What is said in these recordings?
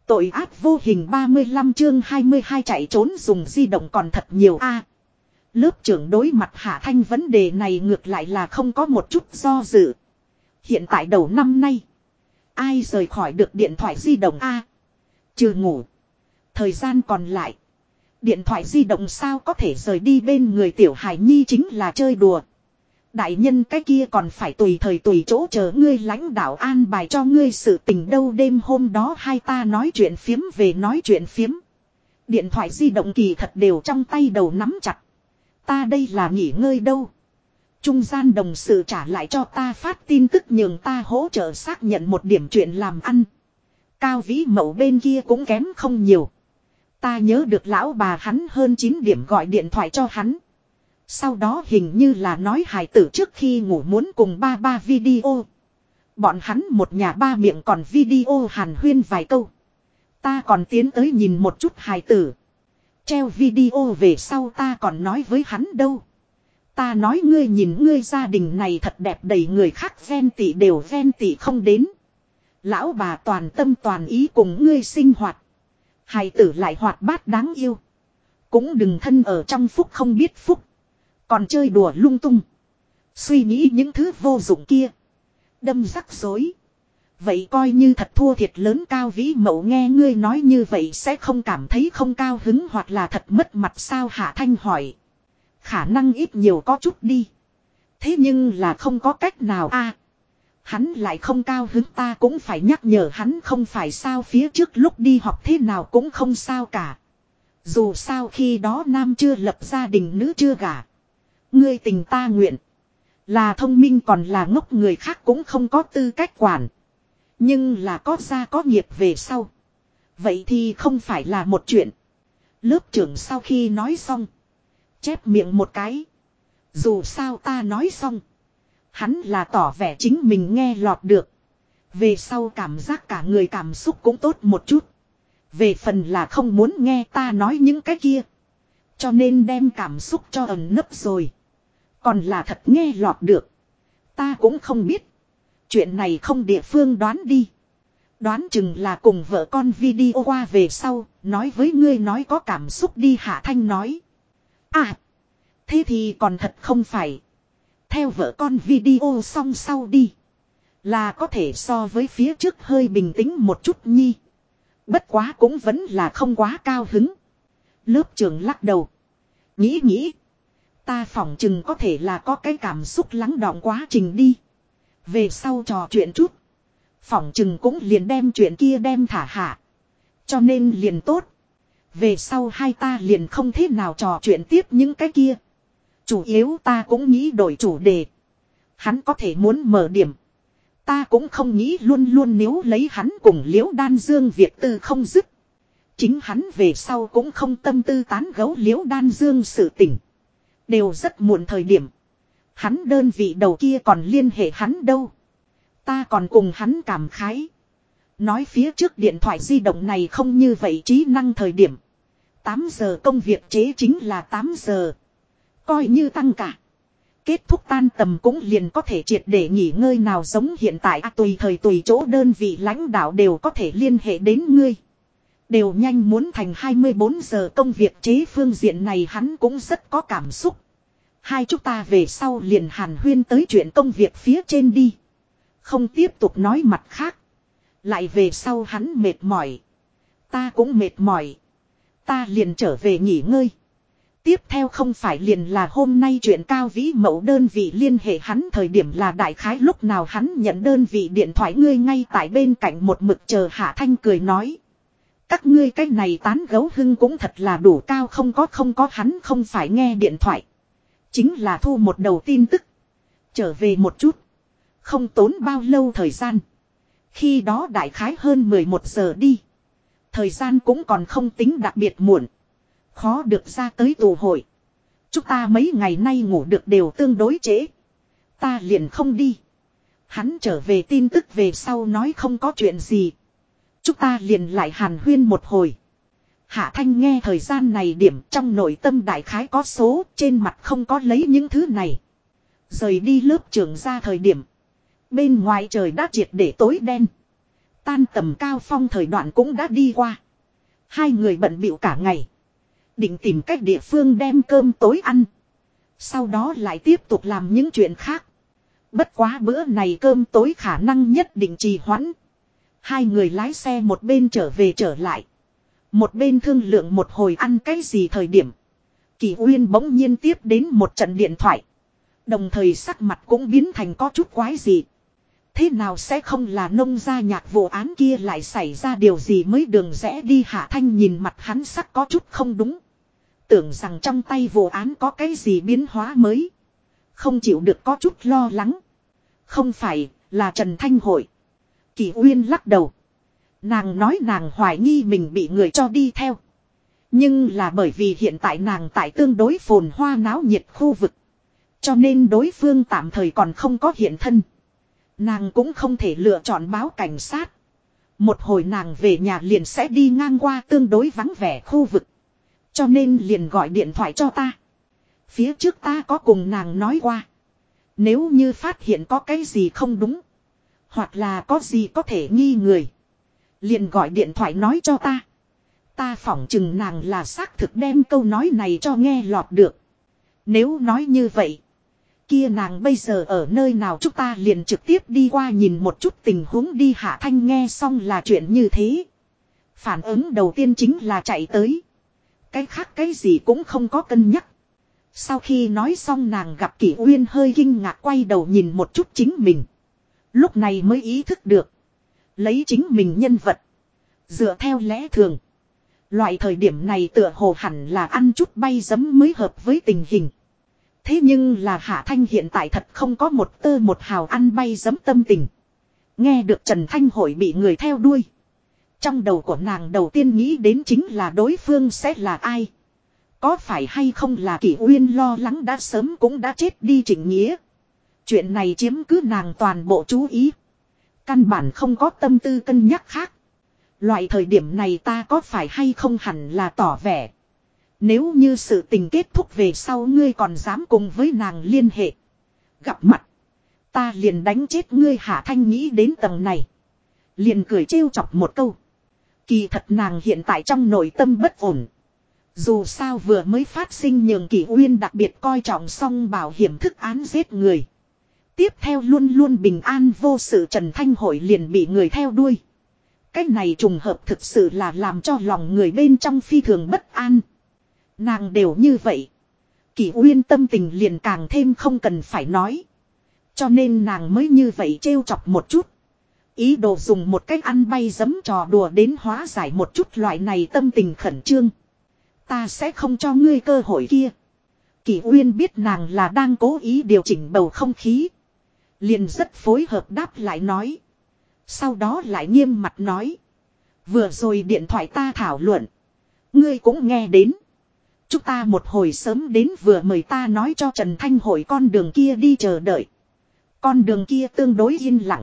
Tội ác vô hình 35 chương 22 chạy trốn dùng di động còn thật nhiều a. Lớp trưởng đối mặt Hạ Thanh vấn đề này ngược lại là không có một chút do dự. Hiện tại đầu năm nay, ai rời khỏi được điện thoại di động a? Trừ ngủ. Thời gian còn lại, điện thoại di động sao có thể rời đi bên người tiểu hài nhi chính là chơi đùa. Đại nhân cái kia còn phải tùy thời tùy chỗ chờ ngươi lãnh đạo an bài cho ngươi sự tình đâu. Đêm hôm đó hai ta nói chuyện phiếm về nói chuyện phiếm. Điện thoại di động kỳ thật đều trong tay đầu nắm chặt. Ta đây là nghỉ ngơi đâu. Trung gian đồng sự trả lại cho ta phát tin tức nhường ta hỗ trợ xác nhận một điểm chuyện làm ăn. Cao Vĩ Mậu bên kia cũng kém không nhiều. Ta nhớ được lão bà hắn hơn 9 điểm gọi điện thoại cho hắn. Sau đó hình như là nói hài tử trước khi ngủ muốn cùng ba video. Bọn hắn một nhà ba miệng còn video hàn huyên vài câu. Ta còn tiến tới nhìn một chút hài tử. Treo video về sau ta còn nói với hắn đâu. Ta nói ngươi nhìn ngươi gia đình này thật đẹp, đầy người khác ven tị đều ven tị không đến. Lão bà toàn tâm toàn ý cùng ngươi sinh hoạt. Hài tử lại hoạt bát đáng yêu. Cũng đừng thân ở trong phúc không biết phúc. Còn chơi đùa lung tung. Suy nghĩ những thứ vô dụng kia. Đâm rắc rối. Vậy coi như thật thua thiệt lớn. Cao Vĩ Mậu nghe ngươi nói như vậy sẽ không cảm thấy không cao hứng hoặc là thật mất mặt sao? Hạ Thanh hỏi. Khả năng ít nhiều có chút đi. Thế nhưng là không có cách nào a. Hắn lại không cao hứng ta cũng phải nhắc nhở hắn không phải sao, phía trước lúc đi học thế nào cũng không sao cả. Dù sao khi đó nam chưa lập gia đình nữ chưa gả. Ngươi tình ta nguyện. Là thông minh còn là ngốc người khác cũng không có tư cách quản. Nhưng là có gia có nghiệp về sau. Vậy thì không phải là một chuyện. Lớp trưởng sau khi nói xong. Chép miệng một cái. Dù sao ta nói xong. Hắn là tỏ vẻ chính mình nghe lọt được. Về sau cảm giác cả người cảm xúc cũng tốt một chút. Về phần là không muốn nghe ta nói những cái kia. Cho nên đem cảm xúc cho ẩn nấp rồi. Còn là thật nghe lọt được. Ta cũng không biết. Chuyện này không địa phương đoán đi. Đoán chừng là cùng vợ con video qua về sau. Nói với ngươi nói có cảm xúc đi. Hạ Thanh nói. À. Thế thì còn thật không phải. Theo vợ con video xong sau đi. Là có thể so với phía trước hơi bình tĩnh một chút nhi. Bất quá cũng vẫn là không quá cao hứng. Lớp trưởng lắc đầu. Nghĩ. Ta phỏng chừng có thể là có cái cảm xúc lắng đọng quá trình đi. Về sau trò chuyện chút. Phỏng chừng cũng liền đem chuyện kia đem thả hạ. Cho nên liền tốt. Về sau hai ta liền không thế nào trò chuyện tiếp những cái kia. Chủ yếu ta cũng nghĩ đổi chủ đề. Hắn có thể muốn mở điểm. Ta cũng không nghĩ luôn luôn nếu lấy hắn cùng Liễu Đan Dương việc tư không dứt. Chính hắn về sau cũng không tâm tư tán gấu Liễu Đan Dương sự tình. Đều rất muộn thời điểm. Hắn đơn vị đầu kia còn liên hệ hắn đâu. Ta còn cùng hắn cảm khái. Nói phía trước điện thoại di động này không như vậy trí năng thời điểm. 8 giờ công việc chế chính là 8 giờ. Coi như tăng cả. Kết thúc tan tầm cũng liền có thể triệt để nghỉ ngơi nào giống hiện tại tùy thời tùy chỗ đơn vị lãnh đạo đều có thể liên hệ đến ngươi. Đều nhanh muốn thành 24 giờ công việc chế phương diện này hắn cũng rất có cảm xúc. Hai chúng ta về sau liền hàn huyên tới chuyện công việc phía trên đi. Không tiếp tục nói mặt khác. Lại về sau hắn mệt mỏi. Ta cũng mệt mỏi. Ta liền trở về nghỉ ngơi. Tiếp theo không phải liền là hôm nay chuyện Cao Vĩ Mậu đơn vị liên hệ hắn thời điểm là đại khái lúc nào hắn nhận đơn vị điện thoại ngươi ngay tại bên cạnh một mực chờ. Hạ Thanh cười nói. Các ngươi cái này tán gấu hưng cũng thật là đủ cao, không có hắn không phải nghe điện thoại. Chính là thu một đầu tin tức. Trở về một chút. Không tốn bao lâu thời gian. Khi đó đại khái hơn 11 giờ đi. Thời gian cũng còn không tính đặc biệt muộn. Khó được ra tới tụ hội. Chúng ta mấy ngày nay ngủ được đều tương đối trễ. Ta liền không đi. Hắn trở về tin tức về sau nói không có chuyện gì. Chúng ta liền lại hàn huyên một hồi. Hạ Thanh nghe thời gian này điểm trong nội tâm đại khái có số, trên mặt không có lấy những thứ này. Rời đi lớp trường ra thời điểm. Bên ngoài trời đã triệt để tối đen. Tan tầm cao phong thời đoạn cũng đã đi qua. Hai người bận bịu cả ngày. Định tìm cách địa phương đem cơm tối ăn. Sau đó lại tiếp tục làm những chuyện khác. Bất quá bữa này cơm tối khả năng nhất định trì hoãn. Hai người lái xe một bên trở về trở lại. Một bên thương lượng một hồi ăn cái gì thời điểm. Kỳ Uyên bỗng nhiên tiếp đến một trận điện thoại. Đồng thời sắc mặt cũng biến thành có chút quái dị. Thế nào sẽ không là nông gia nhạc vụ án kia lại xảy ra điều gì mới đường rẽ đi. Hạ Thanh nhìn mặt hắn sắc có chút không đúng. Tưởng rằng trong tay vụ án có cái gì biến hóa mới. Không chịu được có chút lo lắng. Không phải là Trần Thanh Hội. Kỳ Uyên lắc đầu. Nàng nói nàng hoài nghi mình bị người cho đi theo. Nhưng là bởi vì hiện tại nàng tại tương đối phồn hoa náo nhiệt khu vực. Cho nên đối phương tạm thời còn không có hiện thân. Nàng cũng không thể lựa chọn báo cảnh sát. Một hồi nàng về nhà liền sẽ đi ngang qua tương đối vắng vẻ khu vực. Cho nên liền gọi điện thoại cho ta. Phía trước ta có cùng nàng nói qua. Nếu như phát hiện có cái gì không đúng. Hoặc là có gì có thể nghi người. Liền gọi điện thoại nói cho ta. Ta phỏng chừng nàng là xác thực đem câu nói này cho nghe lọt được. Nếu nói như vậy. Kia nàng bây giờ ở nơi nào chúng ta liền trực tiếp đi qua nhìn một chút tình huống đi. Hạ Thanh nghe xong là chuyện như thế. Phản ứng đầu tiên chính là chạy tới. Cái khác cái gì cũng không có cân nhắc. Sau khi nói xong nàng gặp Kỷ Uyên hơi kinh ngạc quay đầu nhìn một chút chính mình. Lúc này mới ý thức được. Lấy chính mình nhân vật. Dựa theo lẽ thường. Loại thời điểm này tựa hồ hẳn là ăn chút bay giấm mới hợp với tình hình. Thế nhưng là Hạ Thanh hiện tại thật không có một tơ một hào ăn bay giấm tâm tình. Nghe được Trần Thanh Hội bị người theo đuôi. Trong đầu của nàng đầu tiên nghĩ đến chính là đối phương sẽ là ai. Có phải hay không là Kỷ Uyên lo lắng đã sớm cũng đã chết đi Trịnh Nghĩa. Chuyện này chiếm cứ nàng toàn bộ chú ý. Căn bản không có tâm tư cân nhắc khác. Loại thời điểm này ta có phải hay không hẳn là tỏ vẻ. Nếu như sự tình kết thúc về sau ngươi còn dám cùng với nàng liên hệ. Gặp mặt. Ta liền đánh chết ngươi. Hạ Thanh nghĩ đến tầng này. Liền cười trêu chọc một câu. Kỳ thật nàng hiện tại trong nội tâm bất ổn. Dù sao vừa mới phát sinh nhường Kỷ Uyên đặc biệt coi trọng xong bảo hiểm thức án giết người. Tiếp theo luôn luôn bình an vô sự Trần Thanh Hội liền bị người theo đuôi. Cái này trùng hợp thực sự là làm cho lòng người bên trong phi thường bất an. Nàng đều như vậy. Kỷ Uyên tâm tình liền càng thêm không cần phải nói. Cho nên nàng mới như vậy trêu chọc một chút. Ý đồ dùng một cách ăn bay giấm trò đùa đến hóa giải một chút loại này tâm tình khẩn trương. Ta sẽ không cho ngươi cơ hội kia. Kỷ Uyên biết nàng là đang cố ý điều chỉnh bầu không khí. Liền rất phối hợp đáp lại nói. Sau đó lại nghiêm mặt nói. Vừa rồi điện thoại ta thảo luận. Ngươi cũng nghe đến. Chúng ta một hồi sớm đến vừa mời ta nói cho Trần Thanh Hội con đường kia đi chờ đợi. Con đường kia tương đối yên lặng.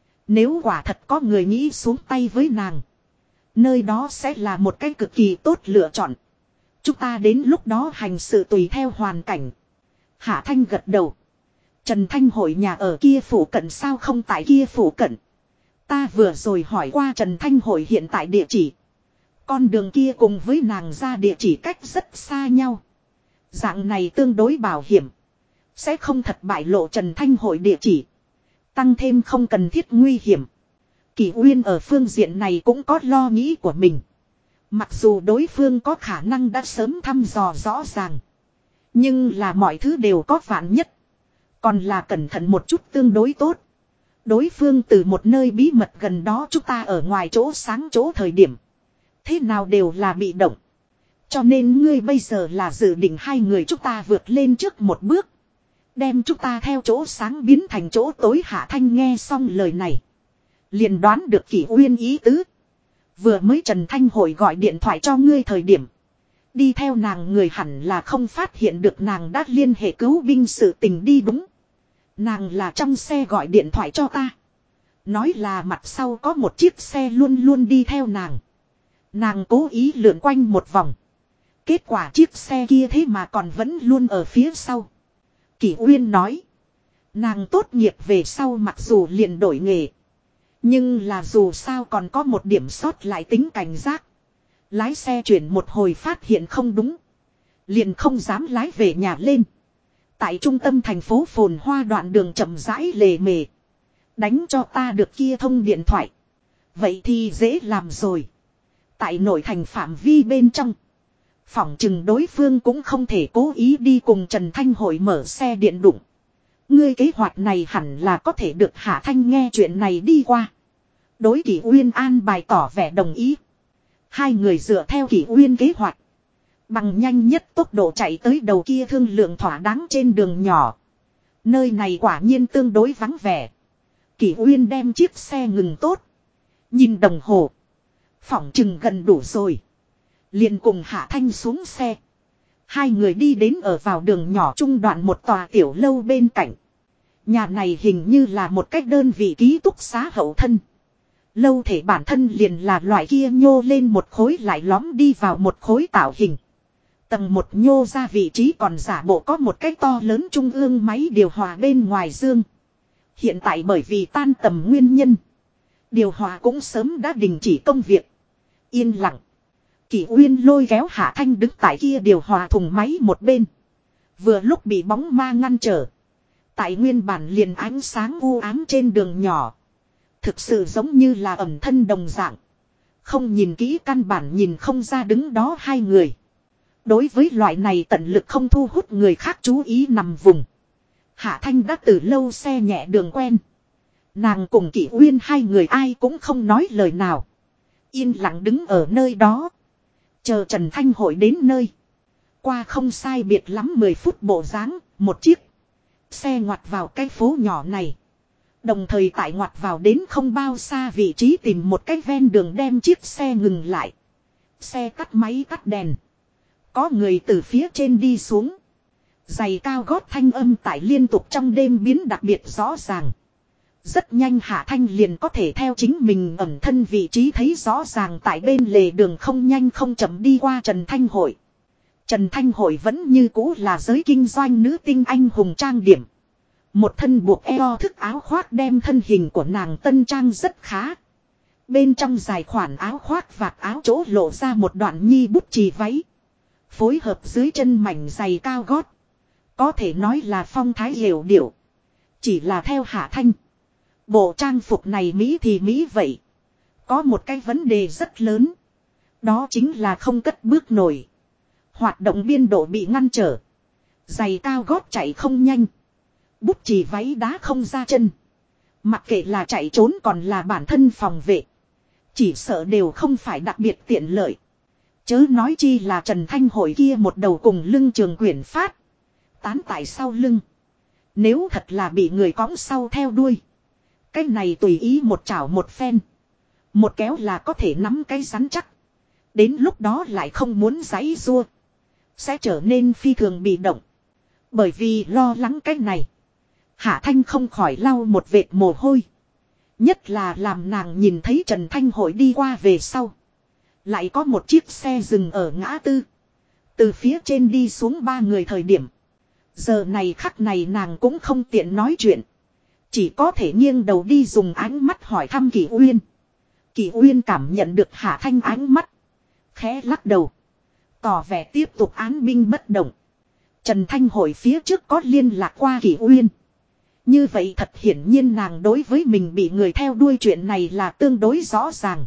Nếu quả thật có người nghĩ xuống tay với nàng. Nơi đó sẽ là một cái cực kỳ tốt lựa chọn. Chúng ta đến lúc đó hành sự tùy theo hoàn cảnh. Hạ Thanh gật đầu. Trần Thanh Hội nhà ở kia phủ cận sao không tại kia phủ cận. Ta vừa rồi hỏi qua Trần Thanh Hội hiện tại địa chỉ. Con đường kia cùng với nàng ra địa chỉ cách rất xa nhau. Dạng này tương đối bảo hiểm. Sẽ không thật bại lộ Trần Thanh Hội địa chỉ. Tăng thêm không cần thiết nguy hiểm. Kỷ Uyên ở phương diện này cũng có lo nghĩ của mình. Mặc dù đối phương có khả năng đã sớm thăm dò rõ ràng. Nhưng là mọi thứ đều có vạn nhất. Còn là cẩn thận một chút tương đối tốt. Đối phương từ một nơi bí mật gần đó chúng ta ở ngoài chỗ sáng chỗ thời điểm. Thế nào đều là bị động. Cho nên ngươi bây giờ là dự định hai người chúng ta vượt lên trước một bước. Đem chúng ta theo chỗ sáng biến thành chỗ tối. Hạ Thanh nghe xong lời này. Liền đoán được Kỷ Uyên ý tứ. Vừa mới Trần Thanh Hội gọi điện thoại cho ngươi thời điểm. Đi theo nàng người hẳn là không phát hiện được nàng đã liên hệ cứu binh sự tình đi đúng. Nàng là trong xe gọi điện thoại cho ta. Nói là mặt sau có một chiếc xe luôn luôn đi theo nàng. Nàng cố ý lượn quanh một vòng. Kết quả chiếc xe kia thế mà còn vẫn luôn ở phía sau. Kỷ Uyên nói. Nàng tốt nghiệp về sau mặc dù liền đổi nghề. Nhưng là dù sao còn có một điểm sót lại tính cảnh giác. Lái xe chuyển một hồi phát hiện không đúng. Liền không dám lái về nhà lên. Tại trung tâm thành phố phồn hoa đoạn đường chậm rãi lề mề. Đánh cho ta được kia thông điện thoại. Vậy thì dễ làm rồi. Tại nội thành phạm vi bên trong. Phỏng chừng đối phương cũng không thể cố ý đi cùng Trần Thanh Hội mở xe điện đụng. Ngươi kế hoạch này hẳn là có thể được Hạ Thanh nghe chuyện này đi qua. Đối Kỷ Uyên an bài tỏ vẻ đồng ý. Hai người dựa theo Kỷ Uyên kế hoạch. Bằng nhanh nhất tốc độ chạy tới đầu kia thương lượng thỏa đáng trên đường nhỏ. Nơi này quả nhiên tương đối vắng vẻ. Kỷ Uyên đem chiếc xe ngừng tốt. Nhìn đồng hồ. Phỏng chừng gần đủ rồi. Liền cùng Hạ Thanh xuống xe. Hai người đi đến ở vào đường nhỏ trung đoạn một tòa tiểu lâu bên cạnh. Nhà này hình như là một cách đơn vị ký túc xá hậu thân. Lâu thể bản thân liền là loại kia nhô lên một khối lại lõm đi vào một khối tạo hình. Tầng một nhô ra vị trí còn giả bộ có một cái to lớn trung ương máy điều hòa bên ngoài dương. Hiện tại bởi vì tan tầm nguyên nhân. Điều hòa cũng sớm đã đình chỉ công việc. Yên lặng. Kỷ Uyên lôi kéo Hạ Thanh đứng tại kia điều hòa thùng máy một bên. Vừa lúc bị bóng ma ngăn trở. Tại nguyên bản liền ánh sáng u ám trên đường nhỏ. Thực sự giống như là ẩn thân đồng dạng. Không nhìn kỹ căn bản nhìn không ra đứng đó hai người. Đối với loại này tận lực không thu hút người khác chú ý nằm vùng. Hạ Thanh đã từ lâu xe nhẹ đường quen. Nàng cùng Kỷ Uyên hai người ai cũng không nói lời nào. Yên lặng đứng ở nơi đó. Chờ Trần Thanh Hội đến nơi. Qua không sai biệt lắm 10 phút bộ dáng, một chiếc xe ngoặt vào cái phố nhỏ này. Đồng thời tại ngoặt vào đến không bao xa vị trí tìm một cái ven đường đem chiếc xe ngừng lại. Xe tắt máy tắt đèn. Có người từ phía trên đi xuống. Giày cao gót thanh âm tại liên tục trong đêm biến đặc biệt rõ ràng. Rất nhanh Hạ Thanh liền có thể theo chính mình ẩn thân vị trí thấy rõ ràng tại bên lề đường không nhanh không chậm đi qua Trần Thanh Hội. Trần Thanh Hội vẫn như cũ là giới kinh doanh nữ tinh anh hùng trang điểm. Một thân buộc eo thức áo khoác đem thân hình của nàng tân trang rất khá. Bên trong dài khoản áo khoác vạt áo chỗ lộ ra một đoạn nhi bút chì váy. Phối hợp dưới chân mảnh giày cao gót. Có thể nói là phong thái hiểu điệu. Chỉ là theo Hạ Thanh. Bộ trang phục này Mỹ thì Mỹ vậy. Có một cái vấn đề rất lớn. Đó chính là không cất bước nổi. Hoạt động biên độ bị ngăn trở. Giày cao gót chạy không nhanh. Bút chì váy đá không ra chân. Mặc kệ là chạy trốn còn là bản thân phòng vệ. Chỉ sợ đều không phải đặc biệt tiện lợi. Chớ nói chi là Trần Thanh Hội kia một đầu cùng lưng trường quyển phát. Tán tại sau lưng. Nếu thật là bị người cõng sau theo đuôi. Cái này tùy ý một chảo một phen. Một kéo là có thể nắm cái rắn chắc. Đến lúc đó lại không muốn giãy giụa. Sẽ trở nên phi thường bị động. Bởi vì lo lắng cái này. Hạ Thanh không khỏi lau một vệt mồ hôi. Nhất là làm nàng nhìn thấy Trần Thanh Hội đi qua về sau. Lại có một chiếc xe dừng ở ngã tư. Từ phía trên đi xuống ba người thời điểm. Giờ này khắc này nàng cũng không tiện nói chuyện. Chỉ có thể nghiêng đầu đi dùng ánh mắt hỏi thăm Kỷ Uyên. Kỷ Uyên cảm nhận được Hạ Thanh ánh mắt. Khẽ lắc đầu. Tỏ vẻ tiếp tục án binh bất động. Trần Thanh Hội phía trước có liên lạc qua Kỷ Uyên. Như vậy thật hiển nhiên nàng đối với mình bị người theo đuôi chuyện này là tương đối rõ ràng.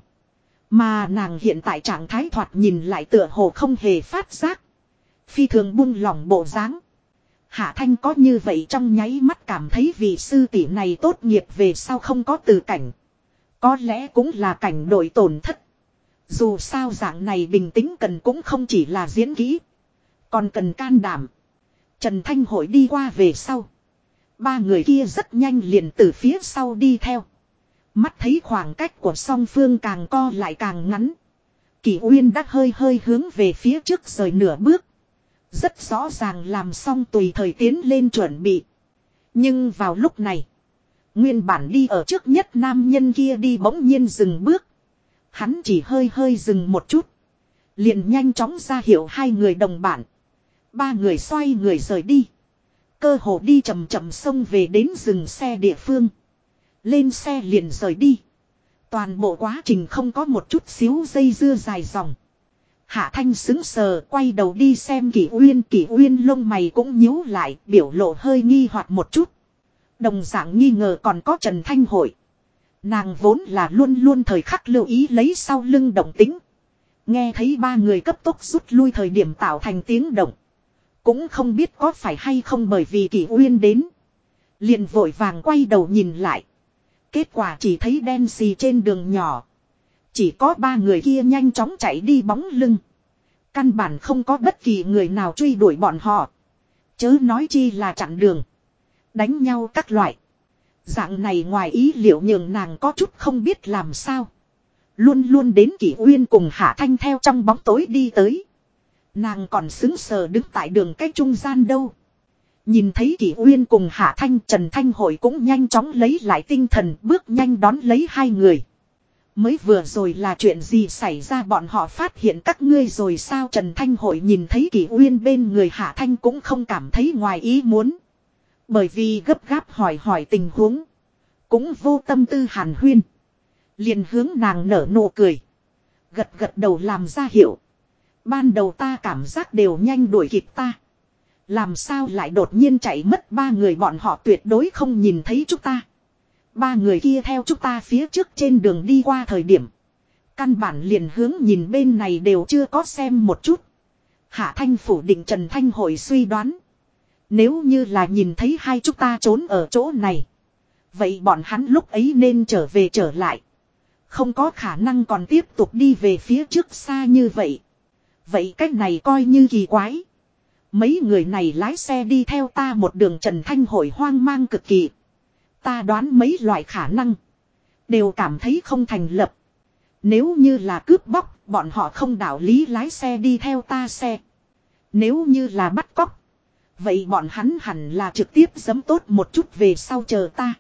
Mà nàng hiện tại trạng thái thoạt nhìn lại tựa hồ không hề phát giác. Phi thường buông lỏng bộ dáng. Hạ Thanh có như vậy trong nháy mắt cảm thấy vị sư tỷ này tốt nghiệp về sau không có từ cảnh. Có lẽ cũng là cảnh đội tổn thất. Dù sao dạng này bình tĩnh cần cũng không chỉ là diễn kỹ. Còn cần can đảm. Trần Thanh Hội đi qua về sau. Ba người kia rất nhanh liền từ phía sau đi theo. Mắt thấy khoảng cách của song phương càng co lại càng ngắn. Kỷ Uyên đã hơi hơi hướng về phía trước rời nửa bước. Rất rõ ràng làm xong tùy thời tiến lên chuẩn bị. Nhưng vào lúc này. Nguyên bản đi ở trước nhất nam nhân kia đi bỗng nhiên dừng bước. Hắn chỉ hơi hơi dừng một chút. Liền nhanh chóng ra hiệu hai người đồng bản. Ba người xoay người rời đi. Cơ hồ đi chậm chậm xông về đến dừng xe địa phương. Lên xe liền rời đi. Toàn bộ quá trình không có một chút xíu dây dưa dài dòng. Hạ Thanh sững sờ quay đầu đi xem Kỷ Uyên lông mày cũng nhíu lại, biểu lộ hơi nghi hoặc một chút. Đồng dạng nghi ngờ còn có Trần Thanh Hội. Nàng vốn là luôn luôn thời khắc lưu ý lấy sau lưng động tĩnh. Nghe thấy ba người cấp tốc rút lui thời điểm tạo thành tiếng động. Cũng không biết có phải hay không bởi vì Kỷ Uyên đến. Liền vội vàng quay đầu nhìn lại. Kết quả chỉ thấy đen xì trên đường nhỏ. Chỉ có ba người kia nhanh chóng chạy đi bóng lưng. Căn bản không có bất kỳ người nào truy đuổi bọn họ. Chớ nói chi là chặn đường. Đánh nhau các loại. Dạng này ngoài ý liệu nhường nàng có chút không biết làm sao. Luôn luôn đến Kỷ Uyên cùng Hạ Thanh theo trong bóng tối đi tới. Nàng còn sững sờ đứng tại đường cách trung gian đâu. Nhìn thấy Kỷ Uyên cùng Hạ Thanh, Trần Thanh Hội cũng nhanh chóng lấy lại tinh thần, bước nhanh đón lấy hai người. Mới vừa rồi là chuyện gì xảy ra, bọn họ phát hiện các ngươi rồi sao? Trần Thanh Hội nhìn thấy Kỷ Uyên bên người Hạ Thanh cũng không cảm thấy ngoài ý muốn. Bởi vì gấp gáp hỏi tình huống. Cũng vô tâm tư hàn huyên. Liền hướng nàng nở nụ cười. Gật đầu làm ra hiệu. Ban đầu ta cảm giác đều nhanh đuổi kịp ta. Làm sao lại đột nhiên chạy mất, ba người bọn họ tuyệt đối không nhìn thấy chúng ta. Ba người kia theo chúng ta phía trước trên đường đi qua thời điểm. Căn bản liền hướng nhìn bên này đều chưa có xem một chút. Hạ Thanh phủ định Trần Thanh Hội suy đoán. Nếu như là nhìn thấy hai chúng ta trốn ở chỗ này. Vậy bọn hắn lúc ấy nên trở lại. Không có khả năng còn tiếp tục đi về phía trước xa như vậy. Vậy cách này coi như kỳ quái. Mấy người này lái xe đi theo ta một đường, Trần Thanh Hội hoang mang cực kỳ. Ta đoán mấy loại khả năng. Đều cảm thấy không thành lập. Nếu như là cướp bóc, bọn họ không đạo lý lái xe đi theo ta xe. Nếu như là bắt cóc. Vậy bọn hắn hẳn là trực tiếp giấm tốt một chút về sau chờ ta.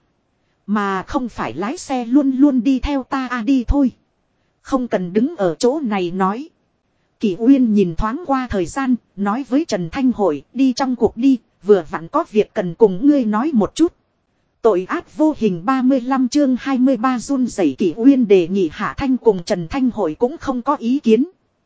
Mà không phải lái xe luôn luôn đi theo ta đi thôi. Không cần đứng ở chỗ này nói. Kỷ Uyên nhìn thoáng qua thời gian, nói với Trần Thanh Hội đi trong cuộc đi, vừa vặn có việc cần cùng ngươi nói một chút. Tội ác vô hình 35 chương 23 run rẩy. Kỷ Uyên đề nghị Hạ Thanh cùng Trần Thanh Hội cũng không có ý kiến.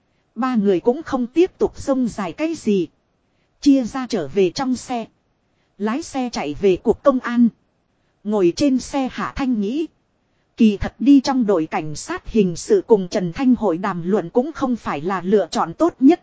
Ba người cũng không tiếp tục xông dài cái gì. Chia ra trở về trong xe. Lái xe chạy về cục công an. Ngồi trên xe Hạ Thanh nghĩ. Kỳ thật đi trong đội cảnh sát hình sự cùng Trần Thanh Hội đàm luận cũng không phải là lựa chọn tốt nhất.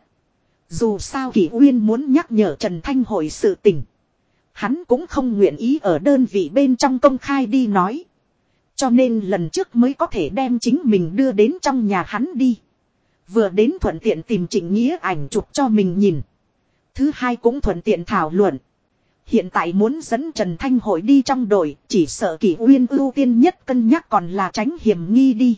Dù sao Kỷ Uyên muốn nhắc nhở Trần Thanh Hội sự tình. Hắn cũng không nguyện ý ở đơn vị bên trong công khai đi nói. Cho nên lần trước mới có thể đem chính mình đưa đến trong nhà hắn đi. Vừa đến thuận tiện tìm Trịnh Nghĩa ảnh chụp cho mình nhìn. Thứ hai cũng thuận tiện thảo luận. Hiện tại muốn dẫn Trần Thanh Hội đi trong đội, chỉ sợ Kỷ Uyên ưu tiên nhất cân nhắc còn là tránh hiểm nghi đi.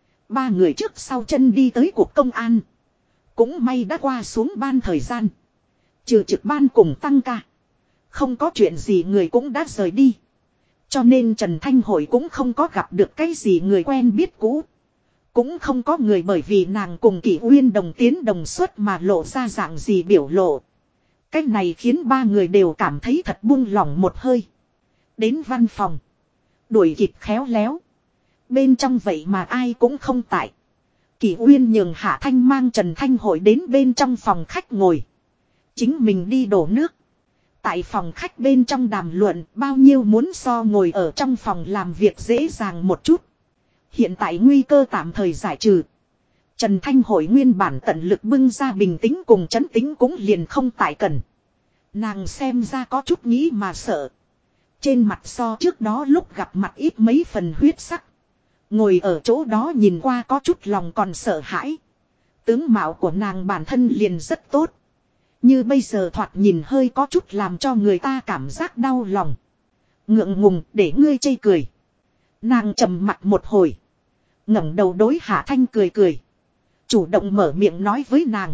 Ba người trước sau chân đi tới cuộc công an. Cũng may đã qua xuống ban thời gian. Trừ trực ban cùng tăng ca. Không có chuyện gì người cũng đã rời đi. Cho nên Trần Thanh Hội cũng không có gặp được cái gì người quen biết cũ. Cũng không có người bởi vì nàng cùng Kỷ Uyên đồng tiến đồng xuất mà lộ ra dạng gì biểu lộ. Cái này khiến ba người đều cảm thấy thật buông lỏng một hơi. Đến văn phòng. Đuổi kịp khéo léo. Bên trong vậy mà ai cũng không tại. Kỷ Uyên nhường Hạ Thanh mang Trần Thanh Hội đến bên trong phòng khách ngồi. Chính mình đi đổ nước. Tại phòng khách bên trong đàm luận bao nhiêu muốn so ngồi ở trong phòng làm việc dễ dàng một chút. Hiện tại nguy cơ tạm thời giải trừ. Trần Thanh Hội nguyên bản tận lực bưng ra bình tĩnh cùng trấn tĩnh cũng liền không tại cần. Nàng xem ra có chút nghĩ mà sợ. Trên mặt so trước đó lúc gặp mặt ít mấy phần huyết sắc. Ngồi ở chỗ đó nhìn qua có chút lòng còn sợ hãi. Tướng mạo của nàng bản thân liền rất tốt. Như bây giờ thoạt nhìn hơi có chút làm cho người ta cảm giác đau lòng. Ngượng ngùng để ngươi chê cười. Nàng trầm mặt một hồi. Ngẩng đầu đối Hạ Thanh cười cười. Chủ động mở miệng nói với nàng.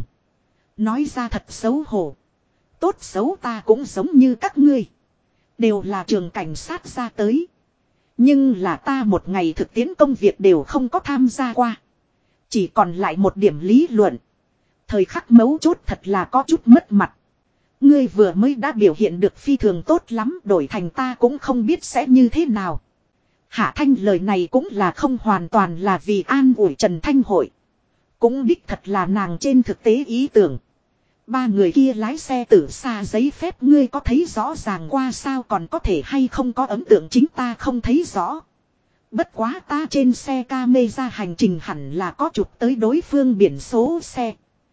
Nói ra thật xấu hổ. Tốt xấu ta cũng giống như các ngươi. Đều là trường cảnh sát ra tới. Nhưng là ta một ngày thực tiễn công việc đều không có tham gia qua. Chỉ còn lại một điểm lý luận. Thời khắc mấu chốt thật là có chút mất mặt. Ngươi vừa mới đã biểu hiện được phi thường tốt lắm, đổi thành ta cũng không biết sẽ như thế nào. Hạ Thanh lời này cũng là không hoàn toàn là vì an ủi Trần Thanh Hội. Cũng đích thật là nàng trên thực tế ý tưởng. Ba người kia lái xe từ xa giấy phép ngươi có thấy rõ ràng qua sao, còn có thể hay không có ấn tượng chính ta không thấy rõ. Bất quá ta trên xe camera hành trình hẳn là có chụp tới đối phương biển số xe.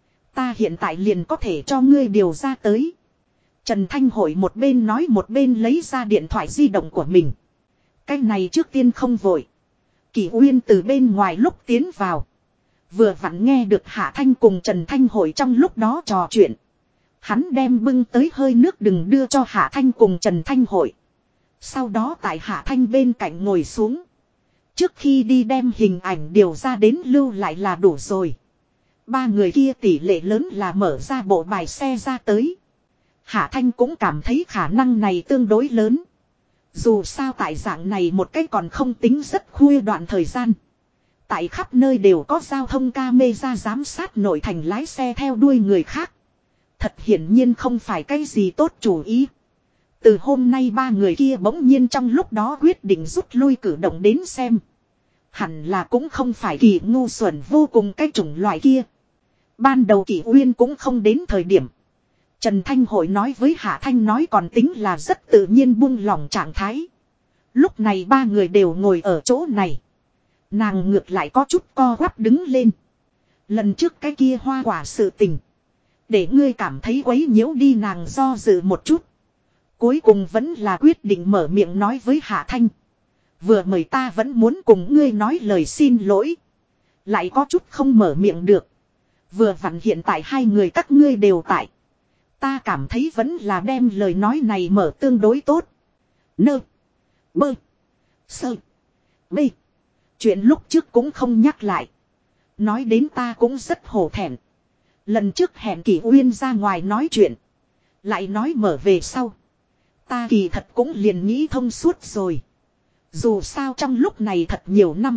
Ta hiện tại liền có thể cho ngươi điều ra tới. Trần Thanh Hội một bên nói một bên lấy ra điện thoại di động của mình. Cái này trước tiên không vội. Kỷ Uyên từ bên ngoài lúc tiến vào. Vừa vặn nghe được Hạ Thanh cùng Trần Thanh Hội trong lúc đó trò chuyện. Hắn đem bưng tới hơi nước đừng đưa cho Hạ Thanh cùng Trần Thanh Hội. Sau đó tại Hạ Thanh bên cạnh ngồi xuống. Trước khi đi đem hình ảnh điều ra đến lưu lại là đủ rồi. Ba người kia tỷ lệ lớn là mở ra bộ bài xe ra tới. Hạ Thanh cũng cảm thấy khả năng này tương đối lớn. Dù sao tại dạng này một cách còn không tính rất khuya đoạn thời gian. Tại khắp nơi đều có giao thông camera giám sát nội thành lái xe theo đuôi người khác. Thật hiển nhiên không phải cái gì tốt chủ ý. Từ hôm nay ba người kia bỗng nhiên trong lúc đó quyết định rút lui cử động đến xem. Hẳn là cũng không phải kỳ ngu xuẩn vô cùng cái chủng loại kia. Ban đầu Kỷ Uyên cũng không đến thời điểm. Trần Thanh Hội nói với Hạ Thanh nói còn tính là rất tự nhiên buông lỏng trạng thái. Lúc này ba người đều ngồi ở chỗ này. Nàng ngược lại có chút co quắp đứng lên. Lần trước cái kia hoa quả sự tình. Để ngươi cảm thấy quấy nhiễu đi, nàng do dự một chút. Cuối cùng vẫn là quyết định mở miệng nói với Hạ Thanh. Vừa mời ta vẫn muốn cùng ngươi nói lời xin lỗi. Lại có chút không mở miệng được. Vừa vặn hiện tại hai người các ngươi đều tại. Ta cảm thấy vẫn là đem lời nói này mở tương đối tốt. Nơ. Bơ. Sơ. Bê. Chuyện lúc trước cũng không nhắc lại. Nói đến ta cũng rất hổ thẹn. Lần trước hẹn Kỷ Uyên ra ngoài nói chuyện. Lại nói mở về sau. Ta kỳ thật cũng liền nghĩ thông suốt rồi. Dù sao trong lúc này thật nhiều năm.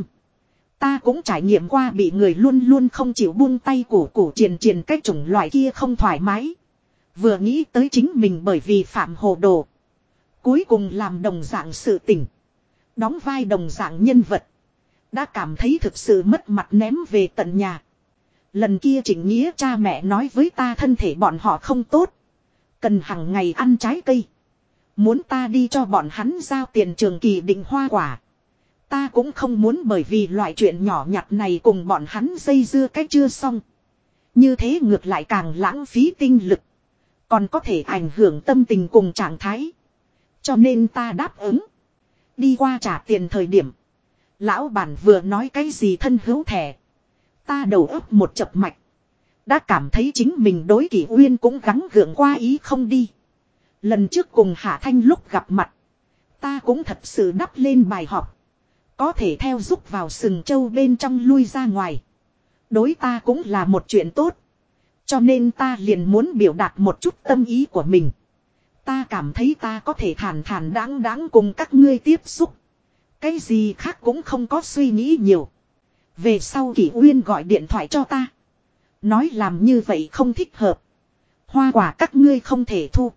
Ta cũng trải nghiệm qua bị người luôn luôn không chịu buông tay củ triền cái chủng loại kia không thoải mái. Vừa nghĩ tới chính mình bởi vì phạm hồ đồ. Cuối cùng làm đồng dạng sự tình. Đóng vai đồng dạng nhân vật. Đã cảm thấy thực sự mất mặt ném về tận nhà. Lần kia Trịnh Nghĩa cha mẹ nói với ta thân thể bọn họ không tốt. Cần hàng ngày ăn trái cây. Muốn ta đi cho bọn hắn giao tiền trường kỳ định hoa quả. Ta cũng không muốn bởi vì loại chuyện nhỏ nhặt này cùng bọn hắn dây dưa cách chưa xong. Như thế ngược lại càng lãng phí tinh lực. Còn có thể ảnh hưởng tâm tình cùng trạng thái. Cho nên ta đáp ứng. Đi qua trả tiền thời điểm. Lão bản vừa nói cái gì thân hữu thẻ. Ta đầu óc một chập mạch. Đã cảm thấy chính mình đối Kỷ Uyên cũng gắng gượng qua ý không đi. Lần trước cùng Hạ Thanh lúc gặp mặt. Ta cũng thật sự đắp lên bài học. Có thể theo giúp vào sừng châu bên trong lui ra ngoài. Đối ta cũng là một chuyện tốt. Cho nên ta liền muốn biểu đạt một chút tâm ý của mình. Ta cảm thấy ta có thể thản thản đáng cùng các ngươi tiếp xúc. Cái gì khác cũng không có suy nghĩ nhiều. Về sau Kỷ Uyên gọi điện thoại cho ta. Nói làm như vậy không thích hợp. Hoa quả các ngươi không thể thu.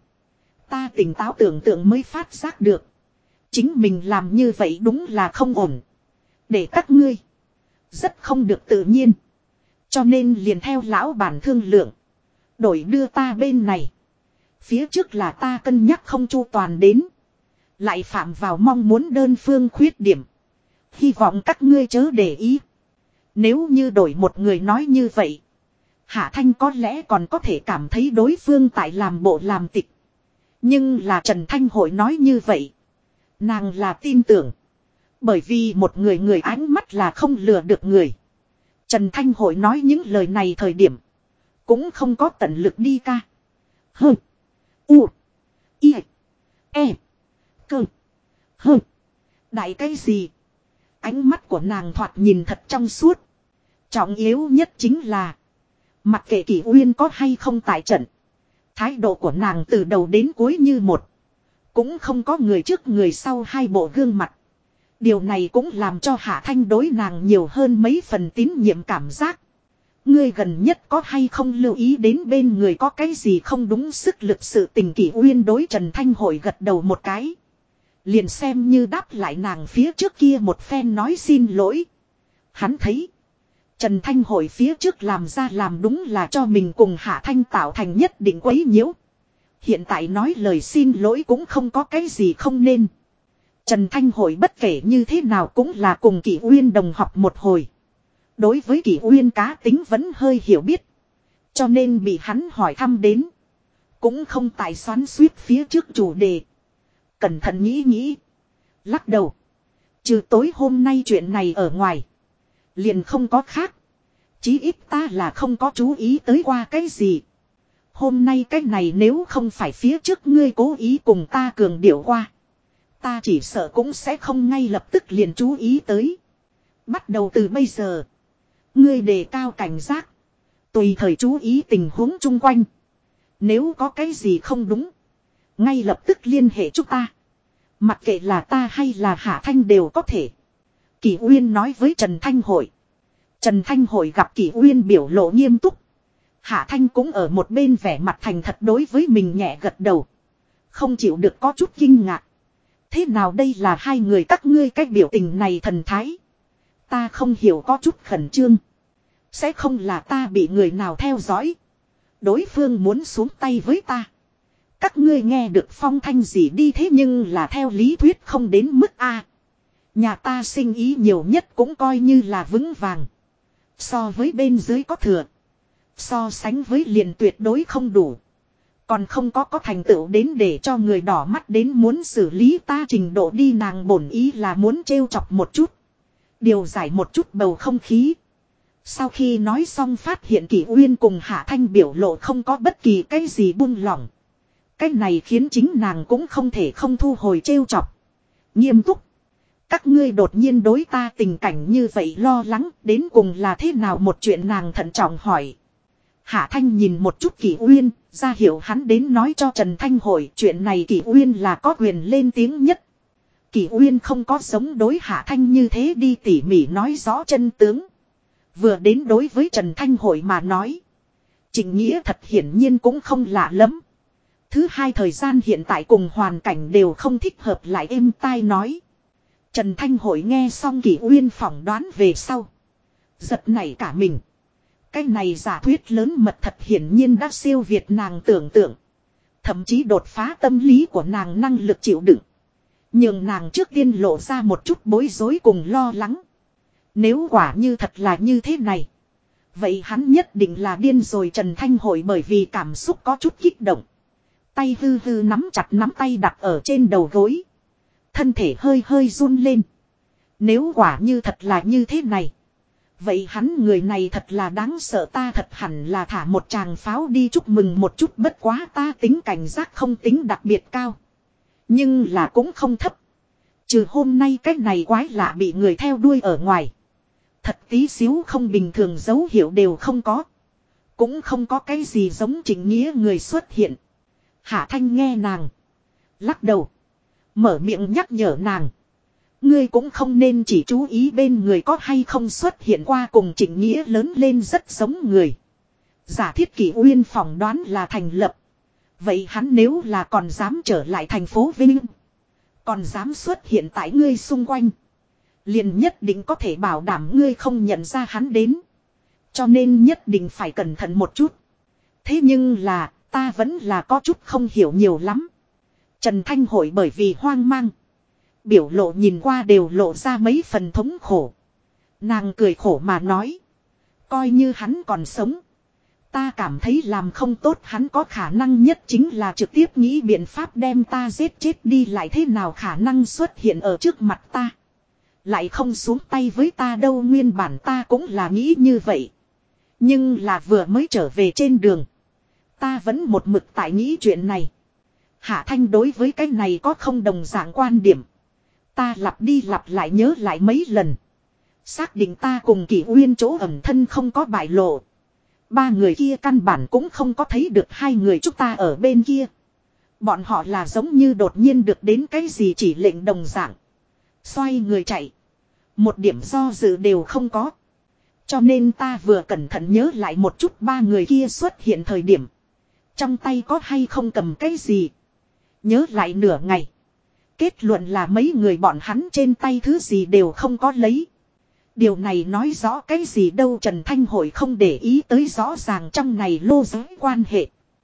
Ta tỉnh táo tưởng tượng mới phát giác được. Chính mình làm như vậy đúng là không ổn. Để các ngươi. Rất không được tự nhiên. Cho nên liền theo lão bản thương lượng. Đổi đưa ta bên này. Phía trước là ta cân nhắc không chu toàn đến. Lại phạm vào mong muốn đơn phương khuyết điểm. Hy vọng các ngươi chớ để ý. Nếu như đổi một người nói như vậy. Hạ Thanh có lẽ còn có thể cảm thấy đối phương tại làm bộ làm tịch. Nhưng là Trần Thanh Hội nói như vậy. Nàng là tin tưởng. Bởi vì một người ánh mắt là không lừa được người. Trần Thanh Hội nói những lời này thời điểm. Cũng không có tận lực đi ca. Hơ. U. I. E. Cơ. Hơ. Đại cái gì? Ánh mắt của nàng thoạt nhìn thật trong suốt. Trọng yếu nhất chính là. Mặc kệ Kỷ Uyên có hay không tại trận. Thái độ của nàng từ đầu đến cuối như một. Cũng không có người trước người sau hai bộ gương mặt. Điều này cũng làm cho Hạ Thanh đối nàng nhiều hơn mấy phần tín nhiệm cảm giác. Ngươi gần nhất có hay không lưu ý đến bên người có cái gì không đúng sức lực sự tình Kỷ Uyên đối Trần Thanh Hội gật đầu một cái. Liền xem như đáp lại nàng phía trước kia một phen nói xin lỗi. Hắn thấy. Trần Thanh Hội phía trước làm ra làm đúng là cho mình cùng Hạ Thanh tạo thành nhất định quấy nhiễu. Hiện tại nói lời xin lỗi cũng không có cái gì không nên. Trần Thanh Hội bất kể như thế nào cũng là cùng Kỷ Uyên đồng học một hồi. Đối với Kỷ Uyên cá tính vẫn hơi hiểu biết. Cho nên bị hắn hỏi thăm đến. Cũng không tại xoắn suýt phía trước chủ đề. Cẩn thận nghĩ nghĩ. Lắc đầu. Trừ tối hôm nay chuyện này ở ngoài. Liền không có khác. Chí ít ta là không có chú ý tới qua cái gì. Hôm nay cái này nếu không phải phía trước ngươi cố ý cùng ta cường điệu qua. Ta chỉ sợ cũng sẽ không ngay lập tức liền chú ý tới. Bắt đầu từ bây giờ. Ngươi đề cao cảnh giác. Tùy thời chú ý tình huống chung quanh. Nếu có cái gì không đúng. Ngay lập tức liên hệ chúng ta. Mặc kệ là ta hay là Hạ Thanh đều có thể. Kỷ Uyên nói với Trần Thanh Hội. Trần Thanh Hội gặp Kỷ Uyên biểu lộ nghiêm túc. Hạ Thanh cũng ở một bên vẻ mặt thành thật đối với mình nhẹ gật đầu. Không chịu được có chút kinh ngạc. Thế nào đây là hai người các ngươi cái biểu tình này thần thái. Ta không hiểu có chút khẩn trương. Sẽ không là ta bị người nào theo dõi. Đối phương muốn xuống tay với ta. Các ngươi nghe được phong thanh gì đi thế nhưng là theo lý thuyết không đến mức A. Nhà ta sinh ý nhiều nhất cũng coi như là vững vàng. So với bên dưới có thừa. So sánh với liền tuyệt đối không đủ. Còn không có thành tựu đến để cho người đỏ mắt đến muốn xử lý ta trình độ đi nàng bổn ý là muốn trêu chọc một chút. Điều giải một chút bầu không khí. Sau khi nói xong phát hiện Kỷ Uyên cùng Hạ Thanh biểu lộ không có bất kỳ cái gì buông lỏng. Cái này khiến chính nàng cũng không thể không thu hồi trêu chọc. Nghiêm túc. Các ngươi đột nhiên đối ta tình cảnh như vậy lo lắng đến cùng là thế nào một chuyện nàng thận trọng hỏi. Hạ Thanh nhìn một chút Kỷ Uyên, ra hiểu hắn đến nói cho Trần Thanh Hội chuyện này Kỷ Uyên là có quyền lên tiếng nhất. Kỷ Uyên không có giống đối Hạ Thanh như thế đi tỉ mỉ nói rõ chân tướng. Vừa đến đối với Trần Thanh Hội mà nói. Trịnh Nghĩa thật hiển nhiên cũng không lạ lắm. Thứ hai thời gian hiện tại cùng hoàn cảnh đều không thích hợp lại êm tai nói. Trần Thanh Hội nghe xong Kỷ Uyên phỏng đoán về sau. Giật nảy cả mình. Cái này giả thuyết lớn mật thật hiển nhiên đã siêu việt nàng tưởng tượng. Thậm chí đột phá tâm lý của nàng năng lực chịu đựng. Nhưng nàng trước tiên lộ ra một chút bối rối cùng lo lắng. Nếu quả như thật là như thế này. Vậy hắn nhất định là điên rồi Trần Thanh Hội bởi vì cảm xúc có chút kích động. Tay hư hư nắm chặt nắm tay đặt ở trên đầu gối. Thân thể hơi hơi run lên. Nếu quả như thật là như thế này. Vậy hắn người này thật là đáng sợ ta thật hẳn là thả một tràng pháo đi chúc mừng một chút bất quá ta tính cảnh giác không tính đặc biệt cao. Nhưng là cũng không thấp. Trừ hôm nay cái này quái lạ bị người theo đuôi ở ngoài. Thật tí xíu không bình thường dấu hiệu đều không có. Cũng không có cái gì giống Trịnh Nghĩa người xuất hiện. Hạ Thanh nghe nàng. Lắc đầu. Mở miệng nhắc nhở nàng. Ngươi cũng không nên chỉ chú ý bên người có hay không xuất hiện qua cùng Trịnh Nghĩa lớn lên rất giống người. Giả thiết Kỷ Uyên phỏng đoán là thành lập. Vậy hắn nếu là còn dám trở lại thành phố Vinh. Còn dám xuất hiện tại ngươi xung quanh. Liền nhất định có thể bảo đảm ngươi không nhận ra hắn đến. Cho nên nhất định phải cẩn thận một chút. Thế nhưng là ta vẫn là có chút không hiểu nhiều lắm. Trần Thanh Hội bởi vì hoang mang. Biểu lộ nhìn qua đều lộ ra mấy phần thống khổ. Nàng cười khổ mà nói. Coi như hắn còn sống. Ta cảm thấy làm không tốt hắn có khả năng nhất chính là trực tiếp nghĩ biện pháp đem ta giết chết đi lại thế nào khả năng xuất hiện ở trước mặt ta. Lại không xuống tay với ta đâu nguyên bản ta cũng là nghĩ như vậy. Nhưng là vừa mới trở về trên đường. Ta vẫn một mực tại nghĩ chuyện này. Hạ Thanh đối với cái này có không đồng dạng quan điểm. Ta lặp đi lặp lại nhớ lại mấy lần. Xác định ta cùng Kỷ Uyên chỗ ẩn thân không có bại lộ. Ba người kia căn bản cũng không có thấy được hai người chúng ta ở bên kia. Bọn họ là giống như đột nhiên được đến cái gì chỉ lệnh đồng dạng. Xoay người chạy. Một điểm do dự đều không có. Cho nên ta vừa cẩn thận nhớ lại một chút ba người kia xuất hiện thời điểm. Trong tay có hay không cầm cái gì. Nhớ lại nửa ngày. Kết luận là mấy người bọn hắn trên tay thứ gì đều không có lấy. Điều này nói rõ cái gì đâu, Trần Thanh Hội không để ý tới rõ ràng trong này lô giới quan hệ.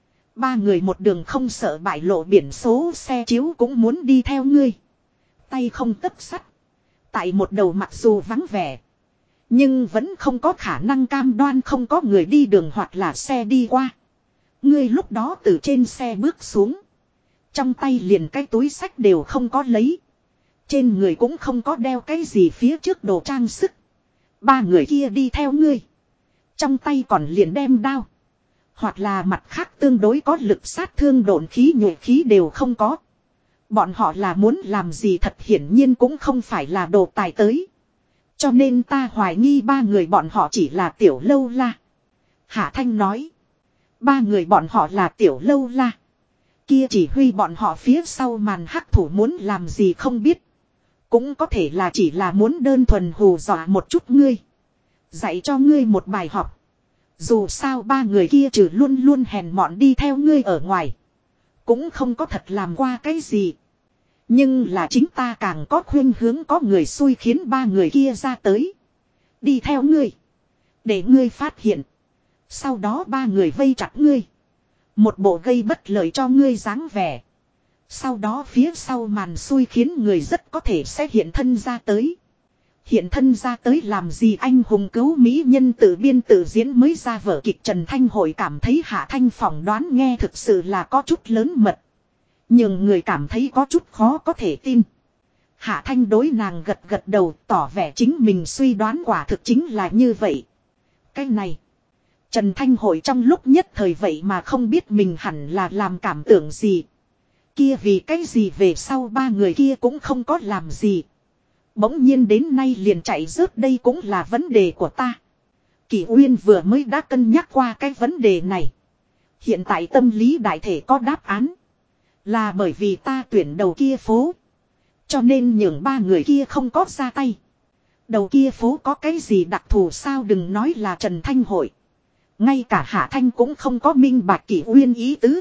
Ba người một đường không sợ bại lộ biển số xe chiếu cũng muốn đi theo ngươi. Tay không tấc sắt. Tại một đầu mặc dù vắng vẻ. Nhưng vẫn không có khả năng cam đoan không có người đi đường hoặc là xe đi qua. Ngươi lúc đó từ trên xe bước xuống. Trong tay liền cái túi sách đều không có lấy. Trên người cũng không có đeo cái gì phía trước đồ trang sức. Ba người kia đi theo ngươi. Trong tay còn liền đem đao. Hoặc là mặt khác tương đối có lực sát thương độn khí nhuệ khí đều không có. Bọn họ là muốn làm gì thật hiển nhiên cũng không phải là đồ tài tới. Cho nên ta hoài nghi ba người bọn họ chỉ là tiểu lâu la. Hạ Thanh nói. Ba người bọn họ là tiểu lâu la. Kia chỉ huy bọn họ phía sau màn hắc thủ muốn làm gì không biết. Cũng có thể là chỉ là muốn đơn thuần hù dọa một chút ngươi. Dạy cho ngươi một bài học. Dù sao ba người kia trừ luôn luôn hèn mọn đi theo ngươi ở ngoài. Cũng không có thật làm qua cái gì. Nhưng là chính ta càng có khuynh hướng có người xui khiến ba người kia ra tới. Đi theo ngươi. Để ngươi phát hiện. Sau đó ba người vây chặt ngươi. Một bộ gây bất lợi cho ngươi dáng vẻ. Sau đó phía sau màn xui khiến người rất có thể sẽ hiện thân ra tới. Hiện thân ra tới làm gì, anh hùng cứu mỹ nhân tự biên tự diễn mới ra vở kịch. Trần Thanh Hội cảm thấy Hạ Thanh phỏng đoán nghe thực sự là có chút lớn mật. Nhưng người cảm thấy có chút khó có thể tin. Hạ Thanh đối nàng gật gật đầu tỏ vẻ chính mình suy đoán quả thực chính là như vậy. Cái này. Trần Thanh Hội trong lúc nhất thời vậy mà không biết mình hẳn là làm cảm tưởng gì. Kia vì cái gì về sau ba người kia cũng không có làm gì. Bỗng nhiên đến nay liền chạy rớt, đây cũng là vấn đề của ta. Kỷ Uyên vừa mới đã cân nhắc qua cái vấn đề này. Hiện tại tâm lý đại thể có đáp án. Là bởi vì ta tuyển đầu kia phố. Cho nên nhường ba người kia không có ra tay. Đầu kia phố có cái gì đặc thù sao, đừng nói là Trần Thanh Hội. Ngay cả Hạ Thanh cũng không có minh bạch Kỷ Uyên ý tứ.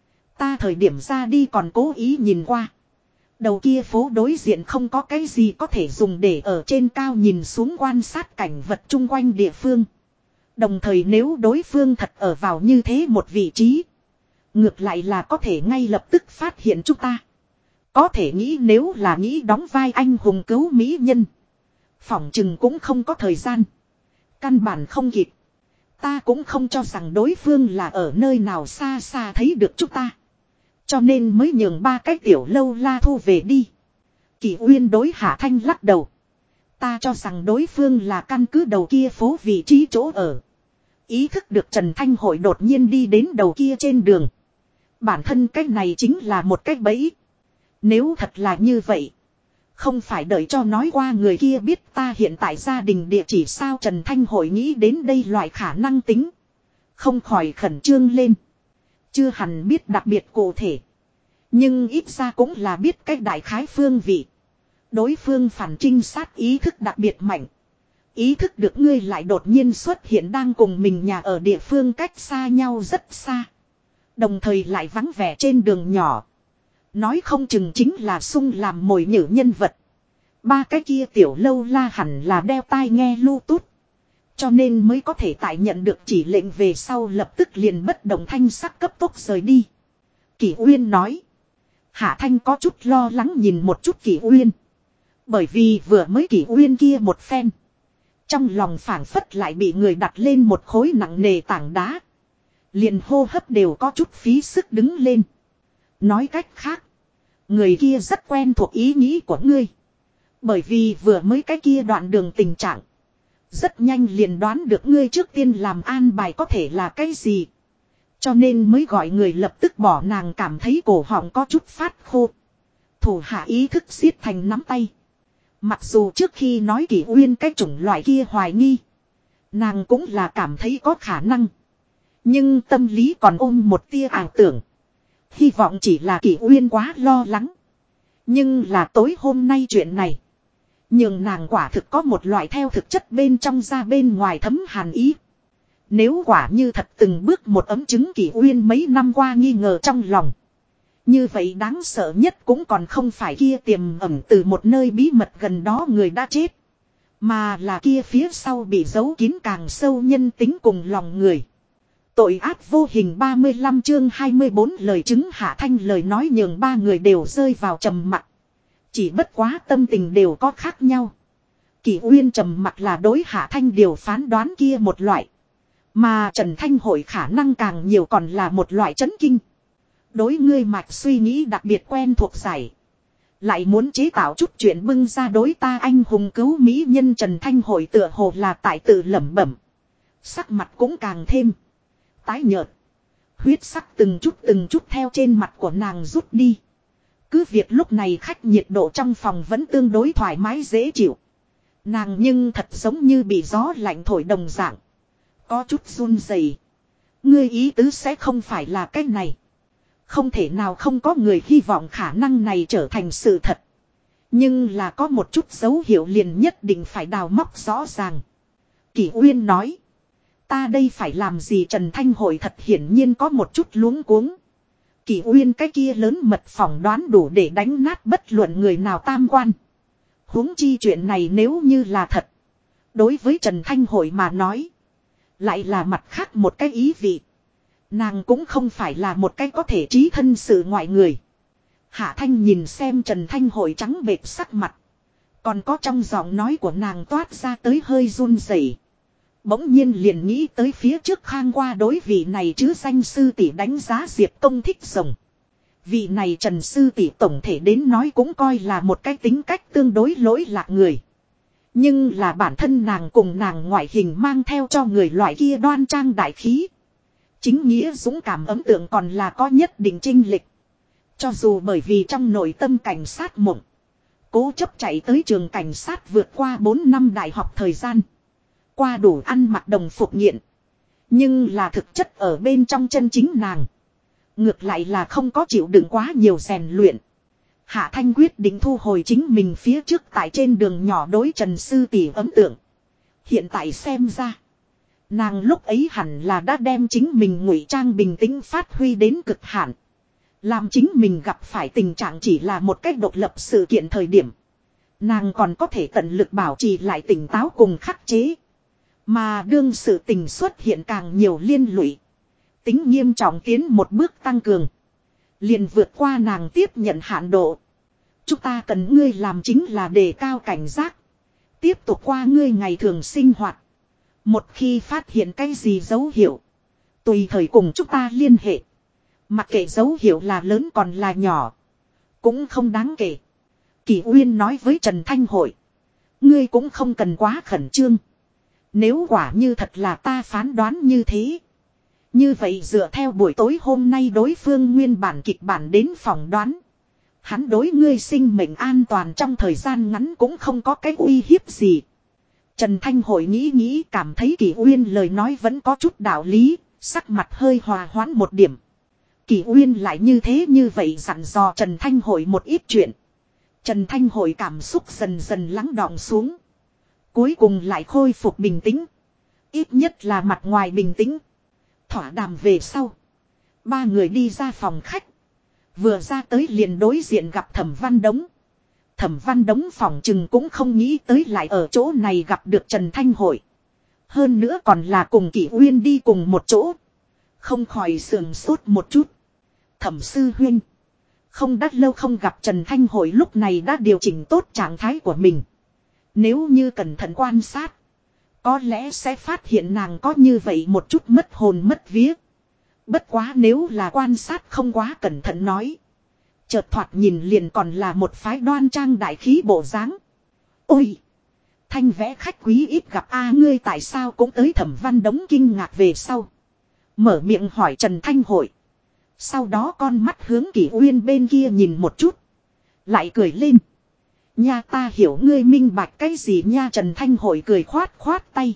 Ta thời điểm ra đi còn cố ý nhìn qua. Đầu kia phố đối diện không có cái gì có thể dùng để ở trên cao nhìn xuống quan sát cảnh vật chung quanh địa phương. Đồng thời nếu đối phương thật ở vào như thế một vị trí. Ngược lại là có thể ngay lập tức phát hiện chúng ta. Có thể nghĩ nếu là nghĩ đóng vai anh hùng cứu mỹ nhân. Phỏng chừng cũng không có thời gian. Căn bản không kịp. Ta cũng không cho rằng đối phương là ở nơi nào xa xa thấy được chúng ta. Cho nên mới nhường ba cái tiểu lâu la thu về đi. Kỷ Uyên đối Hạ Thanh lắc đầu. Ta cho rằng đối phương là căn cứ đầu kia phố vị trí chỗ ở. Ý thức được Trần Thanh Hội đột nhiên đi đến đầu kia trên đường. Bản thân cái này chính là một cái bẫy. Nếu thật là như vậy. Không phải đợi cho nói qua người kia biết ta hiện tại gia đình địa chỉ sao, Trần Thanh Hội nghĩ đến đây loại khả năng tính. Không khỏi khẩn trương lên. Chưa hẳn biết đặc biệt cụ thể. Nhưng ít ra cũng là biết cách đại khái phương vị. Đối phương phản trinh sát ý thức đặc biệt mạnh. Ý thức được ngươi lại đột nhiên xuất hiện đang cùng mình nhà ở địa phương cách xa nhau rất xa. Đồng thời lại vắng vẻ trên đường nhỏ. Nói không chừng chính là sung làm mồi nhử nhân vật. Ba cái kia tiểu lâu la hẳn là đeo tai nghe Bluetooth. Cho nên mới có thể tại nhận được chỉ lệnh về sau lập tức liền bất động thanh sắc cấp tốc rời đi. Kỷ Uyên nói. Hạ Thanh có chút lo lắng nhìn một chút Kỷ Uyên. Bởi vì vừa mới Kỷ Uyên kia một phen. Trong lòng phảng phất lại bị người đặt lên một khối nặng nề tảng đá. Liền hô hấp đều có chút phí sức đứng lên. Nói cách khác. Người kia rất quen thuộc ý nghĩ của ngươi. Bởi vì vừa mới cái kia đoạn đường tình trạng. Rất nhanh liền đoán được ngươi trước tiên làm an bài có thể là cái gì. Cho nên mới gọi người lập tức bỏ, nàng cảm thấy cổ họng có chút phát khô. Thủ hạ ý thức siết thành nắm tay. Mặc dù trước khi nói Kỷ Uyên cái chủng loại kia hoài nghi. Nàng cũng là cảm thấy có khả năng. Nhưng tâm lý còn ôm một tia ảo tưởng. Hy vọng chỉ là Kỷ Uyên quá lo lắng. Nhưng là tối hôm nay chuyện này. Nhưng nàng quả thực có một loại theo thực chất bên trong ra bên ngoài thấm hàn ý. Nếu quả như thật từng bước một ấm chứng Kỷ Uyên mấy năm qua nghi ngờ trong lòng. Như vậy đáng sợ nhất cũng còn không phải kia tiềm ẩn từ một nơi bí mật gần đó người đã chết. Mà là kia phía sau bị giấu kín càng sâu nhân tính cùng lòng người. Tội ác vô hình 35 chương 24 lời chứng Hạ Thanh lời nói nhường ba người đều rơi vào trầm mặc. Chỉ bất quá tâm tình đều có khác nhau. Kỷ Uyên trầm mặc là đối Hạ Thanh điều phán đoán kia một loại. Mà Trần Thanh Hội khả năng càng nhiều còn là một loại chấn kinh. Đối ngươi mạch suy nghĩ đặc biệt quen thuộc giải. Lại muốn chế tạo chút chuyện bưng ra đối ta anh hùng cứu mỹ nhân Trần Thanh Hội tựa hồ là tại tự lẩm bẩm. Sắc mặt cũng càng thêm tái nhợt. Huyết sắc từng chút theo trên mặt của nàng rút đi. Cứ việc lúc này khách nhiệt độ trong phòng vẫn tương đối thoải mái dễ chịu. Nàng nhưng thật giống như bị gió lạnh thổi đồng dạng. Có chút run rẩy. Ngươi ý tứ sẽ không phải là cái này. Không thể nào không có người hy vọng khả năng này trở thành sự thật. Nhưng là có một chút dấu hiệu liền nhất định phải đào móc rõ ràng. Kỷ Uyên nói. Ta đây phải làm gì Trần Thanh Hội thật hiển nhiên có một chút luống cuống. Kỷ Uyên cái kia lớn mật phỏng đoán đủ để đánh nát bất luận người nào tam quan. Huống chi chuyện này nếu như là thật. Đối với Trần Thanh Hội mà nói. Lại là mặt khác một cái ý vị. Nàng cũng không phải là một cái có thể trí thân sự ngoại người. Hạ Thanh nhìn xem Trần Thanh Hội trắng bệch sắc mặt. Còn có trong giọng nói của nàng toát ra tới hơi run rẩy. Bỗng nhiên liền nghĩ tới phía trước khang qua đối vị này chứ danh sư tỷ đánh giá Diệp Công thích rồng. Vị này Trần sư tỷ tổng thể đến nói cũng coi là một cái tính cách tương đối lỗi lạc người. Nhưng là bản thân nàng cùng nàng ngoại hình mang theo cho người loại kia đoan trang đại khí. Chính nghĩa dũng cảm ấn tượng còn là có nhất định chênh lệch. Cho dù bởi vì trong nội tâm cảnh sát mộng. Cố chấp chạy tới trường cảnh sát vượt qua 4 năm đại học thời gian. Qua đủ ăn mặc đồng phục nghiện. Nhưng là thực chất ở bên trong chân chính nàng. Ngược lại là không có chịu đựng quá nhiều rèn luyện. Hạ Thanh quyết định thu hồi chính mình phía trước tại trên đường nhỏ đối Trần sư tỷ ấn tượng. Hiện tại xem ra. Nàng lúc ấy hẳn là đã đem chính mình ngụy trang bình tĩnh phát huy đến cực hạn. Làm chính mình gặp phải tình trạng chỉ là một cách độc lập sự kiện thời điểm. Nàng còn có thể tận lực bảo trì lại tỉnh táo cùng khắc chế. Mà đương sự tình xuất hiện càng nhiều liên lụy. Tính nghiêm trọng tiến một bước tăng cường. Liền vượt qua nàng tiếp nhận hạn độ. Chúng ta cần ngươi làm chính là đề cao cảnh giác. Tiếp tục qua ngươi ngày thường sinh hoạt. Một khi phát hiện cái gì dấu hiệu. Tùy thời cùng chúng ta liên hệ. Mặc kệ dấu hiệu là lớn còn là nhỏ. Cũng không đáng kể. Kỷ Uyên nói với Trần Thanh Hội. Ngươi cũng không cần quá khẩn trương. Nếu quả như thật là ta phán đoán như thế. Như vậy dựa theo buổi tối hôm nay đối phương nguyên bản kịch bản đến phỏng đoán. Hắn đối ngươi sinh mệnh an toàn trong thời gian ngắn cũng không có cái uy hiếp gì. Trần Thanh Hội nghĩ cảm thấy Kỷ Uyên lời nói vẫn có chút đạo lý, sắc mặt hơi hòa hoãn một điểm. Kỷ Uyên lại như thế như vậy dặn dò Trần Thanh Hội một ít chuyện. Trần Thanh Hội cảm xúc dần dần lắng đọng xuống. Cuối cùng lại khôi phục bình tĩnh. Ít nhất là mặt ngoài bình tĩnh. Thỏa đàm về sau. Ba người đi ra phòng khách. Vừa ra tới liền đối diện gặp Thẩm Văn Đống. Thẩm Văn Đống phòng chừng cũng không nghĩ tới lại ở chỗ này gặp được Trần Thanh Hội. Hơn nữa còn là cùng Kỷ Uyên đi cùng một chỗ. Không khỏi sườn sốt một chút. Thẩm sư huynh. Không đắt lâu không gặp Trần Thanh Hội lúc này đã điều chỉnh tốt trạng thái của mình. Nếu như cẩn thận quan sát. Có lẽ sẽ phát hiện nàng có như vậy một chút mất hồn mất vía. Bất quá nếu là quan sát không quá cẩn thận nói. Chợt thoạt nhìn liền còn là một phái đoan trang đại khí bộ dáng. Ôi! Thanh vẽ khách quý ít gặp a ngươi tại sao cũng tới Thẩm Văn Đống kinh ngạc về sau. Mở miệng hỏi Trần Thanh Hội. Sau đó con mắt hướng Kỷ Uyên bên kia nhìn một chút. Lại cười lên. Nha ta hiểu ngươi minh bạch cái gì nha Trần Thanh Hội cười khoát tay.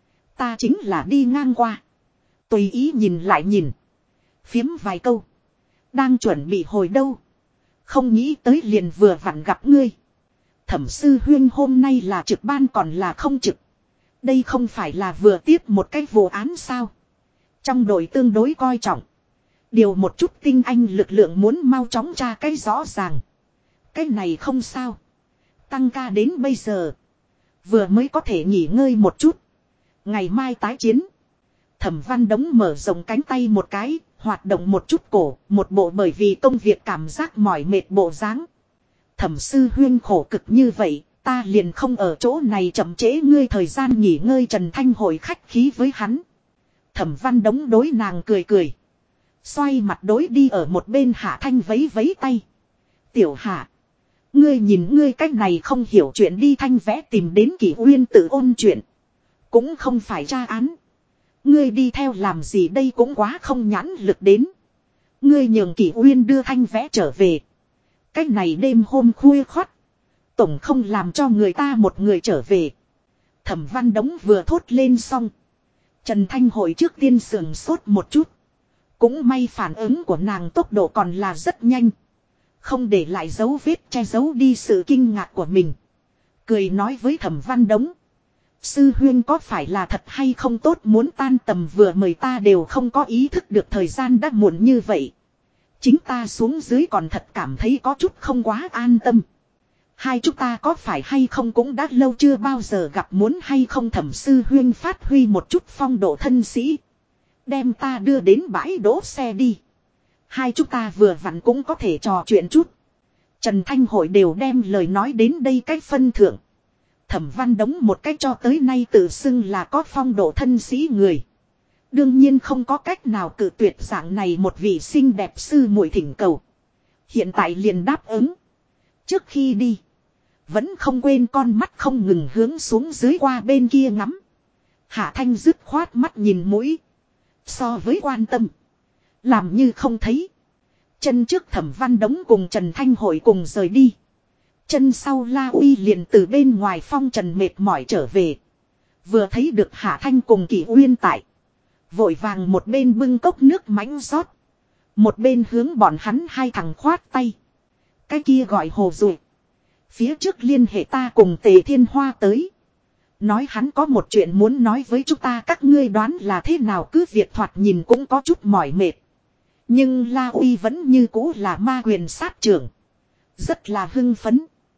Ta chính là đi ngang qua. Tùy ý nhìn lại nhìn. Phiếm vài câu. Đang chuẩn bị hồi đâu. Không nghĩ tới liền vừa vặn gặp ngươi. Thẩm sư huyên hôm nay là trực ban còn là không trực. Đây không phải là vừa tiếp một cái vụ án sao. Trong đội tương đối coi trọng. Điều một chút tinh anh lực lượng muốn mau chóng tra cái rõ ràng. Cái này không sao. Tăng ca đến bây giờ. Vừa mới có thể nghỉ ngơi một chút. Ngày mai tái chiến. Thẩm Văn Đống mở rộng cánh tay một cái, hoạt động một chút cổ, một bộ bởi vì công việc cảm giác mỏi mệt bộ dáng. Thẩm sư huyên khổ cực như vậy, ta liền không ở chỗ này chậm trễ ngươi thời gian nghỉ ngơi. Trần Thanh Hội khách khí với hắn. Thẩm Văn Đống đối nàng cười cười. Xoay mặt đối đi ở một bên Hạ Thanh vấy vấy tay. Tiểu Hạ. Ngươi nhìn ngươi cách này không hiểu chuyện đi. Thanh vẽ tìm đến Kỷ Uyên tự ôn chuyện. Cũng không phải tra án. Ngươi đi theo làm gì đây cũng quá không nhãn lực đến. Ngươi nhường Kỷ Uyên đưa Thanh vẽ trở về. Cách này đêm hôm khuya khoắt. Tổng không làm cho người ta một người trở về. Thẩm Văn Đống vừa thốt lên xong. Trần Thanh Hội trước tiên sườn sốt một chút. Cũng may phản ứng của nàng tốc độ còn là rất nhanh. Không để lại dấu vết che giấu đi sự kinh ngạc của mình. Cười nói với Thẩm Văn Đống. Sư huyên có phải là thật hay không tốt muốn tan tầm vừa mời ta đều không có ý thức được thời gian đã muộn như vậy. Chính ta xuống dưới còn thật cảm thấy có chút không quá an tâm. Hai chúng ta có phải hay không cũng đã lâu chưa bao giờ gặp muốn hay không Thẩm sư huyên phát huy một chút phong độ thân sĩ. Đem ta đưa đến bãi đỗ xe đi. Hai chúng ta vừa vặn cũng có thể trò chuyện chút. Trần Thanh Hội đều đem lời nói đến đây cách phân thượng. Thẩm Văn Đống một cách cho tới nay tự xưng là có phong độ thân sĩ người. Đương nhiên không có cách nào cự tuyệt dạng này một vị xinh đẹp sư muội thỉnh cầu. Hiện tại liền đáp ứng. Trước khi đi. Vẫn không quên con mắt không ngừng hướng xuống dưới qua bên kia ngắm. Hạ Thanh dứt khoát mắt nhìn mũi. So với quan tâm. Làm như không thấy. Chân trước Thẩm Văn Đống cùng Trần Thanh Hội cùng rời đi. Chân sau La Uy liền từ bên ngoài phong trần mệt mỏi trở về. Vừa thấy được Hạ Thanh cùng Kỷ Uyên tại. Vội vàng một bên bưng cốc nước mãnh rót. Một bên hướng bọn hắn hai thằng khoát tay. Cái kia gọi Hồ Dụ. Phía trước liên hệ ta cùng Tề Thiên Hoa tới. Nói hắn có một chuyện muốn nói với chúng ta, các ngươi đoán là thế nào, cứ việc thoạt nhìn cũng có chút mỏi mệt. Nhưng La Uy vẫn như cũ là ma quyền sát trưởng. Rất là hưng phấn.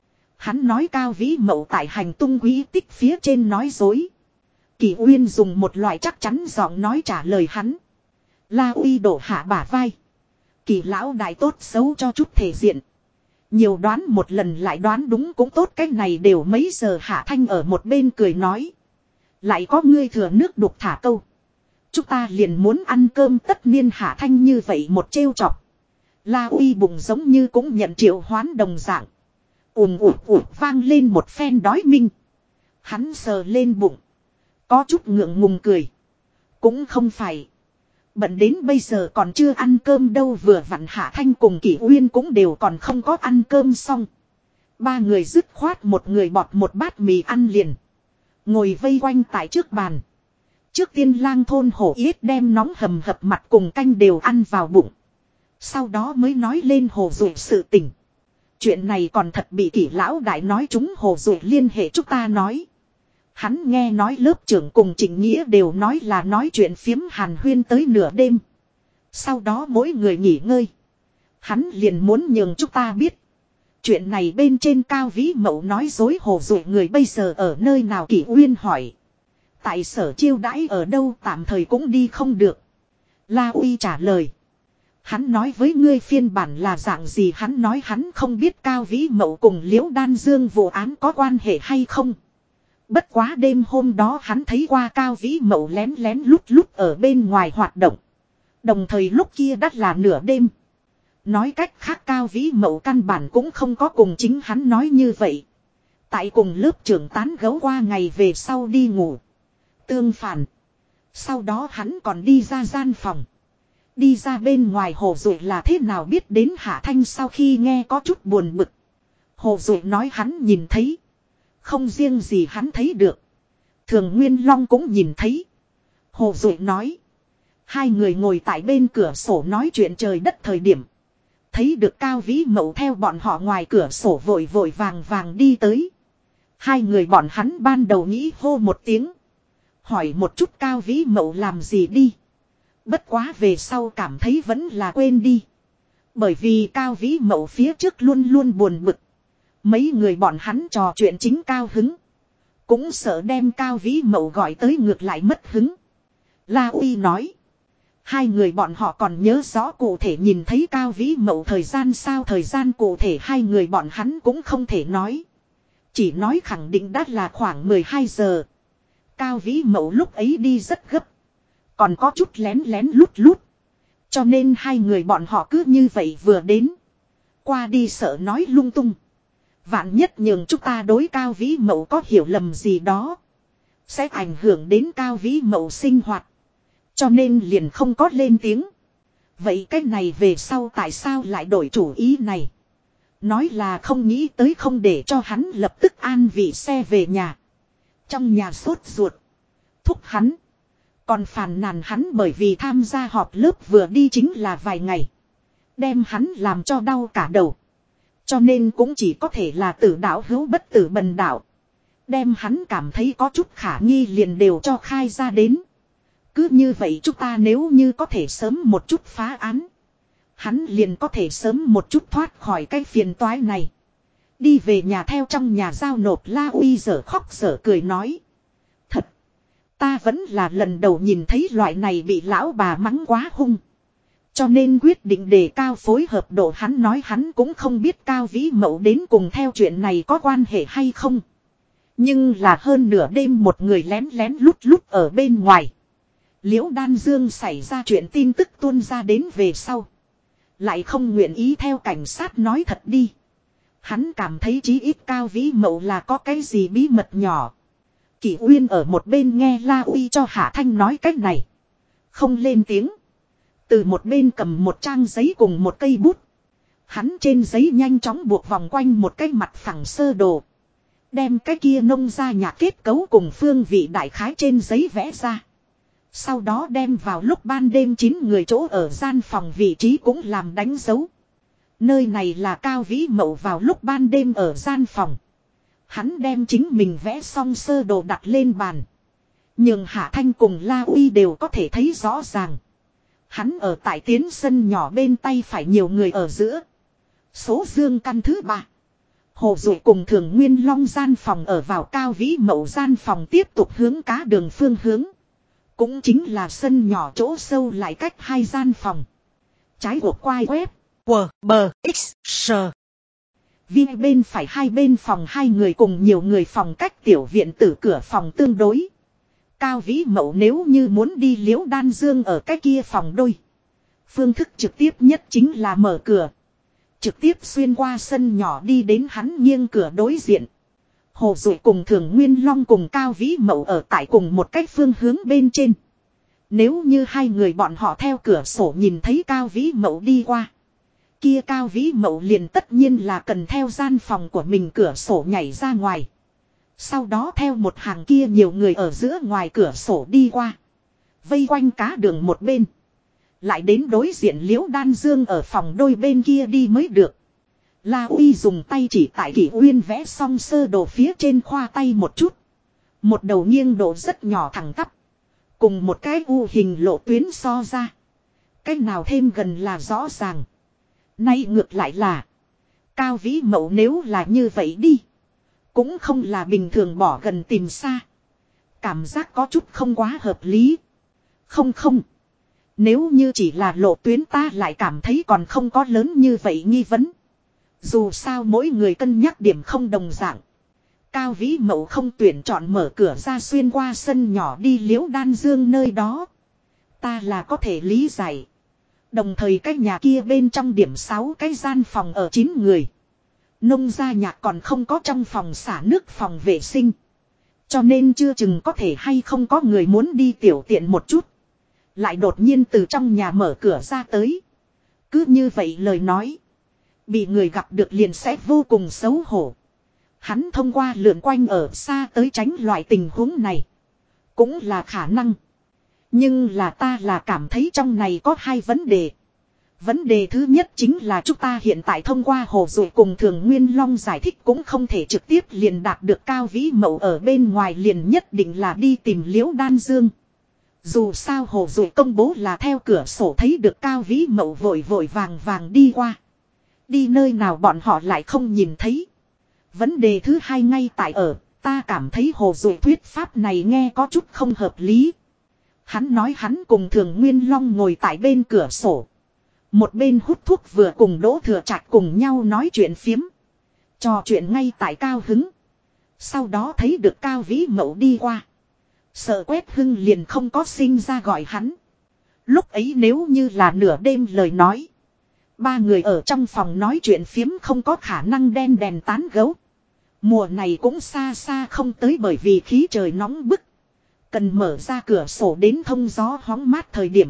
Hắn nói Cao Vĩ Mậu tại hành tung quý tích phía trên nói dối. Kỷ Uyên dùng một loại chắc chắn giọng nói trả lời hắn. La Uy đổ hạ bả vai. Kỷ lão đại tốt xấu cho chút thể diện. Nhiều đoán một lần lại đoán đúng cũng tốt, cái này đều mấy giờ. Hạ Thanh ở một bên cười nói. Lại có ngươi thừa nước đục thả câu. Chúng ta liền muốn ăn cơm tất niên. Hạ Thanh như vậy một trêu chọc. La Uy bụng giống như cũng nhận triệu hoán đồng dạng. Ùm vang lên một phen đói minh. Hắn sờ lên bụng. Có chút ngượng ngùng cười. Cũng không phải. Bận đến bây giờ còn chưa ăn cơm đâu. Vừa vặn Hạ Thanh cùng Kỷ Uyên cũng đều còn không có ăn cơm xong. Ba người dứt khoát một người bọt một bát mì ăn liền. Ngồi vây quanh tại trước bàn. Trước tiên Lang thôn hổ yết đem nóng hầm hập mặt cùng canh đều ăn vào bụng. Sau đó mới nói lên Hồ Dụ sự tình. Chuyện này còn thật bị Kỷ lão đại nói chúng. Hồ Dụ liên hệ chúng ta nói. Hắn nghe nói lớp trưởng cùng Trịnh Nghĩa đều nói là nói chuyện phiếm hàn huyên tới nửa đêm. Sau đó mỗi người nghỉ ngơi. Hắn liền muốn nhường chúng ta biết. Chuyện này bên trên Cao Vĩ Mậu nói dối Hồ Dụ người bây giờ ở nơi nào. Kỷ Uyên hỏi. Tại sở chiêu đãi ở đâu, tạm thời cũng đi không được. La Uy trả lời. Hắn nói với ngươi phiên bản là dạng gì, hắn nói hắn không biết Cao Vĩ Mậu cùng Liễu Đan Dương vụ án có quan hệ hay không. Bất quá đêm hôm đó hắn thấy qua Cao Vĩ Mậu lén lén lút lút ở bên ngoài hoạt động. Đồng thời lúc kia đã là nửa đêm. Nói cách khác Cao Vĩ Mậu căn bản cũng không có cùng chính hắn nói như vậy. Tại cùng lớp trưởng tán gẫu qua ngày về sau đi ngủ. Tương phản. Sau đó hắn còn đi ra gian phòng. Đi ra bên ngoài. Hồ Dụ là thế nào biết đến. Hạ Thanh sau khi nghe có chút buồn bực. Hồ Dụ nói hắn nhìn thấy. Không riêng gì hắn thấy được. Thường Nguyên Long cũng nhìn thấy. Hồ Dụ nói. Hai người ngồi tại bên cửa sổ nói chuyện trời đất thời điểm. Thấy được Cao Vĩ Mậu theo bọn họ ngoài cửa sổ vội vội vàng vàng đi tới. Hai người bọn hắn ban đầu nghĩ hô một tiếng. Hỏi một chút Cao Vĩ Mậu làm gì đi. Bất quá về sau cảm thấy vẫn là quên đi. Bởi vì Cao Vĩ Mậu phía trước luôn luôn buồn bực. Mấy người bọn hắn trò chuyện chính cao hứng. Cũng sợ đem Cao Vĩ Mậu gọi tới ngược lại mất hứng. La Uy nói. Hai người bọn họ còn nhớ rõ cụ thể nhìn thấy Cao Vĩ Mậu thời gian sao, thời gian cụ thể hai người bọn hắn cũng không thể nói. Chỉ nói khẳng định đã là khoảng 12 giờ. Cao Vĩ Mậu lúc ấy đi rất gấp. Còn có chút lén lén lút lút. Cho nên hai người bọn họ cứ như vậy vừa đến. Qua đi sợ nói lung tung. Vạn nhất nhường chúng ta đối Cao Vĩ Mậu có hiểu lầm gì đó. Sẽ ảnh hưởng đến Cao Vĩ Mậu sinh hoạt. Cho nên liền không có lên tiếng. Vậy cái này về sau tại sao lại đổi chủ ý này? Nói là không nghĩ tới không để cho hắn lập tức an vị xe về nhà. Trong nhà sốt ruột. Thúc hắn. Còn phàn nàn hắn bởi vì tham gia họp lớp vừa đi chính là vài ngày. Đem hắn làm cho đau cả đầu. Cho nên cũng chỉ có thể là tử đạo hữu bất tử bần đạo. Đem hắn cảm thấy có chút khả nghi liền đều cho khai ra đến. Cứ như vậy chúng ta nếu như có thể sớm một chút phá án. Hắn liền có thể sớm một chút thoát khỏi cái phiền toái này. Đi về nhà theo trong nhà giao nộp. La Uy dở khóc dở cười nói. Thật. Ta vẫn là lần đầu nhìn thấy loại này bị lão bà mắng quá hung. Cho nên quyết định đề cao phối hợp độ. Hắn nói hắn cũng không biết Cao Vĩ Mậu đến cùng theo chuyện này có quan hệ hay không. Nhưng là hơn nửa đêm một người lén lén lút lút ở bên ngoài. Liễu Đan Dương xảy ra chuyện tin tức tuôn ra đến về sau. Lại không nguyện ý theo cảnh sát nói thật đi. Hắn cảm thấy chí ít Cao Vĩ Mậu là có cái gì bí mật nhỏ. Kỷ Uyên ở một bên nghe La Uy cho Hạ Thanh nói cách này. Không lên tiếng. Từ một bên cầm một trang giấy cùng một cây bút. Hắn trên giấy nhanh chóng buộc vòng quanh một cái mặt phẳng sơ đồ. Đem cái kia nông ra nhà kết cấu cùng phương vị đại khái trên giấy vẽ ra. Sau đó đem vào lúc ban đêm 9 người chỗ ở gian phòng vị trí cũng làm đánh dấu. Nơi này là Cao Vĩ Mậu vào lúc ban đêm ở gian phòng. Hắn đem chính mình vẽ xong sơ đồ đặt lên bàn. Nhưng Hạ Thanh cùng La Uy đều có thể thấy rõ ràng. Hắn ở tại tiến sân nhỏ bên tay phải nhiều người ở giữa. Số dương căn thứ 3. Hồ Dụ cùng Thường Nguyên Long gian phòng ở vào Cao Vĩ Mậu gian phòng tiếp tục hướng cá đường phương hướng. Cũng chính là sân nhỏ chỗ sâu lại cách hai gian phòng. Trái của quai web. W, B, X, S. Vì bên phải hai bên phòng hai người cùng nhiều người phòng cách tiểu viện tử cửa phòng tương đối. Cao Vĩ Mậu nếu như muốn đi Liễu Đan Dương ở cái kia phòng đôi. Phương thức trực tiếp nhất chính là mở cửa. Trực tiếp xuyên qua sân nhỏ đi đến hắn nghiêng cửa đối diện. Hồ Dụ cùng Thường Nguyên Long cùng Cao Vĩ Mậu ở tại cùng một cách phương hướng bên trên. Nếu như hai người bọn họ theo cửa sổ nhìn thấy Cao Vĩ Mậu đi qua. Kia Cao Vĩ Mậu liền tất nhiên là cần theo gian phòng của mình cửa sổ nhảy ra ngoài. Sau đó theo một hàng kia nhiều người ở giữa ngoài cửa sổ đi qua. Vây quanh cá đường một bên. Lại đến đối diện Liễu Đan Dương ở phòng đôi bên kia đi mới được. La Uy dùng tay chỉ tại Kỷ Uyên vẽ xong sơ đồ phía trên khoa tay một chút. Một đầu nghiêng độ rất nhỏ thẳng tắp. Cùng một cái u hình lộ tuyến so ra. Cái nào thêm gần là rõ ràng. Nay ngược lại là. Cao Vĩ Mậu nếu là như vậy đi. Cũng không là bình thường bỏ gần tìm xa. Cảm giác có chút không quá hợp lý. Không. Nếu như chỉ là lộ tuyến ta lại cảm thấy còn không có lớn như vậy nghi vấn. Dù sao mỗi người cân nhắc điểm không đồng dạng. Cao Vĩ Mậu không tuyển chọn mở cửa ra xuyên qua sân nhỏ đi Liễu Đan Dương nơi đó. Ta là có thể lý giải. Đồng thời cái nhà kia bên trong điểm 6 cái gian phòng ở 9 người. Nông gia nhạc còn không có trong phòng xả nước phòng vệ sinh. Cho nên chưa chừng có thể hay không có người muốn đi tiểu tiện một chút. Lại đột nhiên từ trong nhà mở cửa ra tới. Cứ như vậy lời nói. Bị người gặp được liền sẽ vô cùng xấu hổ. Hắn thông qua lượn quanh ở xa tới tránh loại tình huống này. Cũng là khả năng. Nhưng là ta là cảm thấy trong này có hai vấn đề. Vấn đề thứ nhất chính là chúng ta hiện tại thông qua Hồ Dụ cùng Thường Nguyên Long giải thích cũng không thể trực tiếp liền đạt được Cao Vĩ Mậu ở bên ngoài liền nhất định là đi tìm Liễu Đan Dương. Dù sao Hồ Duệ công bố là theo cửa sổ thấy được Cao Vĩ Mậu vội vội vàng vàng đi qua. Đi nơi nào bọn họ lại không nhìn thấy. Vấn đề thứ hai ngay tại ở, ta cảm thấy Hồ Duệ thuyết pháp này nghe có chút không hợp lý. Hắn nói hắn cùng Thường Nguyên Long ngồi tại bên cửa sổ. Một bên hút thuốc vừa cùng Đỗ Thừa Trạch cùng nhau nói chuyện phiếm. Trò chuyện ngay tại cao hứng. Sau đó thấy được Cao Vĩ Mậu đi qua. Sợ Quét Hưng liền không có sinh ra gọi hắn. Lúc ấy nếu như là nửa đêm lời nói. Ba người ở trong phòng nói chuyện phiếm không có khả năng đen đèn tán gấu. Mùa này cũng xa xa không tới bởi vì khí trời nóng bức. Cần mở ra cửa sổ đến thông gió hóng mát thời điểm.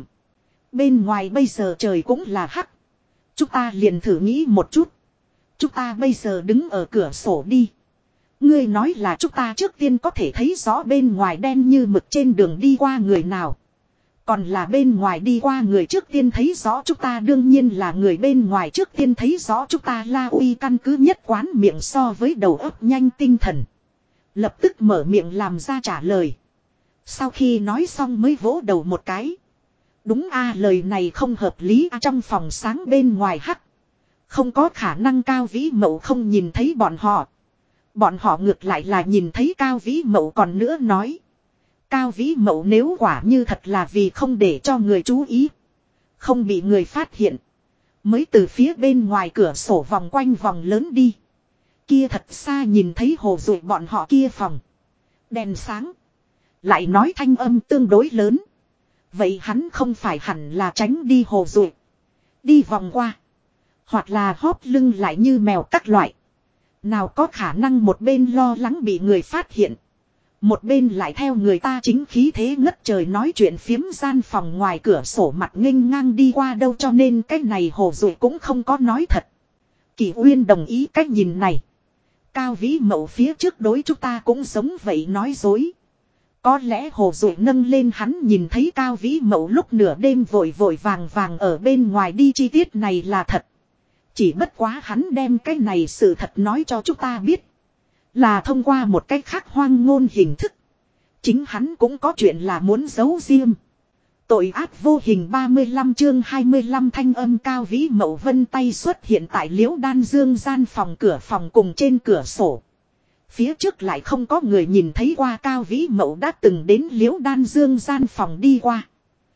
Bên ngoài bây giờ trời cũng là hắc. Chúng ta liền thử nghĩ một chút. Chúng ta bây giờ đứng ở cửa sổ đi. Ngươi nói là chúng ta trước tiên có thể thấy rõ bên ngoài đen như mực trên đường đi qua người nào. Còn là bên ngoài đi qua người trước tiên thấy rõ chúng ta, đương nhiên là người bên ngoài trước tiên thấy rõ chúng ta. La Uy căn cứ nhất quán miệng so với đầu óc nhanh tinh thần. Lập tức mở miệng làm ra trả lời. Sau khi nói xong mới vỗ đầu một cái. Đúng a, lời này không hợp lý a, trong phòng sáng bên ngoài hắc. Không có khả năng Cao Vĩ Mậu không nhìn thấy bọn họ. Bọn họ ngược lại là nhìn thấy Cao Vĩ Mậu, còn nữa nói. Cao Vĩ Mậu nếu quả như thật là vì không để cho người chú ý. Không bị người phát hiện. Mới từ phía bên ngoài cửa sổ vòng quanh vòng lớn đi. Kia thật xa nhìn thấy Hồ Duệ bọn họ kia phòng. Đèn sáng. Lại nói thanh âm tương đối lớn. Vậy hắn không phải hẳn là tránh đi Hồ Duệ. Đi vòng qua. Hoặc là hóp lưng lại như mèo các loại. Nào có khả năng một bên lo lắng bị người phát hiện. Một bên lại theo người ta chính khí thế ngất trời nói chuyện phiếm gian phòng ngoài cửa sổ mặt nghênh ngang đi qua đâu, cho nên cái này Hồ Duệ cũng không có nói thật. Kỳ Uyên đồng ý cách nhìn này. Cao Vĩ Mậu phía trước đối chúng ta cũng giống vậy nói dối. Có lẽ Hồ Duệ nâng lên hắn nhìn thấy Cao Vĩ Mậu lúc nửa đêm vội vội vàng vàng ở bên ngoài đi, chi tiết này là thật. Chỉ bất quá hắn đem cái này sự thật nói cho chúng ta biết. Là thông qua một cách khác hoang ngôn hình thức. Chính hắn cũng có chuyện là muốn giấu riêng. Tội ác vô hình 35 chương 25 thanh âm Cao Vĩ Mậu vân tay xuất hiện tại Liễu Đan Dương gian phòng, cửa phòng cùng trên cửa sổ. Phía trước lại không có người nhìn thấy qua Cao Vĩ Mậu đã từng đến Liễu Đan Dương gian phòng đi qua.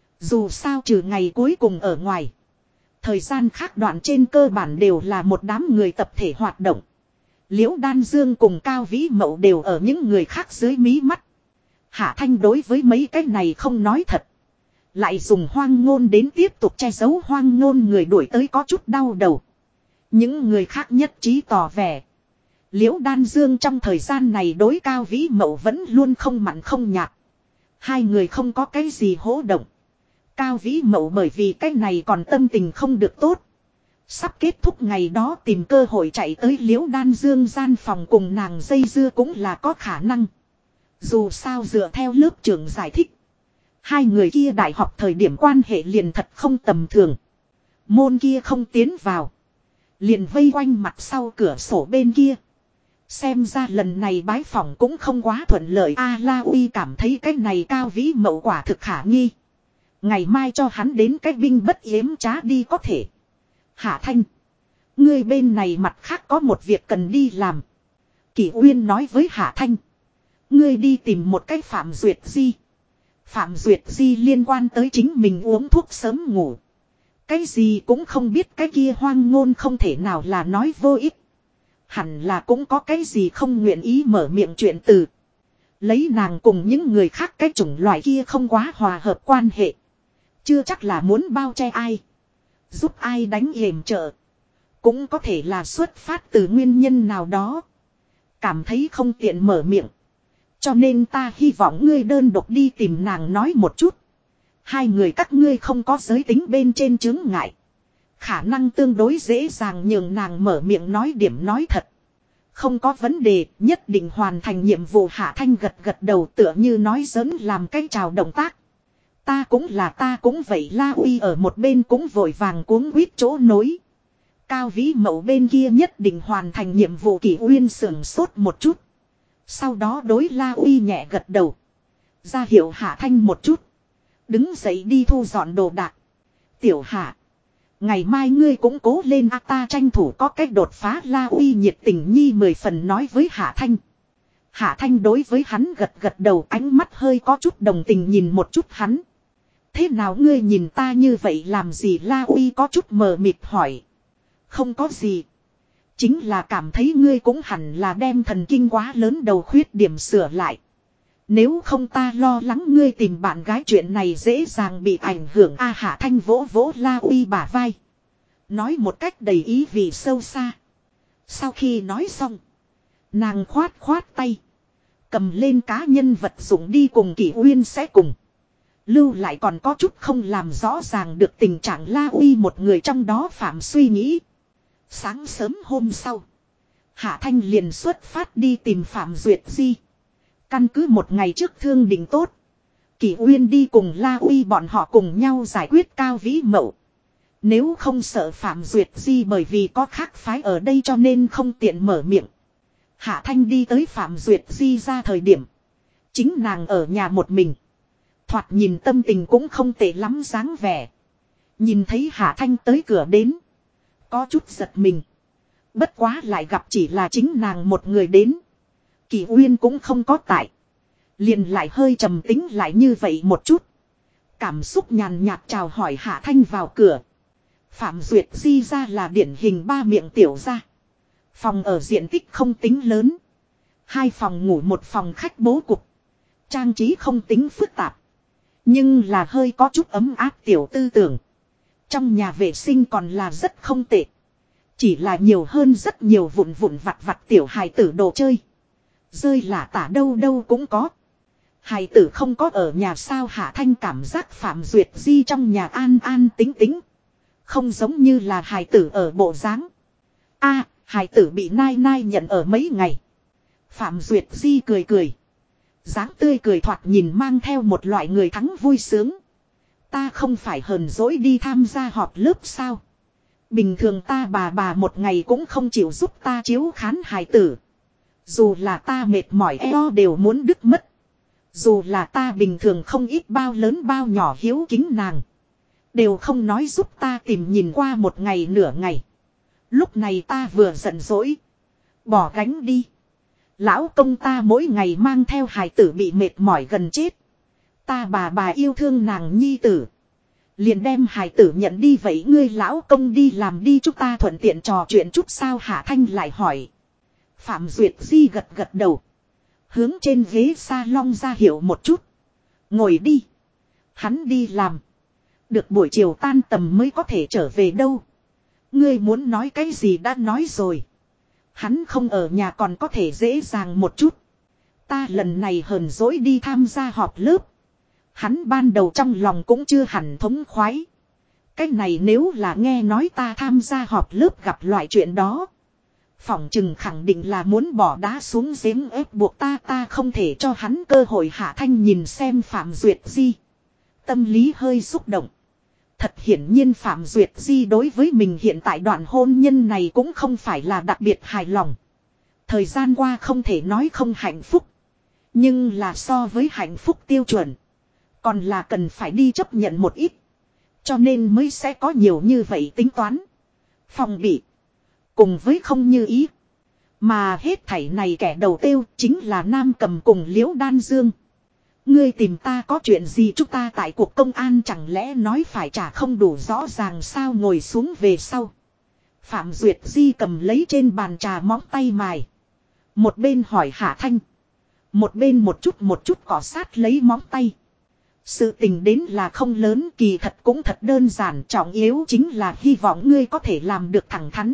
Dù sao trừ ngày cuối cùng ở ngoài. Thời gian khác đoạn trên cơ bản đều là một đám người tập thể hoạt động. Liễu Đan Dương cùng Cao Vĩ Mậu đều ở những người khác dưới mí mắt. Hạ Thanh đối với mấy cái này không nói thật. Lại dùng hoang ngôn đến tiếp tục che giấu hoang ngôn, người đuổi tới có chút đau đầu. Những người khác nhất trí tỏ vẻ. Liễu Đan Dương trong thời gian này đối Cao Vĩ Mậu vẫn luôn không mặn không nhạt. Hai người không có cái gì hỗ động. Cao Vĩ Mậu bởi vì cái này còn tâm tình không được tốt. Sắp kết thúc ngày đó tìm cơ hội chạy tới Liễu Đan Dương gian phòng cùng nàng dây dưa cũng là có khả năng. Dù sao dựa theo lớp trưởng giải thích. Hai người kia đại học thời điểm quan hệ liền thật không tầm thường. Môn kia không tiến vào. Liền vây quanh mặt sau cửa sổ bên kia. Xem ra lần này bái phỏng cũng không quá thuận lợi. La Uy cảm thấy cái này Cao Vĩ Mậu quả thực khả nghi. Ngày mai cho hắn đến cái binh bất yếm trá đi có thể. Hạ Thanh. Ngươi bên này mặt khác có một việc cần đi làm. Kỷ Uyên nói với Hạ Thanh. Ngươi đi tìm một cái Phạm Duyệt Di. Phạm Duyệt Di liên quan tới chính mình uống thuốc sớm ngủ. Cái gì cũng không biết, cái kia hoang ngôn không thể nào là nói vô ích. Hẳn là cũng có cái gì không nguyện ý mở miệng chuyện từ. Lấy nàng cùng những người khác cái chủng loại kia không quá hòa hợp quan hệ. Chưa chắc là muốn bao che ai. Giúp ai đánh yểm trợ. Cũng có thể là xuất phát từ nguyên nhân nào đó. Cảm thấy không tiện mở miệng. Cho nên ta hy vọng ngươi đơn độc đi tìm nàng nói một chút. Hai người các ngươi không có giới tính bên trên chướng ngại. Khả năng tương đối dễ dàng nhường nàng mở miệng nói điểm nói thật. Không có vấn đề, nhất định hoàn thành nhiệm vụ. Hạ Thanh gật gật đầu tựa như nói giỡn làm cái chào động tác. Ta cũng vậy. La Uy ở một bên cũng vội vàng cuống quýt chỗ nối. Cao Vĩ Mậu bên kia nhất định hoàn thành nhiệm vụ. Kỷ Uyên sưởng sốt một chút. Sau đó đối La Uy nhẹ gật đầu. Ra hiệu Hạ Thanh một chút. Đứng dậy đi thu dọn đồ đạc. Tiểu Hạ. Ngày mai ngươi cũng cố lên a, ta tranh thủ có cách đột phá. La Uy nhiệt tình nhi 10 phần nói với Hạ Thanh. Hạ Thanh đối với hắn gật gật đầu, ánh mắt hơi có chút đồng tình nhìn một chút hắn. Thế nào ngươi nhìn ta như vậy làm gì? La Uy có chút mờ mịt hỏi. Không có gì. Chính là cảm thấy ngươi cũng hẳn là đem thần kinh quá lớn đầu khuyết điểm sửa lại. Nếu không ta lo lắng ngươi tìm bạn gái chuyện này dễ dàng bị ảnh hưởng. A Hạ Thanh vỗ vỗ La Uy bả vai. Nói một cách đầy ý vị sâu xa. Sau khi nói xong. Nàng khoát khoát tay. Cầm lên cá nhân vật dụng đi cùng Kỷ Uyên sẽ cùng. Lưu lại còn có chút không làm rõ ràng được tình trạng La Uy một người trong đó phạm suy nghĩ. Sáng sớm hôm sau. Hạ Thanh liền xuất phát đi tìm Phạm Duyệt Di. Căn cứ một ngày trước thương định tốt. Kỷ Uyên đi cùng La Uy bọn họ cùng nhau giải quyết Cao Vĩ Mậu. Nếu không sợ Phạm Duyệt Di bởi vì có khác phái ở đây cho nên không tiện mở miệng. Hạ Thanh đi tới Phạm Duyệt Di ra thời điểm. Chính nàng ở nhà một mình. Thoạt nhìn tâm tình cũng không tệ lắm dáng vẻ. Nhìn thấy Hạ Thanh tới cửa đến. Có chút giật mình. Bất quá lại gặp chỉ là chính nàng một người đến. Kỷ Uyên cũng không có tại. Liền lại hơi trầm tính lại như vậy một chút. Cảm xúc nhàn nhạt chào hỏi Hạ Thanh vào cửa. Phạm Duyệt Di ra là điển hình ba miệng tiểu gia. Phòng ở diện tích không tính lớn. 2 phòng ngủ 1 phòng khách bố cục. Trang trí không tính phức tạp. Nhưng là hơi có chút ấm áp tiểu tư tưởng. Trong nhà vệ sinh còn là rất không tệ. Chỉ là nhiều hơn rất nhiều vụn vụn vặt vặt tiểu hài tử đồ chơi. Rơi lả tả đâu đâu cũng có. Hài tử không có ở nhà sao? Hạ Thanh cảm giác Phạm Duyệt Di trong nhà an an tính tính. Không giống như là hài tử ở bộ dáng. A, hài tử bị nai nai nhận ở mấy ngày. Phạm Duyệt Di cười cười. Dáng tươi cười thoạt nhìn mang theo một loại người thắng vui sướng. Ta không phải hờn dỗi đi tham gia họp lớp sao? Bình thường ta bà một ngày cũng không chịu giúp ta chiếu khán hài tử. Dù là ta mệt mỏi eo đều muốn đứt mất. Dù là ta bình thường không ít bao lớn bao nhỏ hiếu kính nàng. Đều không nói giúp ta tìm nhìn qua một ngày nửa ngày. Lúc này ta vừa giận dỗi. Bỏ gánh đi. Lão công ta mỗi ngày mang theo hài tử bị mệt mỏi gần chết. Ta bà yêu thương nàng nhi tử. Liền đem hài tử nhận đi vậy ngươi lão công đi làm đi chúng ta thuận tiện trò chuyện chút sao? Hạ Thanh lại hỏi. Phạm Duyệt Di gật gật đầu. Hướng trên ghế salon ra hiệu một chút. Ngồi đi. Hắn đi làm. Được buổi chiều tan tầm mới có thể trở về đâu. Ngươi muốn nói cái gì đã nói rồi. Hắn không ở nhà còn có thể dễ dàng một chút. Ta lần này hờn dỗi đi tham gia họp lớp. Hắn ban đầu trong lòng cũng chưa hẳn thống khoái. Cái này nếu là nghe nói ta tham gia họp lớp gặp loại chuyện đó. Phỏng chừng khẳng định là muốn bỏ đá xuống giếng ép buộc ta không thể cho hắn cơ hội. Hạ Thanh nhìn xem Phạm Duyệt Di. Tâm lý hơi xúc động. Thật hiển nhiên Phạm Duyệt Di đối với mình hiện tại đoạn hôn nhân này cũng không phải là đặc biệt hài lòng. Thời gian qua không thể nói không hạnh phúc. Nhưng là so với hạnh phúc tiêu chuẩn. Còn là cần phải đi chấp nhận một ít. Cho nên mới sẽ có nhiều như vậy tính toán. Phòng bị. Cùng với không như ý. Mà hết thảy này kẻ đầu tiêu chính là Nam Cầm cùng Liễu Đan Dương. Ngươi tìm ta có chuyện gì? Chúng ta tại cuộc công an chẳng lẽ nói phải trả không đủ rõ ràng sao? Ngồi xuống về sau. Phạm Duyệt Di cầm lấy trên bàn trà móng tay mài. Một bên hỏi Hạ Thanh. Một bên một chút cọ sát lấy móng tay. Sự tình đến là không lớn, kỳ thật cũng thật đơn giản, trọng yếu chính là hy vọng ngươi có thể làm được thẳng thắn.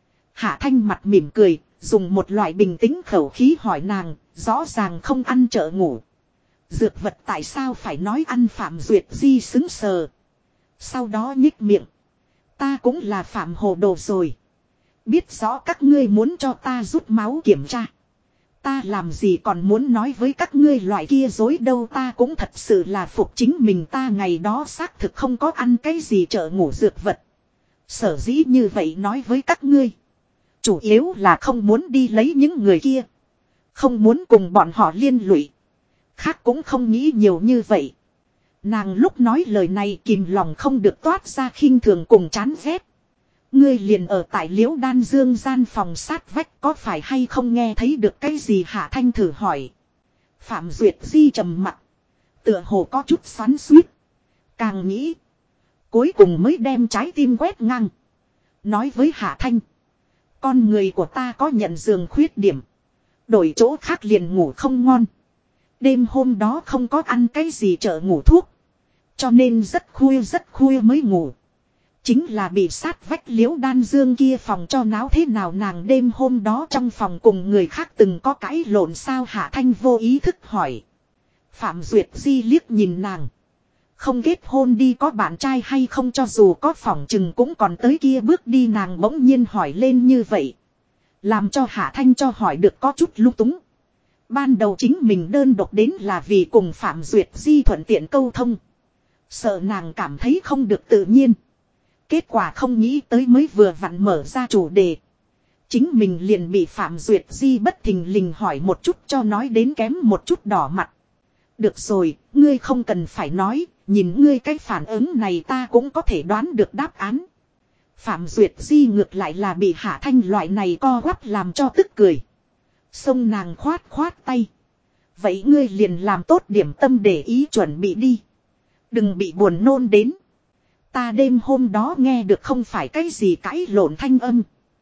Hạ Thanh mặt mỉm cười, dùng một loại bình tĩnh khẩu khí hỏi nàng, rõ ràng không ăn chợ ngủ. Dược vật tại sao phải nói ăn? Phạm Duyệt Di sững sờ. Sau đó nhích miệng. Ta cũng là phạm hồ đồ rồi. Biết rõ các ngươi muốn cho ta rút máu kiểm tra. Ta làm gì còn muốn nói với các ngươi loại kia dối đâu. Ta cũng thật sự là phục chính mình. Ta ngày đó xác thực không có ăn cái gì chợ ngủ dược vật. Sở dĩ như vậy nói với các ngươi. Chủ yếu là không muốn đi lấy những người kia. Không muốn cùng bọn họ liên lụy. Khác cũng không nghĩ nhiều như vậy. Nàng lúc nói lời này kìm lòng không được toát ra khinh thường cùng chán ghét. Ngươi liền ở tại Liễu Đan Dương gian phòng sát vách có phải hay không nghe thấy được cái gì Hạ Thanh thử hỏi. Phạm Duyệt Di trầm mặt. Tựa hồ có chút xoắn xuýt. Càng nghĩ. Cuối cùng mới đem trái tim quét ngang. Nói với Hạ Thanh. Con người của ta có nhận giường khuyết điểm. Đổi chỗ khác liền ngủ không ngon. Đêm hôm đó không có ăn cái gì chợ ngủ thuốc. Cho nên rất khuya mới ngủ. Chính là bị sát vách Liễu Đan Dương kia phòng cho náo thế nào nàng đêm hôm đó trong phòng cùng người khác từng có cãi lộn sao Hạ Thanh vô ý thức hỏi. Phạm Duyệt Di liếc nhìn nàng. Không kết hôn đi có bạn trai hay không cho dù có phỏng chừng cũng còn tới kia bước đi nàng bỗng nhiên hỏi lên như vậy. Làm cho Hạ Thanh cho hỏi được có chút lung túng. Ban đầu chính mình đơn độc đến là vì cùng Phạm Duyệt Di thuận tiện câu thông. Sợ nàng cảm thấy không được tự nhiên. Kết quả không nghĩ tới mới vừa vặn mở ra chủ đề. Chính mình liền bị Phạm Duyệt Di bất thình lình hỏi một chút cho nói đến kém một chút đỏ mặt. Được rồi, ngươi không cần phải nói, nhìn ngươi cái phản ứng này ta cũng có thể đoán được đáp án. Phạm Duyệt Di ngược lại là bị Hạ Thanh loại này co quắp làm cho tức cười. Xông nàng khoát tay. Vậy ngươi liền làm tốt điểm tâm để ý chuẩn bị đi. Đừng bị buồn nôn đến. Ta đêm hôm đó nghe được không phải cái gì cãi lộn thanh âm.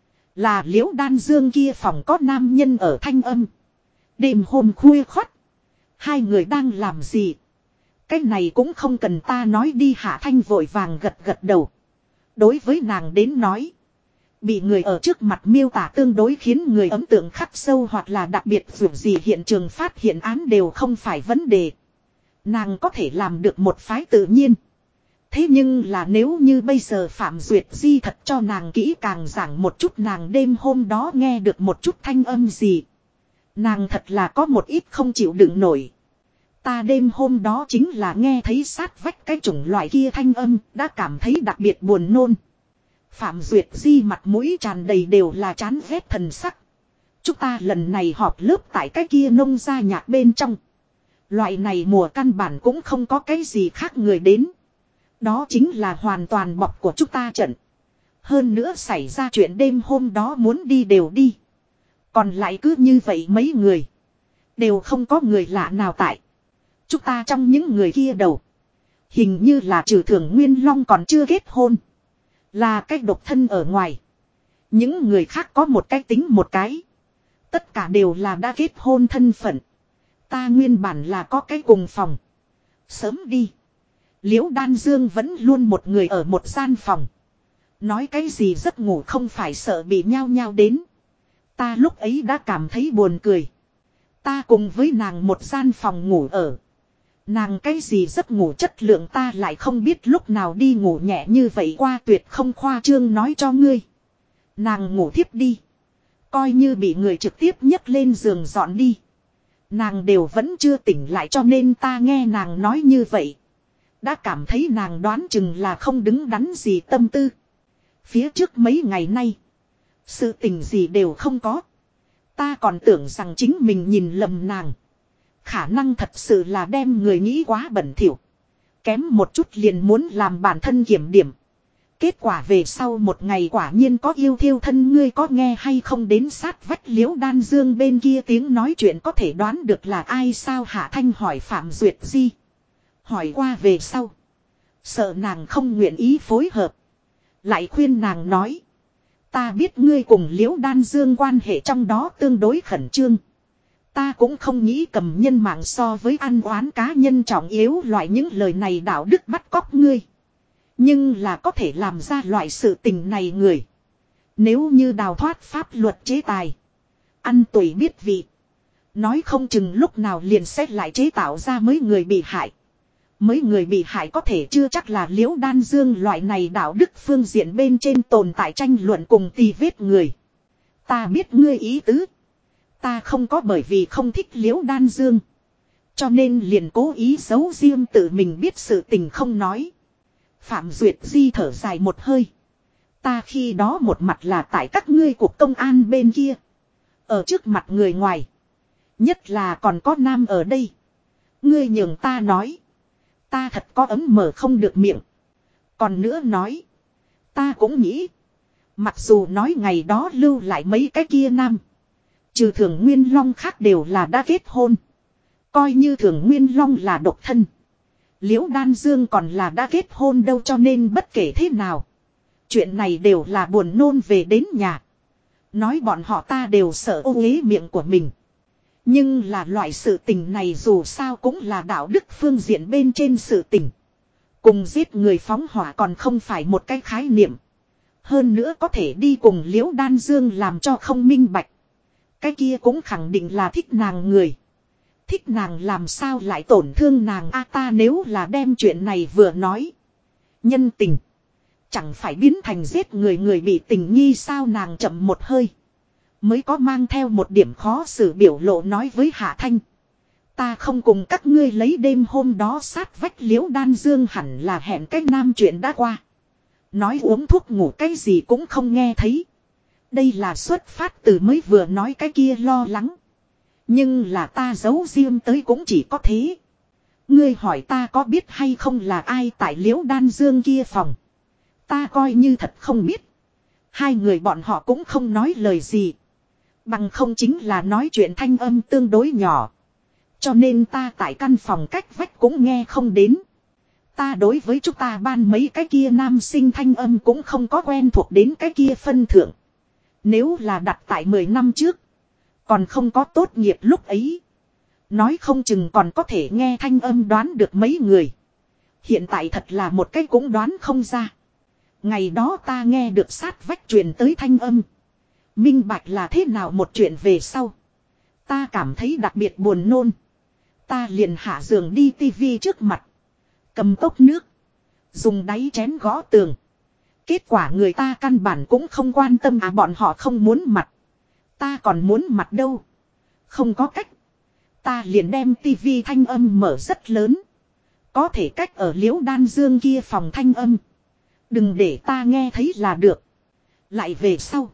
Là Liễu Đan Dương kia phòng có nam nhân ở thanh âm. Đêm hôm khuya khoắt. Hai người đang làm gì? Cái này cũng không cần ta nói đi Hạ Thanh vội vàng gật đầu. Đối với nàng đến nói. Bị người ở trước mặt miêu tả tương đối khiến người ấn tượng khắc sâu hoặc là đặc biệt dù gì hiện trường phát hiện án đều không phải vấn đề. Nàng có thể làm được một phái tự nhiên. Thế nhưng là nếu như bây giờ Phạm Duyệt Di thật cho nàng kỹ càng giảng một chút nàng đêm hôm đó nghe được một chút thanh âm gì. Nàng thật là có một ít không chịu đựng nổi. Ta đêm hôm đó chính là nghe thấy sát vách cái chủng loại kia thanh âm đã cảm thấy đặc biệt buồn nôn. Phạm Duyệt Di mặt mũi tràn đầy đều là chán ghét thần sắc. Chúng ta lần này họp lớp tại cái kia nông gia nhạc bên trong. Loại này mùa căn bản cũng không có cái gì khác người đến. Đó chính là hoàn toàn bọc của chúng ta trận. Hơn nữa xảy ra chuyện đêm hôm đó muốn đi đều đi. Còn lại cứ như vậy mấy người. Đều không có người lạ nào tại. Chúng ta trong những người kia đầu. Hình như là trừ Thường Nguyên Long còn chưa kết hôn. Là cách độc thân ở ngoài. Những người khác có một cái tính một cái. Tất cả đều là đã kết hôn thân phận. Ta nguyên bản là có cái cùng phòng. Sớm đi. Liễu Đan Dương vẫn luôn một người ở một gian phòng. Nói cái gì giấc ngủ không phải sợ bị nhao nhao đến. Ta lúc ấy đã cảm thấy buồn cười. Ta cùng với nàng một gian phòng ngủ ở. Nàng cái gì giấc ngủ chất lượng ta lại không biết lúc nào đi ngủ nhẹ như vậy qua tuyệt không khoa trương nói cho ngươi. Nàng ngủ thiếp đi. Coi như bị người trực tiếp nhấc lên giường dọn đi. Nàng đều vẫn chưa tỉnh lại cho nên ta nghe nàng nói như vậy. Đã cảm thấy nàng đoán chừng là không đứng đắn gì tâm tư. Phía trước mấy ngày nay. Sự tình gì đều không có. Ta còn tưởng rằng chính mình nhìn lầm nàng. Khả năng thật sự là đem người nghĩ quá bẩn thỉu. Kém một chút liền muốn làm bản thân kiểm điểm. Kết quả về sau một ngày quả nhiên có yêu thiêu thân ngươi có nghe hay không đến sát vách Liễu Đan Dương bên kia tiếng nói chuyện có thể đoán được là ai sao Hạ Thanh hỏi Phạm Duyệt Di. Hỏi qua về sau. Sợ nàng không nguyện ý phối hợp. Lại khuyên nàng nói. Ta biết ngươi cùng Liễu Đan Dương quan hệ trong đó tương đối khẩn trương. Ta cũng không nghĩ cầm nhân mạng so với ăn oán cá nhân trọng yếu loại những lời này đạo đức bắt cóc ngươi. Nhưng là có thể làm ra loại sự tình này người. Nếu như đào thoát pháp luật chế tài. Ăn tùy biết vị. Nói không chừng lúc nào liền xét lại chế tạo ra mấy người bị hại. Mấy người bị hại có thể chưa chắc là Liễu Đan Dương loại này đạo đức phương diện bên trên tồn tại tranh luận cùng tì vết người. Ta biết ngươi ý tứ. Ta không có bởi vì không thích Liễu Đan Dương. Cho nên liền cố ý giấu riêng tự mình biết sự tình không nói. Phạm Duyệt Di thở dài một hơi. Ta khi đó một mặt là tại các ngươi cuộc công an bên kia. Ở trước mặt người ngoài. Nhất là còn có nam ở đây. Ngươi nhường ta nói. Ta thật có ấm mở không được miệng. Còn nữa nói. Ta cũng nghĩ. Mặc dù nói ngày đó lưu lại mấy cái kia nam. Trừ Thường Nguyên Long khác đều là đã kết hôn. Coi như Thường Nguyên Long là độc thân. Liễu Đan Dương còn là đã kết hôn đâu, cho nên bất kể thế nào. Chuyện này đều là buồn nôn về đến nhà. Nói bọn họ ta đều sợ ô uế miệng của mình. Nhưng là loại sự tình này dù sao cũng là đạo đức phương diện bên trên sự tình. Cùng giết người phóng hỏa còn không phải một cái khái niệm. Hơn nữa có thể đi cùng Liễu Đan Dương làm cho không minh bạch. Cái kia cũng khẳng định là thích nàng người. Thích nàng làm sao lại tổn thương nàng a, ta nếu là đem chuyện này vừa nói. Nhân tình. Chẳng phải biến thành giết người, người bị tình nghi sao, nàng chậm một hơi. Mới có mang theo một điểm khó xử biểu lộ nói với Hạ Thanh. Ta không cùng các ngươi lấy đêm hôm đó sát vách Liễu Đan Dương hẳn là hẹn cách nam chuyện đã qua. Nói uống thuốc ngủ cái gì cũng không nghe thấy. Đây là xuất phát từ mới vừa nói cái kia lo lắng. Nhưng là ta giấu riêng tới cũng chỉ có thế. Ngươi hỏi ta có biết hay không là ai tại Liễu Đan Dương kia phòng. Ta coi như thật không biết. Hai người bọn họ cũng không nói lời gì. Bằng không chính là nói chuyện thanh âm tương đối nhỏ. Cho nên ta tại căn phòng cách vách cũng nghe không đến. Ta đối với chúng ta ban mấy cái kia nam sinh thanh âm cũng không có quen thuộc đến cái kia phân thượng. Nếu là đặt tại 10 năm trước. Còn không có tốt nghiệp lúc ấy. Nói không chừng còn có thể nghe thanh âm đoán được mấy người. Hiện tại thật là một cái cũng đoán không ra. Ngày đó ta nghe được sát vách truyền tới thanh âm. Minh bạch là thế nào một chuyện về sau. Ta cảm thấy đặc biệt buồn nôn. Ta liền hạ giường đi tivi trước mặt. Cầm cốc nước. Dùng đáy chén gõ tường. Kết quả người ta căn bản cũng không quan tâm, à bọn họ không muốn mặt. Ta còn muốn mặt đâu. Không có cách. Ta liền đem tivi thanh âm mở rất lớn. Có thể cách ở Liễu Đan Dương kia phòng thanh âm. Đừng để ta nghe thấy là được. Lại về sau.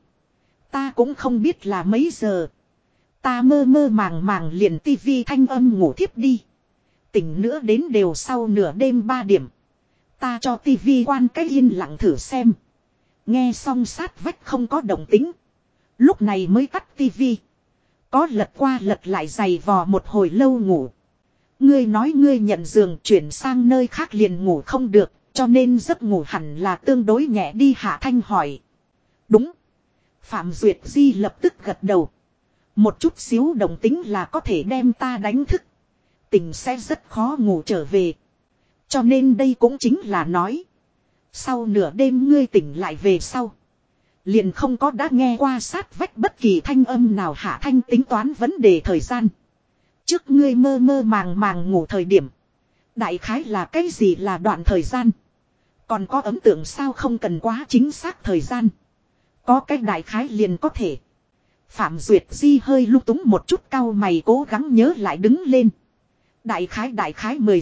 Ta cũng không biết là mấy giờ. Ta mơ mơ màng màng liền tivi thanh âm ngủ thiếp đi. Tỉnh nữa đến đều sau nửa đêm 3 điểm. Ta cho tivi quan cái yên lặng thử xem. Nghe xong sát vách không có động tĩnh. Lúc này mới tắt tivi. Có lật qua lật lại giày vò một hồi lâu ngủ. Ngươi nói ngươi nhận giường chuyển sang nơi khác liền ngủ không được. Cho nên giấc ngủ hẳn là tương đối nhẹ đi, Hạ Thanh hỏi. Đúng. Phạm Duyệt Di lập tức gật đầu. Một chút xíu động tính là có thể đem ta đánh thức. Tỉnh sẽ rất khó ngủ trở về. Cho nên đây cũng chính là nói. Sau nửa đêm ngươi tỉnh lại về sau. Liền không có đã nghe qua sát vách bất kỳ thanh âm nào. Hạ Thanh tính toán vấn đề thời gian. Trước ngươi mơ mơ màng màng ngủ thời điểm. Đại khái là cái gì là đoạn thời gian. Còn có ấn tượng sao, không cần quá chính xác thời gian. Có cái đại khái liền có thể. Phạm Duyệt Di hơi lung túng một chút, cau mày cố gắng nhớ lại đứng lên. Đại khái 10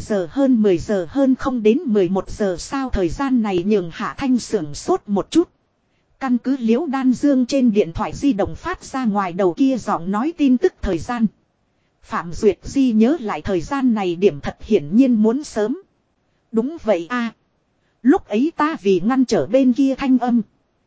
giờ hơn không đến 11 giờ sao, thời gian này nhường Hạ Thanh sưởng sốt một chút. Căn cứ Liễu Đan Dương trên điện thoại di động phát ra ngoài đầu kia giọng nói tin tức thời gian. Phạm Duyệt Di nhớ lại thời gian này điểm thật hiển nhiên muốn sớm. Đúng vậy a. Lúc ấy ta vì ngăn trở bên kia thanh âm.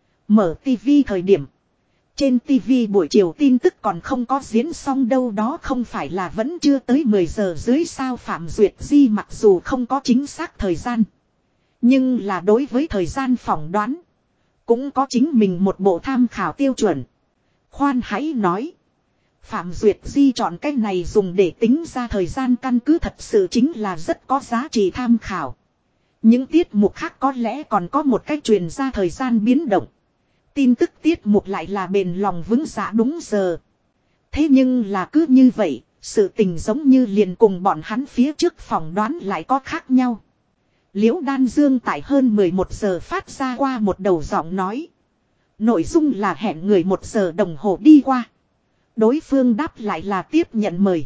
Mở tivi thời điểm. Trên tivi buổi chiều tin tức còn không có diễn xong đâu, đó không phải là vẫn chưa tới 10 giờ dưới sao. Phạm Duyệt Di mặc dù không có chính xác thời gian. Nhưng là đối với thời gian phỏng đoán. Cũng có chính mình một bộ tham khảo tiêu chuẩn. Khoan hãy nói. Phạm Duyệt Di chọn cách này dùng để tính ra thời gian căn cứ thật sự chính là rất có giá trị tham khảo. Những tiết mục khác có lẽ còn có một cách truyền ra thời gian biến động. Tin tức tiết mục lại là bền lòng vững dạ đúng giờ. Thế nhưng là cứ như vậy, sự tình giống như liền cùng bọn hắn phía trước phỏng đoán lại có khác nhau. Liễu Đan Dương tại hơn 11 giờ phát ra qua một đầu giọng nói. Nội dung là hẹn người 1 giờ đồng hồ đi qua. Đối phương đáp lại là tiếp nhận mời.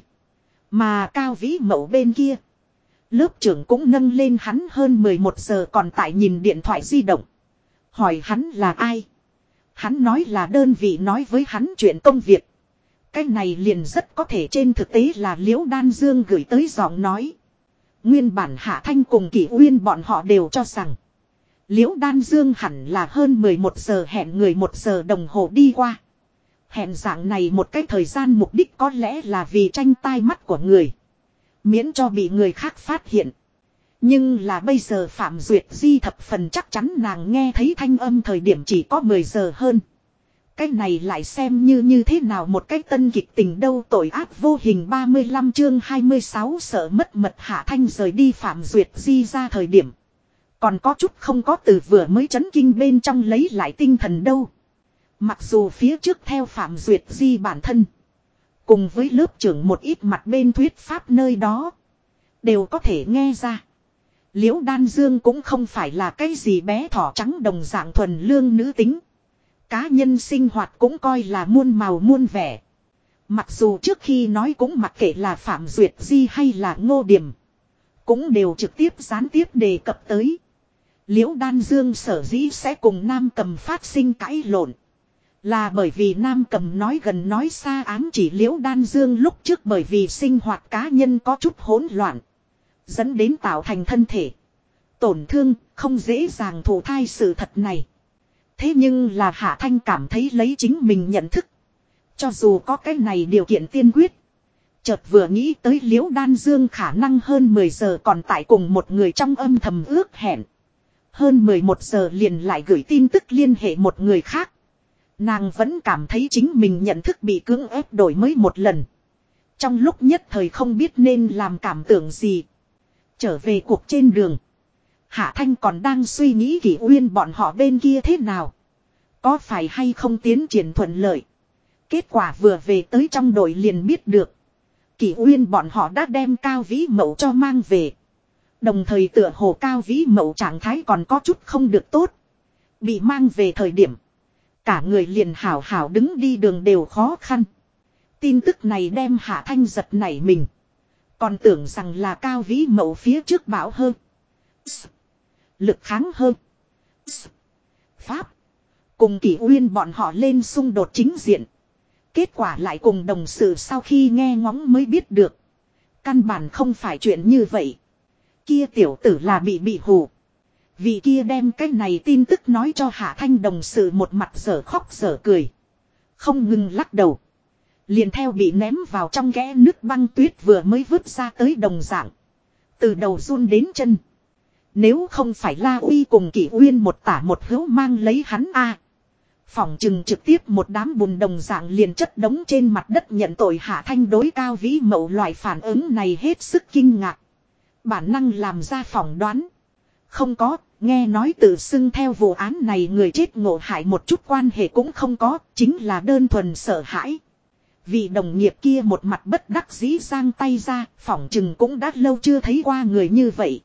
Mà Cao Vĩ Mậu bên kia. Lớp trưởng cũng nâng lên hắn hơn 11 giờ còn tại nhìn điện thoại di động. Hỏi hắn là ai. Hắn nói là đơn vị nói với hắn chuyện công việc. Cái này liền rất có thể trên thực tế là Liễu Đan Dương gửi tới giọng nói. Nguyên bản Hạ Thanh cùng Kỷ Uyên bọn họ đều cho rằng Liễu Đan Dương hẳn là hơn 11 giờ hẹn người 1 giờ đồng hồ đi qua. Hẹn dạng này một cái thời gian mục đích có lẽ là vì tranh tai mắt của người. Miễn cho bị người khác phát hiện. Nhưng là bây giờ Phạm Duyệt Di thập phần chắc chắn nàng nghe thấy thanh âm thời điểm chỉ có 10 giờ hơn. Cái này lại xem như thế nào một cái tân kịch tình đâu, tội ác vô hình. 35 chương 26 sợ mất mật. Hạ Thanh rời đi Phạm Duyệt Di ra thời điểm. Còn có chút không có từ vừa mới chấn kinh bên trong lấy lại tinh thần đâu. Mặc dù phía trước theo Phạm Duyệt Di bản thân. Cùng với lớp trưởng một ít mặt bên thuyết pháp nơi đó. Đều có thể nghe ra. Liễu Đan Dương cũng không phải là cái gì bé thỏ trắng đồng dạng thuần lương nữ tính. Cá nhân sinh hoạt cũng coi là muôn màu muôn vẻ. Mặc dù trước khi nói cũng mặc kệ là Phạm Duyệt Di hay là Ngô Điềm. Cũng đều trực tiếp gián tiếp đề cập tới. Liễu Đan Dương sở dĩ sẽ cùng Nam Cầm phát sinh cãi lộn. Là bởi vì Nam Cầm nói gần nói xa ám chỉ Liễu Đan Dương lúc trước bởi vì sinh hoạt cá nhân có chút hỗn loạn. Dẫn đến tạo thành thân thể tổn thương, không dễ dàng thụ thai sự thật này. Thế nhưng là Hạ Thanh cảm thấy lấy chính mình nhận thức. Cho dù có cái này điều kiện tiên quyết. Chợt vừa nghĩ tới Liễu Đan Dương khả năng hơn 10 giờ còn tại cùng một người trong âm thầm ước hẹn. Hơn 11 giờ liền lại gửi tin tức liên hệ một người khác. Nàng vẫn cảm thấy chính mình nhận thức bị cưỡng ép đổi mới một lần. Trong lúc nhất thời không biết nên làm cảm tưởng gì. Trở về cuộc trên đường. Hạ Thanh còn đang suy nghĩ Kỷ Uyên bọn họ bên kia thế nào. Có phải hay không tiến triển thuận lợi. Kết quả vừa về tới trong đội liền biết được. Kỷ Uyên bọn họ đã đem Cao Vĩ Mậu cho mang về. Đồng thời tựa hồ Cao Vĩ Mậu trạng thái còn có chút không được tốt. Bị mang về thời điểm. Cả người liền hảo hảo đứng đi đường đều khó khăn. Tin tức này đem Hạ Thanh giật nảy mình. Còn tưởng rằng là Cao Vĩ Mậu phía trước bảo hơn. Lực kháng hơn. Pháp. Cùng Kỷ Uyên bọn họ lên xung đột chính diện. Kết quả lại cùng đồng sự sau khi nghe ngóng mới biết được. Căn bản không phải chuyện như vậy. Kia tiểu tử là bị hù. Vì kia đem cái này tin tức nói cho Hạ Thanh đồng sự một mặt dở khóc dở cười. Không ngừng lắc đầu. Liền theo bị ném vào trong kẽ nước băng tuyết vừa mới vứt ra tới đồng dạng. Từ đầu run đến chân. Nếu không phải La Uy cùng Kỷ Uyên một tả một hữu mang lấy hắn phỏng chừng trực tiếp một đám bùn đồng dạng liền chất đống trên mặt đất nhận tội. Hạ Thanh đối Cao Vĩ Mậu loại phản ứng này hết sức kinh ngạc. Bản năng làm ra phỏng đoán. Không có, nghe nói tự xưng theo vụ án này người chết ngộ hại một chút quan hệ cũng không có, chính là đơn thuần sợ hãi. Vì đồng nghiệp kia một mặt bất đắc dĩ giang tay ra, phỏng chừng cũng đã lâu chưa thấy qua người như vậy.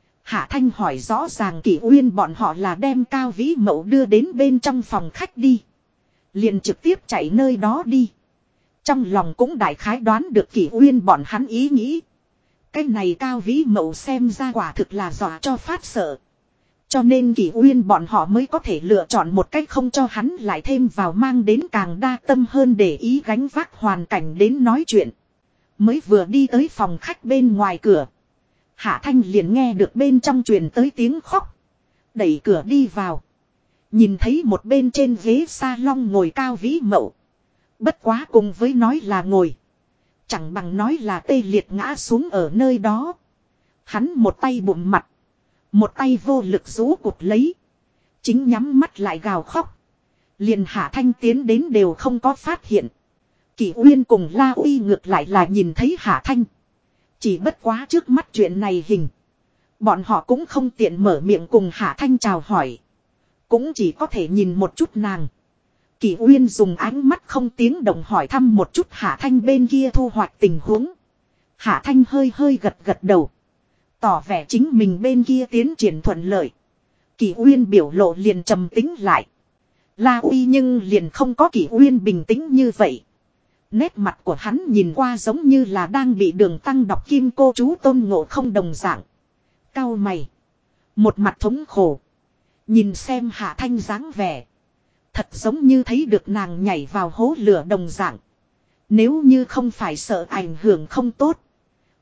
Hạ Thanh hỏi rõ ràng Kỷ Uyên bọn họ là đem Cao Vĩ Mậu đưa đến bên trong phòng khách đi. Liền trực tiếp chạy nơi đó đi. Trong lòng cũng đại khái đoán được Kỷ Uyên bọn hắn ý nghĩ. Cái này Cao Vĩ Mậu xem ra quả thực là dọa cho phát sợ. Cho nên Kỷ Uyên bọn họ mới có thể lựa chọn một cách không cho hắn lại thêm vào mang đến càng đa tâm hơn để ý gánh vác hoàn cảnh đến nói chuyện. Mới vừa đi tới phòng khách bên ngoài cửa. Hạ Thanh liền nghe được bên trong truyền tới tiếng khóc. Đẩy cửa đi vào. Nhìn thấy một bên trên ghế salon ngồi Cao Vĩ Mậu. Bất quá cùng với nói là ngồi. Chẳng bằng nói là tê liệt ngã xuống ở nơi đó. Hắn một tay bụng mặt. Một tay vô lực rũ cụt lấy. Chính nhắm mắt lại gào khóc. Liền Hạ Thanh tiến đến đều không có phát hiện. Kỷ Uyên cùng La Uy ngược lại là nhìn thấy Hạ Thanh. Chỉ bất quá trước mắt chuyện này hình. Bọn họ cũng không tiện mở miệng cùng Hạ Thanh chào hỏi. Cũng chỉ có thể nhìn một chút nàng. Kỷ Uyên dùng ánh mắt không tiếng động hỏi thăm một chút Hạ Thanh bên kia thu hoạch tình huống. Hạ Thanh hơi hơi gật gật đầu. Tỏ vẻ chính mình bên kia tiến triển thuận lợi. Kỷ Uyên biểu lộ liền trầm tĩnh lại. La Uy nhưng liền không có Kỷ Uyên bình tĩnh như vậy. Nét mặt của hắn nhìn qua giống như là đang bị Đường Tăng đọc kim cô chú Tôn Ngộ Không đồng dạng. Cau mày. Một mặt thống khổ. Nhìn xem Hạ Thanh dáng vẻ. Thật giống như thấy được nàng nhảy vào hố lửa đồng dạng. Nếu như không phải sợ ảnh hưởng không tốt.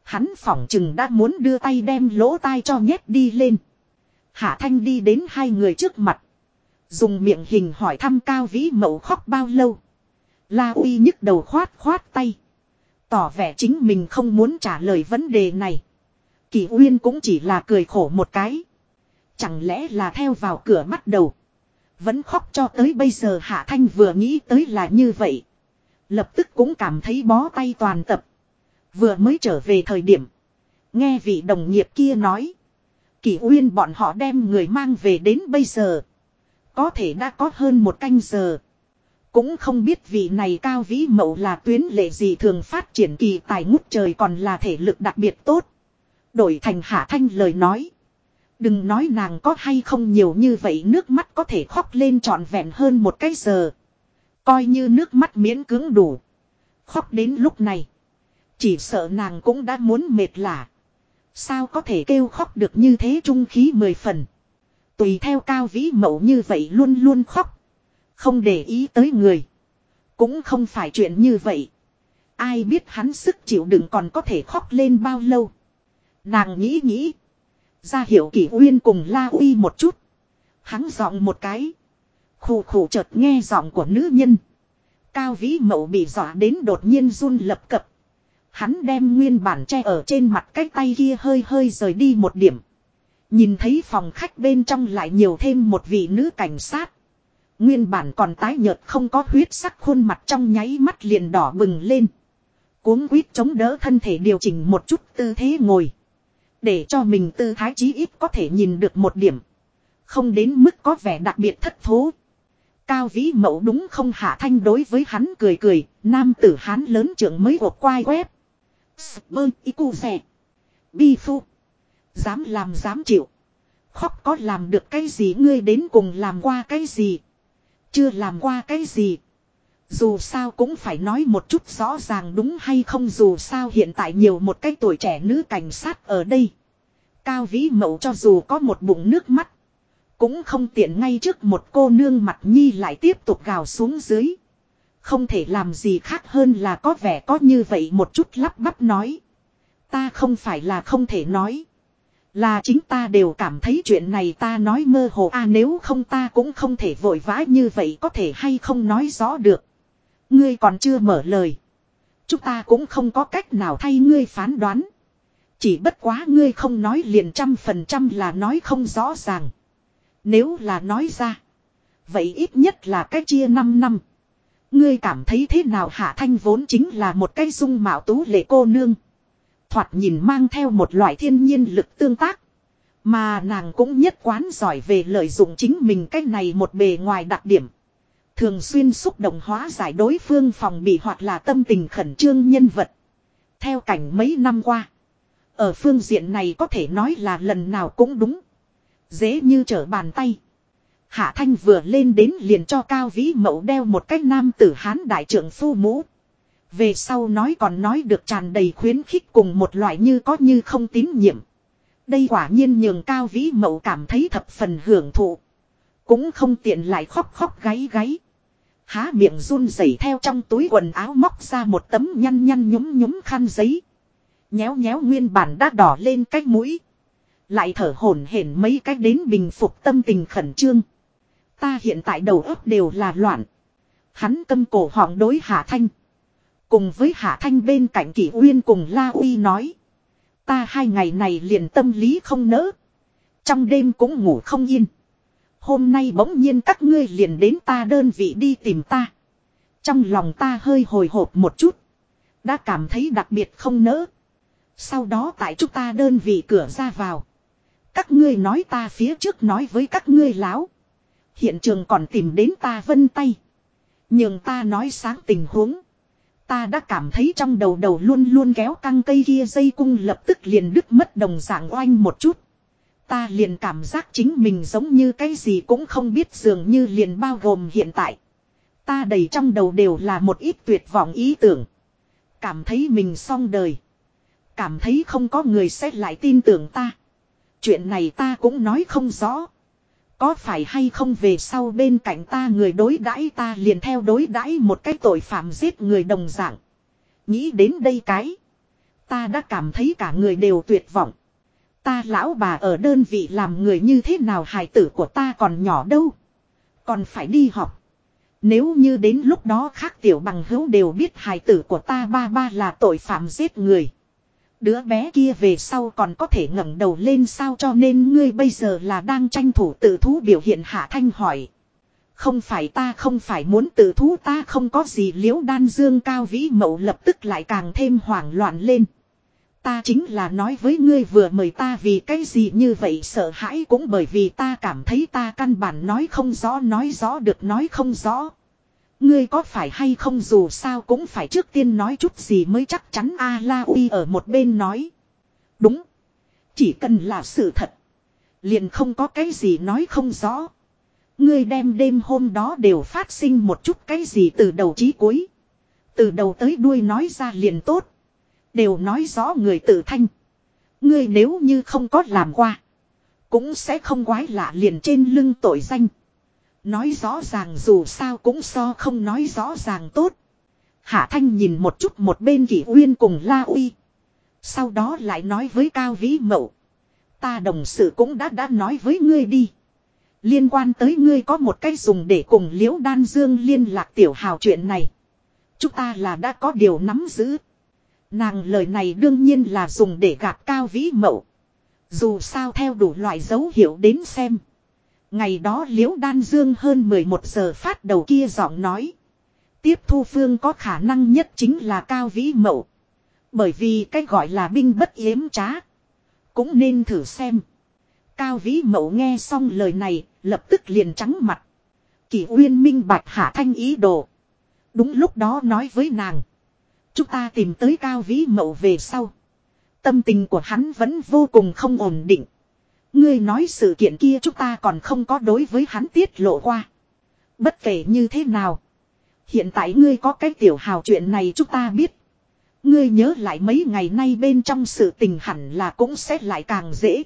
Hắn phỏng chừng đã muốn đưa tay đem lỗ tai cho nhét đi lên. Hạ Thanh đi đến hai người trước mặt. Dùng miệng hình hỏi thăm Cao Vĩ Mậu khóc bao lâu. La Uy nhức đầu khoát khoát tay. Tỏ vẻ chính mình không muốn trả lời vấn đề này. Kỷ Uyên cũng chỉ là cười khổ một cái. Chẳng lẽ là theo vào cửa bắt đầu. Vẫn khóc cho tới bây giờ. Hạ Thanh vừa nghĩ tới là như vậy. Lập tức cũng cảm thấy bó tay toàn tập. Vừa mới trở về thời điểm. Nghe vị đồng nghiệp kia nói. Kỷ Uyên bọn họ đem người mang về đến bây giờ. Có thể đã có hơn một canh giờ. Cũng không biết vị này Cao Vĩ Mậu là tuyến lệ gì thường phát triển kỳ tài ngút trời còn là thể lực đặc biệt tốt. Đổi thành Hạ Thanh lời nói. Đừng nói nàng có hay không nhiều như vậy nước mắt có thể khóc lên trọn vẹn hơn một cái giờ. Coi như nước mắt miễn cưỡng đủ. Khóc đến lúc này. Chỉ sợ nàng cũng đã muốn mệt lả. Sao có thể kêu khóc được như thế trung khí 10 phần. Tùy theo Cao Vĩ Mậu như vậy luôn luôn khóc. Không để ý tới người. Cũng không phải chuyện như vậy. Ai biết hắn sức chịu đựng còn có thể khóc lên bao lâu. Nàng nghĩ nghĩ. Ra hiệu Kỷ Uyên cùng La Uy một chút. Hắn giọng một cái. Khủ khủ chợt nghe giọng của nữ nhân. Cao Vĩ Mậu bị dọa đến đột nhiên run lập cập. Hắn đem nguyên bản che ở trên mặt cái tay kia hơi hơi rời đi một điểm. Nhìn thấy phòng khách bên trong lại nhiều thêm một vị nữ cảnh sát. Nguyên bản còn tái nhợt không có huyết sắc khuôn mặt trong nháy mắt liền đỏ bừng lên. Cuống quýt chống đỡ thân thể điều chỉnh một chút tư thế ngồi. Để cho mình tư thái chí ít có thể nhìn được một điểm. Không đến mức có vẻ đặc biệt thất thố. Cao Vĩ Mậu đúng không. Hạ Thanh đối với hắn cười cười. Nam tử Hán lớn trưởng mới gộp quai quép. Bơ y cu rẻ. Bi phu. Dám làm dám chịu. Khóc có làm được cái gì ngươi đến cùng làm qua cái gì. Chưa làm qua cái gì. Dù sao cũng phải nói một chút rõ ràng đúng hay không. Dù sao hiện tại nhiều một cái tuổi trẻ nữ cảnh sát ở đây. Cao Vĩ Mậu cho dù có một bụng nước mắt. Cũng không tiện ngay trước một cô nương mặt nhi lại tiếp tục gào xuống dưới. Không thể làm gì khác hơn là có vẻ có như vậy một chút lắp bắp nói. Ta không phải là không thể nói. Là chính ta đều cảm thấy chuyện này ta nói mơ hồ nếu không ta cũng không thể vội vã như vậy có thể hay không nói rõ được. Ngươi còn chưa mở lời. Chúng ta cũng không có cách nào thay ngươi phán đoán. Chỉ bất quá ngươi không nói liền 100% là nói không rõ ràng. Nếu là nói ra. Vậy ít nhất là cái chia 5 năm. Ngươi cảm thấy thế nào. Hạ Thanh vốn chính là một cái dung mạo tú lệ cô nương. Thoạt nhìn mang theo một loại thiên nhiên lực tương tác. Mà nàng cũng nhất quán giỏi về lợi dụng chính mình cái này một bề ngoài đặc điểm. Thường xuyên xúc động hóa giải đối phương phòng bị hoặc là tâm tình khẩn trương nhân vật. Theo cảnh mấy năm qua. Ở phương diện này có thể nói là lần nào cũng đúng. Dễ như trở bàn tay. Hạ Thanh vừa lên đến liền cho Cao Vĩ Mậu đeo một cái nam tử Hán đại trượng phu mũ. Về sau nói còn nói được tràn đầy khuyến khích cùng một loại như có như không tín nhiệm. Đây quả nhiên nhường Cao Vĩ Mậu cảm thấy thập phần hưởng thụ. Cũng không tiện lại khóc khóc gáy gáy. Há miệng run rẩy theo trong túi quần áo móc ra một tấm nhăn nhăn nhúm nhúm khăn giấy. Nhéo nhéo nguyên bản đã đỏ lên cái mũi. Lại thở hổn hển mấy cách đến bình phục tâm tình khẩn trương. Ta hiện tại đầu óc đều là loạn. Hắn câm cổ họng đối Hạ Thanh. Cùng với Hạ Thanh bên cạnh Kỷ Uyên cùng La Uy nói. Ta 2 ngày này liền tâm lý không nỡ. Trong đêm cũng ngủ không yên. Hôm nay bỗng nhiên các ngươi liền đến ta đơn vị đi tìm ta. Trong lòng ta hơi hồi hộp một chút. Đã cảm thấy đặc biệt không nỡ. Sau đó tại chúng ta đơn vị cửa ra vào. Các ngươi nói ta phía trước nói với các ngươi láo. Hiện trường còn tìm đến ta vân tay. Nhưng ta nói sáng tình huống. Ta đã cảm thấy trong đầu luôn luôn kéo căng cây kia dây cung lập tức liền đứt mất đồng dạng oanh một chút. Ta liền cảm giác chính mình giống như cái gì cũng không biết dường như liền bao gồm hiện tại. Ta đầy trong đầu đều là một ít tuyệt vọng ý tưởng. Cảm thấy mình xong đời. Cảm thấy không có người sẽ lại tin tưởng ta. Chuyện này ta cũng nói không rõ. Có phải hay không về sau bên cạnh ta người đối đãi ta liền theo đối đãi một cái tội phạm giết người đồng dạng. Nghĩ đến đây cái. Ta đã cảm thấy cả người đều tuyệt vọng. Ta lão bà ở đơn vị làm người như thế nào, hài tử của ta còn nhỏ đâu. Còn phải đi học. Nếu như đến lúc đó khác tiểu bằng hữu đều biết hài tử của ta ba ba là tội phạm giết người. Đứa bé kia về sau còn có thể ngẩng đầu lên sao, cho nên ngươi bây giờ là đang tranh thủ tự thú biểu hiện? Hạ Thanh hỏi. Không phải, ta không phải muốn tự thú, ta không có gì. Liễu Đan Dương Cao Vĩ Mậu lập tức lại càng thêm hoảng loạn lên. Ta chính là nói với ngươi, vừa mời ta vì cái gì như vậy? Sợ hãi cũng bởi vì ta cảm thấy ta căn bản nói không rõ, nói rõ được nói không rõ. Ngươi có phải hay không dù sao cũng phải trước tiên nói chút gì mới chắc chắn. A La Uy ở một bên nói. Đúng. Chỉ cần là sự thật. Liền không có cái gì nói không rõ. Ngươi đem đêm hôm đó đều phát sinh một chút cái gì từ đầu chí cuối. Từ đầu tới đuôi nói ra liền tốt. Đều nói rõ người tự thanh. Ngươi nếu như không có làm qua. Cũng sẽ không quái lạ liền trên lưng tội danh. Nói rõ ràng dù sao cũng so không nói rõ ràng tốt. Hạ Thanh nhìn một chút một bên Kỷ Uyên cùng La Uy. Sau đó lại nói với Cao Vĩ Mậu. Ta đồng sự cũng đã nói với ngươi đi. Liên quan tới ngươi có một cái dùng để cùng Liễu Đan Dương liên lạc tiểu hào chuyện này. Chúng ta là đã có điều nắm giữ. Nàng lời này đương nhiên là dùng để gạt Cao Vĩ Mậu. Dù sao theo đủ loại dấu hiệu đến xem. Ngày đó Liễu Đan Dương hơn 11 giờ phát đầu kia giọng nói. Tiếp thu phương có khả năng nhất chính là Cao Vĩ Mậu. Bởi vì cái gọi là binh bất yếm trá. Cũng nên thử xem. Cao Vĩ Mậu nghe xong lời này, lập tức liền trắng mặt. Kỷ Uyên minh bạch Hạ Thanh ý đồ. Đúng lúc đó nói với nàng. Chúng ta tìm tới Cao Vĩ Mậu về sau. Tâm tình của hắn vẫn vô cùng không ổn định. Ngươi nói sự kiện kia chúng ta còn không có đối với hắn tiết lộ qua. Bất kể như thế nào. Hiện tại ngươi có cái tiểu hào chuyện này chúng ta biết. Ngươi nhớ lại mấy ngày nay bên trong sự tình hẳn là cũng sẽ lại càng dễ.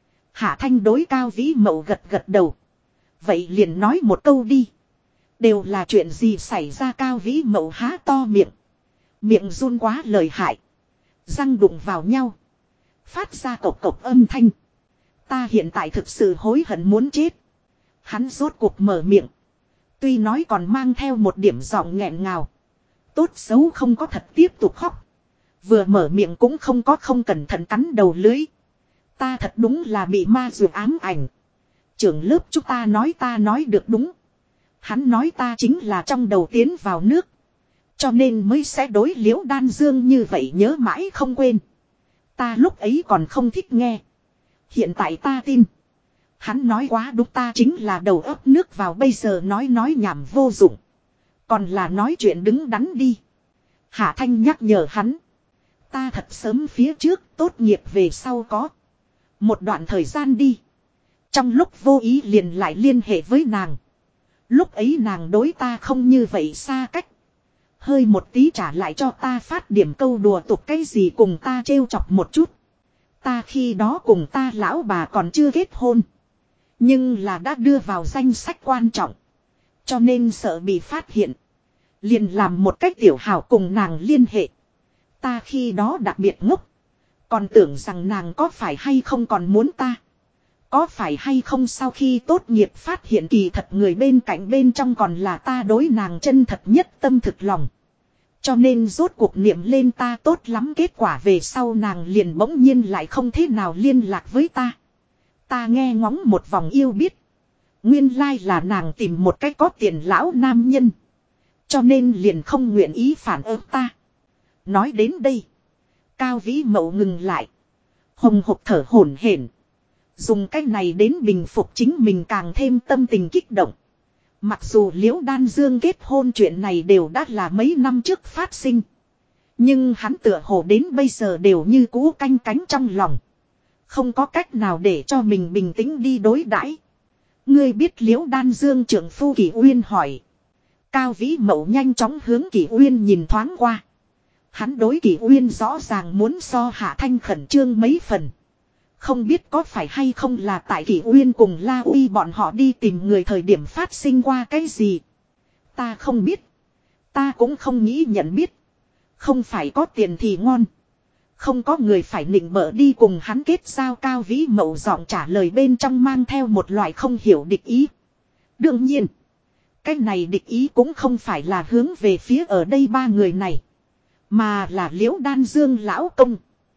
Hạ Thanh đối Cao Vĩ Mậu gật gật đầu. Vậy liền nói một câu đi. Đều là chuyện gì xảy ra? Cao Vĩ Mậu há to miệng. Miệng run quá lời hại. Răng đụng vào nhau. Phát ra cộc cộc âm thanh. Ta hiện tại thực sự hối hận muốn chết. Hắn rốt cuộc mở miệng. Tuy nói còn mang theo một điểm giọng nghẹn ngào. Tốt xấu không có thật tiếp tục khóc. Vừa mở miệng cũng không có không cẩn thận cắn đầu lưới. Ta thật đúng là bị ma dụ ám ảnh. Trưởng lớp chúng ta nói được đúng. Hắn nói ta chính là trong đầu tiến vào nước. Cho nên mới sẽ đối Liễu Đan Dương như vậy nhớ mãi không quên. Ta lúc ấy còn không thích nghe. Hiện tại ta tin. Hắn nói quá đúng, ta chính là đầu ấp nước vào, bây giờ nói nhảm vô dụng. Còn là nói chuyện đứng đắn đi. Hạ Thanh nhắc nhở hắn. Ta thật sớm phía trước tốt nghiệp về sau có. Một đoạn thời gian đi. Trong lúc vô ý liền lại liên hệ với nàng. Lúc ấy nàng đối ta không như vậy xa cách. Hơi một tí trả lại cho ta phát điểm câu đùa tục cái gì cùng ta trêu chọc một chút. Ta khi đó cùng ta lão bà còn chưa kết hôn. Nhưng là đã đưa vào danh sách quan trọng. Cho nên sợ bị phát hiện. Liền làm một cách tiểu hảo cùng nàng liên hệ. Ta khi đó đặc biệt ngốc. Còn tưởng rằng nàng có phải hay không còn muốn ta. Có phải hay không sau khi tốt nghiệp phát hiện kỳ thật người bên cạnh bên trong còn là ta, đối nàng chân thật nhất tâm thực lòng. Cho nên rốt cuộc niệm lên ta tốt lắm, kết quả về sau nàng liền bỗng nhiên lại không thế nào liên lạc với ta. Ta nghe ngóng một vòng yêu biết. Nguyên lai là nàng tìm một cách có tiền lão nam nhân. Cho nên liền không nguyện ý phản ứng ta. Nói đến đây. Cao Vĩ Mậu ngừng lại. Hồng hộc thở hổn hển. Dùng cách này đến bình phục chính mình càng thêm tâm tình kích động. Mặc dù Liễu Đan Dương kết hôn chuyện này đều đã là mấy năm trước phát sinh. Nhưng hắn tựa hồ đến bây giờ đều như cũ canh cánh trong lòng. Không có cách nào để cho mình bình tĩnh đi đối đãi. Ngươi biết Liễu Đan Dương trưởng phu Kỷ Uyên hỏi. Cao Vĩ Mậu nhanh chóng hướng Kỷ Uyên nhìn thoáng qua. Hắn đối Kỷ Uyên rõ ràng muốn so Hạ Thanh khẩn trương mấy phần. Không biết có phải hay không là tại Kỷ Uyên cùng La Uy bọn họ đi tìm người thời điểm phát sinh qua cái gì. Ta không biết. Ta cũng không nghĩ nhận biết. Không phải có tiền thì ngon. Không có người phải nịnh bợ đi cùng hắn kết giao. Cao Vĩ Mậu giọng trả lời bên trong mang theo một loại không hiểu địch ý. Đương nhiên, cái này địch ý cũng không phải là hướng về phía ở đây ba người này, mà là Liễu Đan Dương lão công.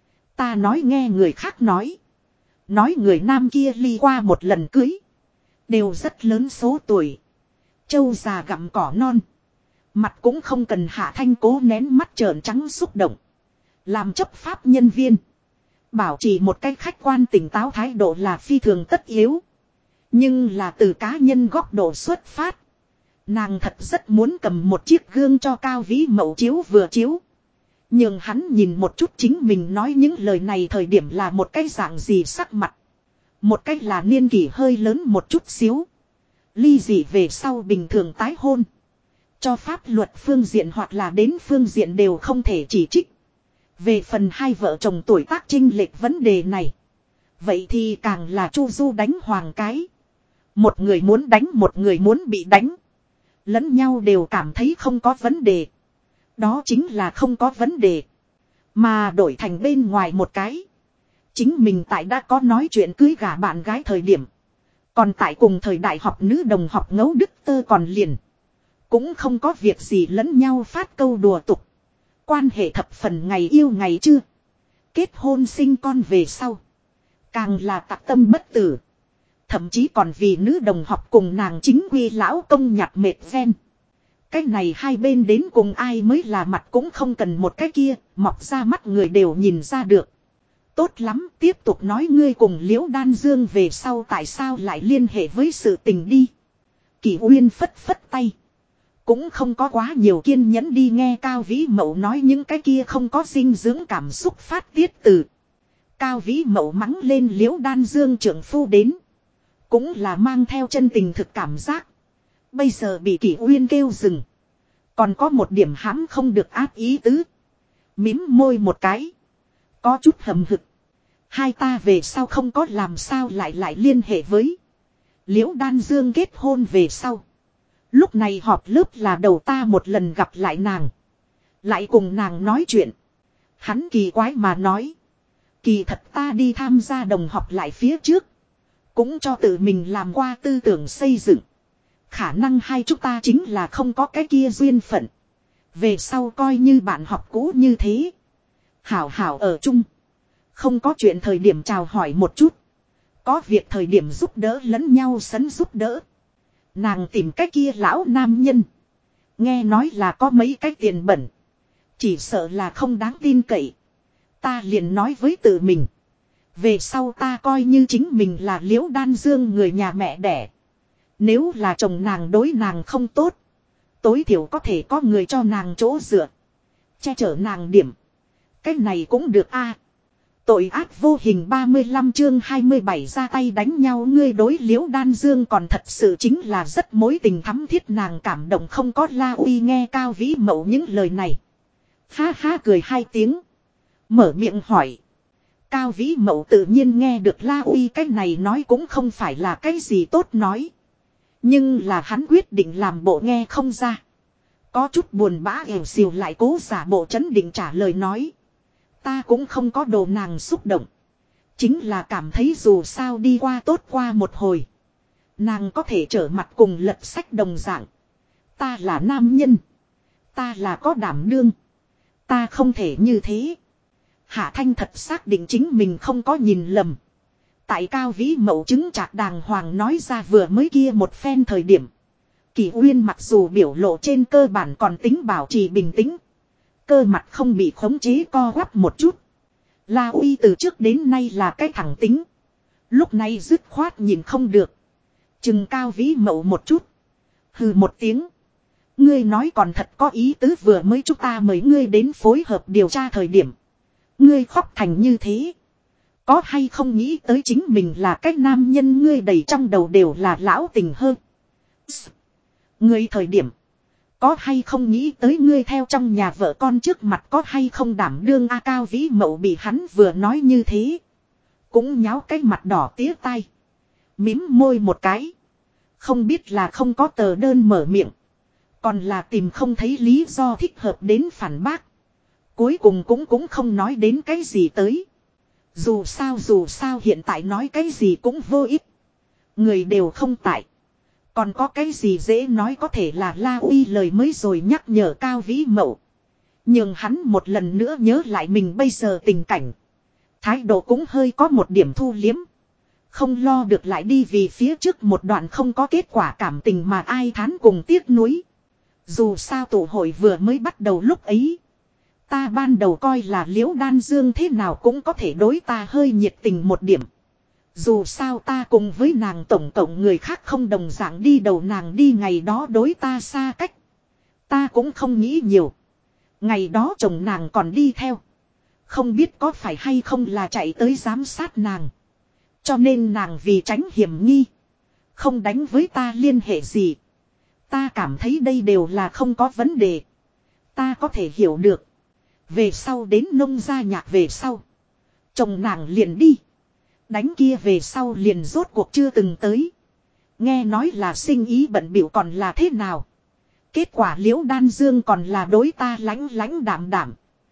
Ta nói nghe người khác nói người nam kia ly qua một lần cưới, đều rất lớn số tuổi, trâu già gặm cỏ non, mặt cũng không cần. Hạ Thanh cố nén mắt trợn trắng xúc động, làm chấp pháp nhân viên, bảo trì một cách khách quan tỉnh táo thái độ là phi thường tất yếu. Nhưng là từ cá nhân góc độ xuất phát, nàng thật rất muốn cầm một chiếc gương cho Cao Vĩ Mậu chiếu vừa chiếu, nhưng hắn nhìn một chút chính mình nói những lời này thời điểm là một cái dạng gì sắc mặt. Một cách là niên kỷ hơi lớn một chút xíu, ly dị về sau bình thường tái hôn, cho pháp luật phương diện hoặc là đến phương diện đều không thể chỉ trích. Về phần hai vợ chồng tuổi tác chênh lệch vấn đề này, vậy thì càng là chu du đánh hoàng cái. Một người muốn đánh, một người muốn bị đánh, lẫn nhau đều cảm thấy không có vấn đề. Đó chính là không có vấn đề. Mà đổi thành bên ngoài một cái, chính mình tại đã có nói chuyện cưới gả bạn gái thời điểm, còn tại cùng thời đại học nữ đồng học ngấu đức tơ còn liền, cũng không có việc gì lẫn nhau phát câu đùa tục. Quan hệ thập phần ngày yêu ngày chưa, kết hôn sinh con về sau, càng là tạc tâm bất tử. Thậm chí còn vì nữ đồng học cùng nàng chính quy lão công nhặt mệt ven. Cái này hai bên đến cùng ai mới là mặt cũng không cần một cái kia, mọc ra mắt người đều nhìn ra được. Tốt lắm, tiếp tục nói ngươi cùng Liễu Đan Dương về sau tại sao lại liên hệ với sự tình đi. Kỷ Uyên phất phất tay, cũng không có quá nhiều kiên nhẫn đi nghe Cao Vĩ Mậu nói những cái kia không có dinh dưỡng cảm xúc phát tiết từ. Cao Vĩ Mậu mắng lên Liễu Đan Dương trưởng phu đến, cũng là mang theo chân tình thực cảm giác. Bây giờ bị Kỷ Uyên kêu dừng, còn có một điểm hãm không được áp ý tứ. Mím môi một cái, có chút hầm hực. Hai ta về sau không có làm sao lại liên hệ với. Liễu Đan Dương kết hôn về sau, lúc này họp lớp là đầu ta một lần gặp lại nàng, lại cùng nàng nói chuyện. Hắn kỳ quái mà nói, kỳ thật ta đi tham gia đồng học lại phía trước, cũng cho tự mình làm qua tư tưởng xây dựng. Khả năng hai chúng ta chính là không có cái kia duyên phận. Về sau coi như bạn học cũ như thế, hảo hảo ở chung. Không có chuyện thời điểm chào hỏi một chút, có việc thời điểm giúp đỡ lẫn nhau sấn giúp đỡ. Nàng tìm cái kia lão nam nhân, nghe nói là có mấy cái tiền bẩn, chỉ sợ là không đáng tin cậy. Ta liền nói với tự mình, về sau ta coi như chính mình là Liễu Đan Dương người nhà mẹ đẻ. Nếu là chồng nàng đối nàng không tốt, tối thiểu có thể có người cho nàng chỗ dựa, che chở nàng điểm. Cái này cũng được a. Tội ác vô hình 35 chương 27 ra tay đánh nhau. Ngươi đối Liễu Đan Dương còn thật sự chính là rất mối tình thắm thiết, nàng cảm động không có La Uy nghe Cao Vĩ Mậu những lời này. Ha ha cười hai tiếng, mở miệng hỏi. Cao Vĩ Mậu tự nhiên nghe được La Uy cái này nói cũng không phải là cái gì tốt nói. Nhưng là hắn quyết định làm bộ nghe không ra. Có chút buồn bã ẻo xìu lại cố giả bộ trấn định trả lời nói. Ta cũng không có đồ nàng xúc động. Chính là cảm thấy dù sao đi qua tốt qua một hồi, nàng có thể trở mặt cùng lật sách đồng dạng. Ta là nam nhân, ta là có đảm đương, ta không thể như thế. Hạ Thanh thật xác định chính mình không có nhìn lầm. Tại Cao Vĩ Mậu chứng chạc đàng hoàng nói ra vừa mới kia một phen thời điểm, Kỷ Uyên mặc dù biểu lộ trên cơ bản còn tính bảo trì bình tĩnh, cơ mặt không bị khống chế co quắp một chút. La Uy từ trước đến nay là cái thẳng tính, lúc này dứt khoát nhìn không được, chừng Cao Vĩ Mậu một chút, hừ một tiếng. Ngươi nói còn thật có ý tứ, vừa mới chúng ta mời ngươi đến phối hợp điều tra thời điểm, ngươi khóc thành như thế, có hay không nghĩ tới chính mình là cái nam nhân, ngươi đầy trong đầu đều là lão tình hơn. Ngươi thời điểm, có hay không nghĩ tới ngươi theo trong nhà vợ con trước mặt có hay không đảm đương. A Cao Vĩ Mậu bị hắn vừa nói như thế, cũng nháo cái mặt đỏ tía tai, mím môi một cái, không biết là không có tờ đơn mở miệng, còn là tìm không thấy lý do thích hợp đến phản bác. Cuối cùng cũng không nói đến cái gì tới. Dù sao hiện tại nói cái gì cũng vô ích. Người đều không tại. Còn có cái gì dễ nói, có thể là La Uy lời mới rồi nhắc nhở Cao Vĩ Mậu. Nhưng hắn một lần nữa nhớ lại mình bây giờ tình cảnh. Thái độ cũng hơi có một điểm thu liếm. Không lo được lại đi vì phía trước một đoạn không có kết quả cảm tình mà ai thán cùng tiếc nuối. Dù sao tụ hội vừa mới bắt đầu lúc ấy. Ta ban đầu coi là Liễu Đan Dương thế nào cũng có thể đối ta hơi nhiệt tình một điểm. Dù sao ta cùng với nàng tổng cộng người khác không đồng dạng đi đầu nàng đi ngày đó đối ta xa cách. Ta cũng không nghĩ nhiều. Ngày đó chồng nàng còn đi theo. Không biết có phải hay không là chạy tới giám sát nàng. Cho nên nàng vì tránh hiểm nghi. Không đánh với ta liên hệ gì. Ta cảm thấy đây đều là không có vấn đề. Ta có thể hiểu được. Về sau đến nông gia nhạc về sau. Chồng nàng liền đi. Đánh kia về sau liền rốt cuộc chưa từng tới. Nghe nói là sinh ý bận bịu còn là thế nào. Kết quả Liễu Đan Dương còn là đối ta lánh đảm đảm.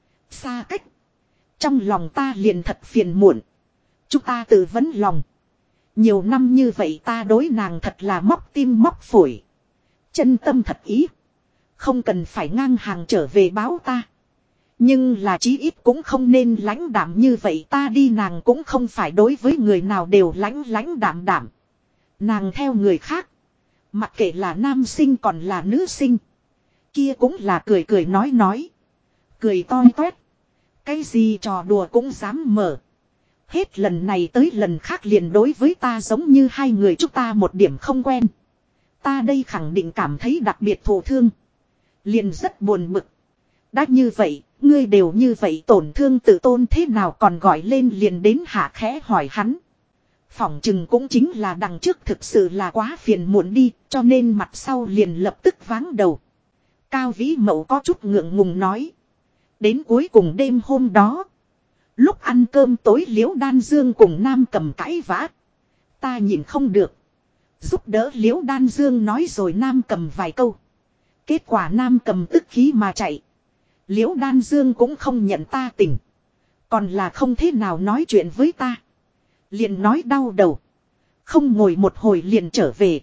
Xa cách. Trong lòng ta liền thật phiền muộn. Chúng ta tự vấn lòng. Nhiều năm như vậy ta đối nàng thật là móc tim móc phổi. Chân tâm thật ý. Không cần phải ngang hàng trở về báo ta. Nhưng là chí ít cũng không nên lãnh đạm như vậy, ta đi nàng cũng không phải đối với người nào đều lãnh đạm đạm. Nàng theo người khác. Mặc kệ là nam sinh còn là nữ sinh. Kia cũng là cười nói. Cười toi toét. Cái gì trò đùa cũng dám mở. Hết lần này tới lần khác liền đối với ta giống như hai người chúng ta một điểm không quen. Ta đây khẳng định cảm thấy đặc biệt thổ thương. Liền rất buồn bực. Đã như vậy, ngươi đều như vậy tổn thương tự tôn thế nào còn gọi lên liền đến hạ khẽ hỏi hắn. Phỏng chừng cũng chính là đằng trước thực sự là quá phiền muộn đi, cho nên mặt sau liền lập tức váng đầu. Cao Vĩ Mậu có chút ngượng ngùng nói. Đến cuối cùng đêm hôm đó, lúc ăn cơm tối Liễu Đan Dương cùng Nam Cầm cãi vã. Ta nhìn không được. Giúp đỡ Liễu Đan Dương nói rồi Nam Cầm vài câu. Kết quả Nam Cầm tức khí mà chạy. Liễu Đan Dương cũng không nhận ta tình. Còn là không thế nào nói chuyện với ta. Liền nói đau đầu. Không ngồi một hồi liền trở về.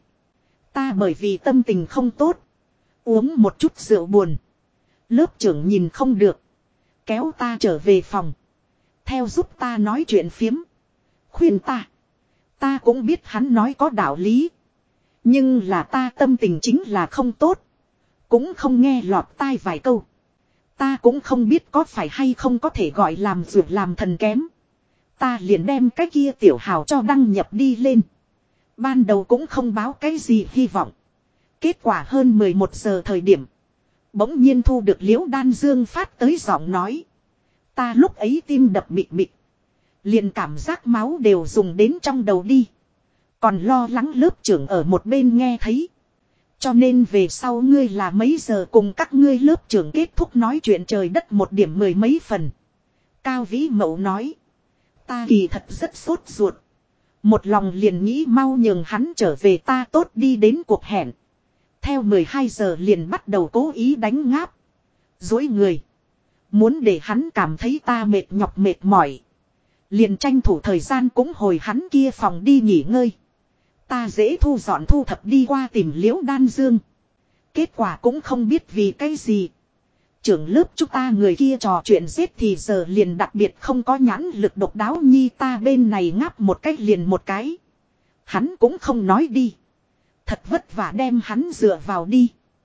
Ta bởi vì tâm tình không tốt. Uống một chút rượu buồn. Lớp trưởng nhìn không được. Kéo ta trở về phòng. Theo giúp ta nói chuyện phiếm. Khuyên ta. Ta cũng biết hắn nói có đạo lý. Nhưng là ta tâm tình chính là không tốt. Cũng không nghe lọt tai vài câu. Ta cũng không biết có phải hay không có thể gọi làm ruột làm thần kém. Ta liền đem cái kia tiểu hào cho đăng nhập đi lên. Ban đầu cũng không báo cái gì hy vọng. Kết quả hơn 11 giờ thời điểm. Bỗng nhiên thu được Liễu Đan Dương phát tới giọng nói. Ta lúc ấy tim đập bịch bịch. Liền cảm giác máu đều dùng đến trong đầu đi. Còn lo lắng lớp trưởng ở một bên nghe thấy. Cho nên về sau ngươi là mấy giờ cùng các ngươi lớp trưởng kết thúc nói chuyện trời đất một điểm mười mấy phần. Cao Vĩ Mậu nói. Ta kỳ thật rất sốt ruột. Một lòng liền nghĩ mau nhường hắn trở về ta tốt đi đến cuộc hẹn. Theo 12 giờ liền bắt đầu cố ý đánh ngáp. Dối người. Muốn để hắn cảm thấy ta mệt nhọc mệt mỏi. Liền tranh thủ thời gian cũng hồi hắn kia phòng đi nghỉ ngơi. Ta dễ thu dọn thu thập đi qua tìm Liễu Đan Dương. Kết quả cũng không biết vì cái gì. Trưởng lớp chúng ta người kia trò chuyện giết thì giờ liền đặc biệt không có nhãn lực độc đáo nhi ta bên này ngáp một cách liền một cái. Hắn cũng không nói đi. Thật vất vả đem hắn dựa vào đi.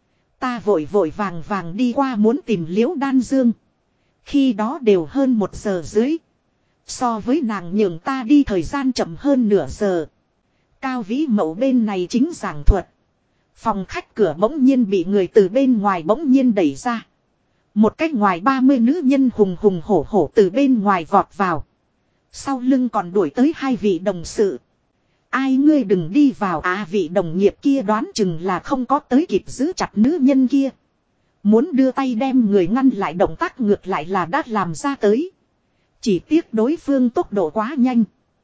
Ta vội vàng đi qua muốn tìm Liễu Đan Dương. Khi đó đều hơn 1 giờ dưới. So với nàng nhường ta đi thời gian chậm hơn nửa giờ. Cao Vĩ Mậu bên này chính giảng thuật. Phòng khách cửa bỗng nhiên bị người từ bên ngoài bỗng nhiên đẩy ra. Một cách ngoài 30 nữ nhân hùng hổ từ bên ngoài vọt vào. Sau lưng còn đuổi tới 2 vị đồng sự. Ai ngươi đừng đi vào vị đồng nghiệp kia đoán chừng là không có tới kịp giữ chặt nữ nhân kia. Muốn đưa tay đem người ngăn lại động tác ngược lại là đã làm ra tới. Chỉ tiếc đối phương tốc độ quá nhanh.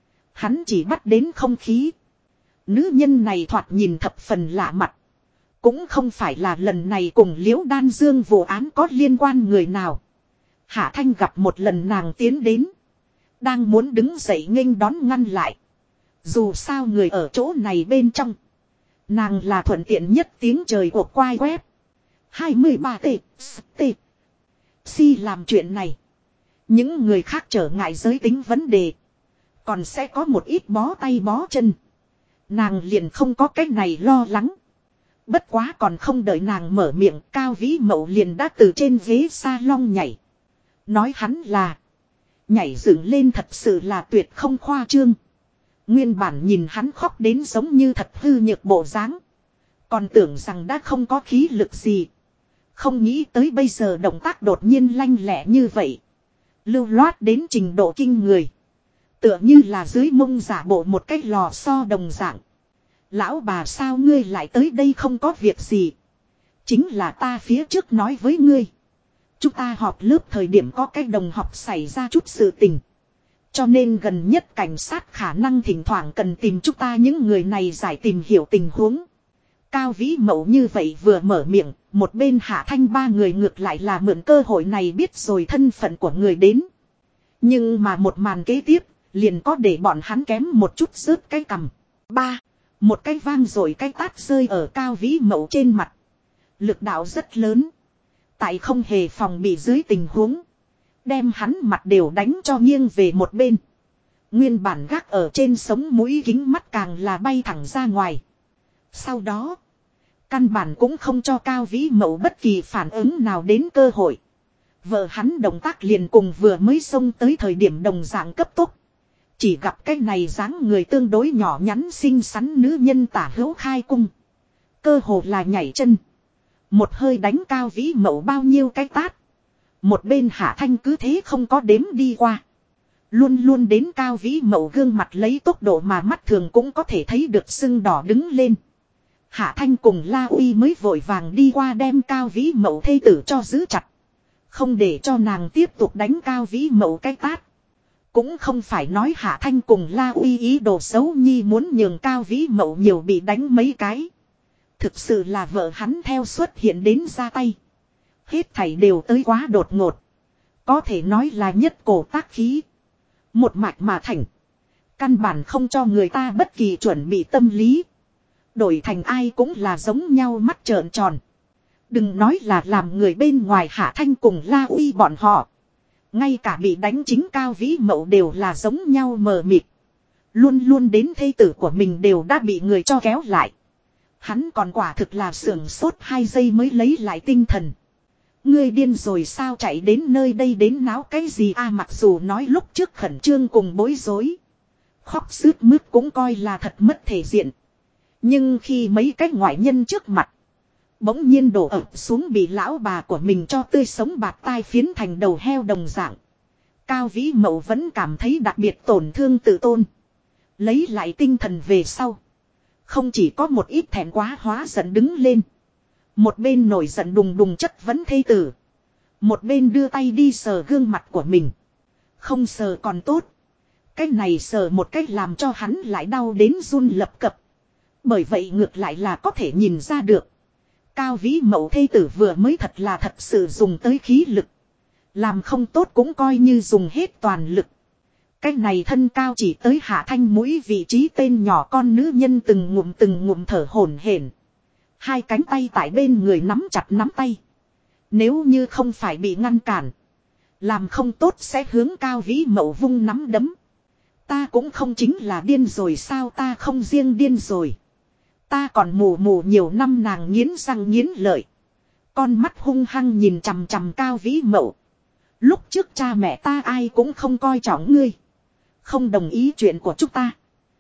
Hắn chỉ bắt đến không khí. Nữ nhân này thoạt nhìn thập phần lạ mặt. Cũng không phải là lần này cùng Liễu Đan Dương vụ án có liên quan người nào. Hạ Thanh gặp một lần nàng tiến đến. Đang muốn đứng dậy nghênh đón ngăn lại. Dù sao người ở chỗ này bên trong. Nàng là thuận tiện nhất tiếng trời của quai web. 23 t t si làm chuyện này. Những người khác trở ngại giới tính vấn đề. Còn sẽ có một ít bó tay bó chân. Nàng liền không có cách này lo lắng. Bất quá còn không đợi nàng mở miệng, Cao Vĩ Mậu liền đã từ trên ghế salon nhảy. Nói hắn là nhảy dựng lên thật sự là tuyệt không khoa trương. Nguyên bản nhìn hắn khóc đến giống như thật hư nhược bộ dáng. Còn tưởng rằng đã không có khí lực gì. Không nghĩ tới bây giờ động tác đột nhiên lanh lẹ như vậy. Lưu loát đến trình độ kinh người. Tựa như là dưới mông giả bộ một cái lò xo đồng dạng. Lão bà sao ngươi lại tới đây không có việc gì. Chính là ta phía trước nói với ngươi. Chúng ta họp lớp thời điểm có cái đồng học xảy ra chút sự tình. Cho nên gần nhất cảnh sát khả năng thỉnh thoảng cần tìm chúng ta những người này giải tìm hiểu tình huống. Cao Vĩ Mậu như vậy vừa mở miệng, một bên Hạ Thanh ba người ngược lại là mượn cơ hội này biết rồi thân phận của người đến. Nhưng mà một màn kế tiếp, liền có để bọn hắn kém một chút rớt cái cằm. Một cái vang rồi cái tát rơi ở Cao Vĩ Mậu trên mặt. Lực đạo rất lớn. Tại không hề phòng bị dưới tình huống. Đem hắn mặt đều đánh cho nghiêng về một bên. Nguyên bản gác ở trên sống mũi kính mắt càng là bay thẳng ra ngoài. Sau đó, căn bản cũng không cho Cao Vĩ Mậu bất kỳ phản ứng nào đến cơ hội. Vợ hắn động tác liền cùng vừa mới xông tới thời điểm đồng dạng cấp tốc. Chỉ gặp cái này dáng người tương đối nhỏ nhắn xinh xắn nữ nhân tả hữu khai cung. Cơ hồ là nhảy chân. Một hơi đánh Cao Vĩ Mậu bao nhiêu cái tát. Một bên Hạ Thanh cứ thế không có đếm đi qua. Luôn luôn đến Cao Vĩ Mậu gương mặt lấy tốc độ mà mắt thường cũng có thể thấy được sưng đỏ đứng lên. Hạ Thanh cùng La Uy mới vội vàng đi qua đem Cao Vĩ Mậu thê tử cho giữ chặt. Không để cho nàng tiếp tục đánh Cao Vĩ Mậu cái tát. Cũng không phải nói Hạ Thanh cùng La Uy ý đồ xấu nhi muốn nhường Cao Vĩ Mậu nhiều bị đánh mấy cái. Thực sự là vợ hắn theo xuất hiện đến ra tay. Hết thảy đều tới quá đột ngột. Có thể nói là nhất cổ tác khí. Một mạch mà thành. Căn bản không cho người ta bất kỳ chuẩn bị tâm lý. Đổi thành ai cũng là giống nhau mắt trợn tròn. Đừng nói là làm người bên ngoài Hạ Thanh cùng La Uy bọn họ. Ngay cả bị đánh chính Cao Vĩ Mậu đều là giống nhau mờ mịt. Luôn luôn đến thê tử của mình đều đã bị người cho kéo lại. Hắn còn quả thực là sưởng sốt 2 giây mới lấy lại tinh thần. Ngươi điên rồi sao chạy đến nơi đây đến náo cái gì mặc dù nói lúc trước khẩn trương cùng bối rối. Khóc sướt mướt cũng coi là thật mất thể diện. Nhưng khi mấy cái ngoại nhân trước mặt. Bỗng nhiên đổ ập xuống bị lão bà của mình cho tươi sống bạt tai phiến thành đầu heo đồng dạng. Cao Vĩ Mậu vẫn cảm thấy đặc biệt tổn thương tự tôn. Lấy lại tinh thần về sau. Không chỉ có một ít thẹn quá hóa giận đứng lên. Một bên nổi giận đùng đùng chất vấn thê tử. Một bên đưa tay đi sờ gương mặt của mình. Không sờ còn tốt. Cái này sờ một cách làm cho hắn lại đau đến run lập cập. Bởi vậy ngược lại là có thể nhìn ra được. Cao Vĩ Mậu thê tử vừa mới thật là thật sự dùng tới khí lực. Làm không tốt cũng coi như dùng hết toàn lực. Cái này thân cao chỉ tới Hạ Thanh mũi vị trí tên nhỏ con nữ nhân từng ngụm thở hổn hển. Hai cánh tay tại bên người nắm chặt nắm tay. Nếu như không phải bị ngăn cản. Làm không tốt sẽ hướng Cao Vĩ Mậu vung nắm đấm. Ta cũng không chính là điên rồi sao ta không riêng điên rồi. Ta còn mù nhiều năm nàng nghiến răng nghiến lợi. Con mắt hung hăng nhìn chằm chằm Cao Vĩ Mậu. Lúc trước cha mẹ ta ai cũng không coi trọng ngươi. Không đồng ý chuyện của chúng ta.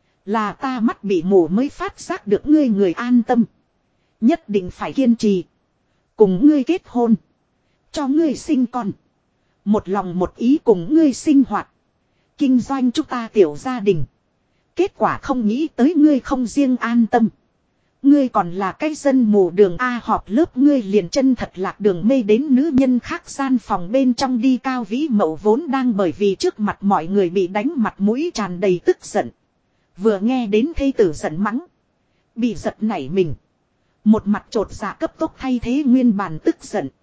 Là ta mắt bị mù mới phát giác được ngươi người an tâm. Nhất định phải kiên trì. Cùng ngươi kết hôn. Cho ngươi sinh con. Một lòng một ý cùng ngươi sinh hoạt. Kinh doanh chúng ta tiểu gia đình. Kết quả không nghĩ tới ngươi không riêng an tâm. Ngươi còn là cái dân mù đường A họp lớp ngươi liền chân thật lạc đường mê đến nữ nhân khác gian phòng bên trong đi. Cao Vĩ Mậu vốn đang bởi vì trước mặt mọi người bị đánh mặt mũi tràn đầy tức giận. Vừa nghe đến thê tử giận mắng. Bị giật nảy mình. Một mặt trột dạ cấp tốc thay thế nguyên bản tức giận.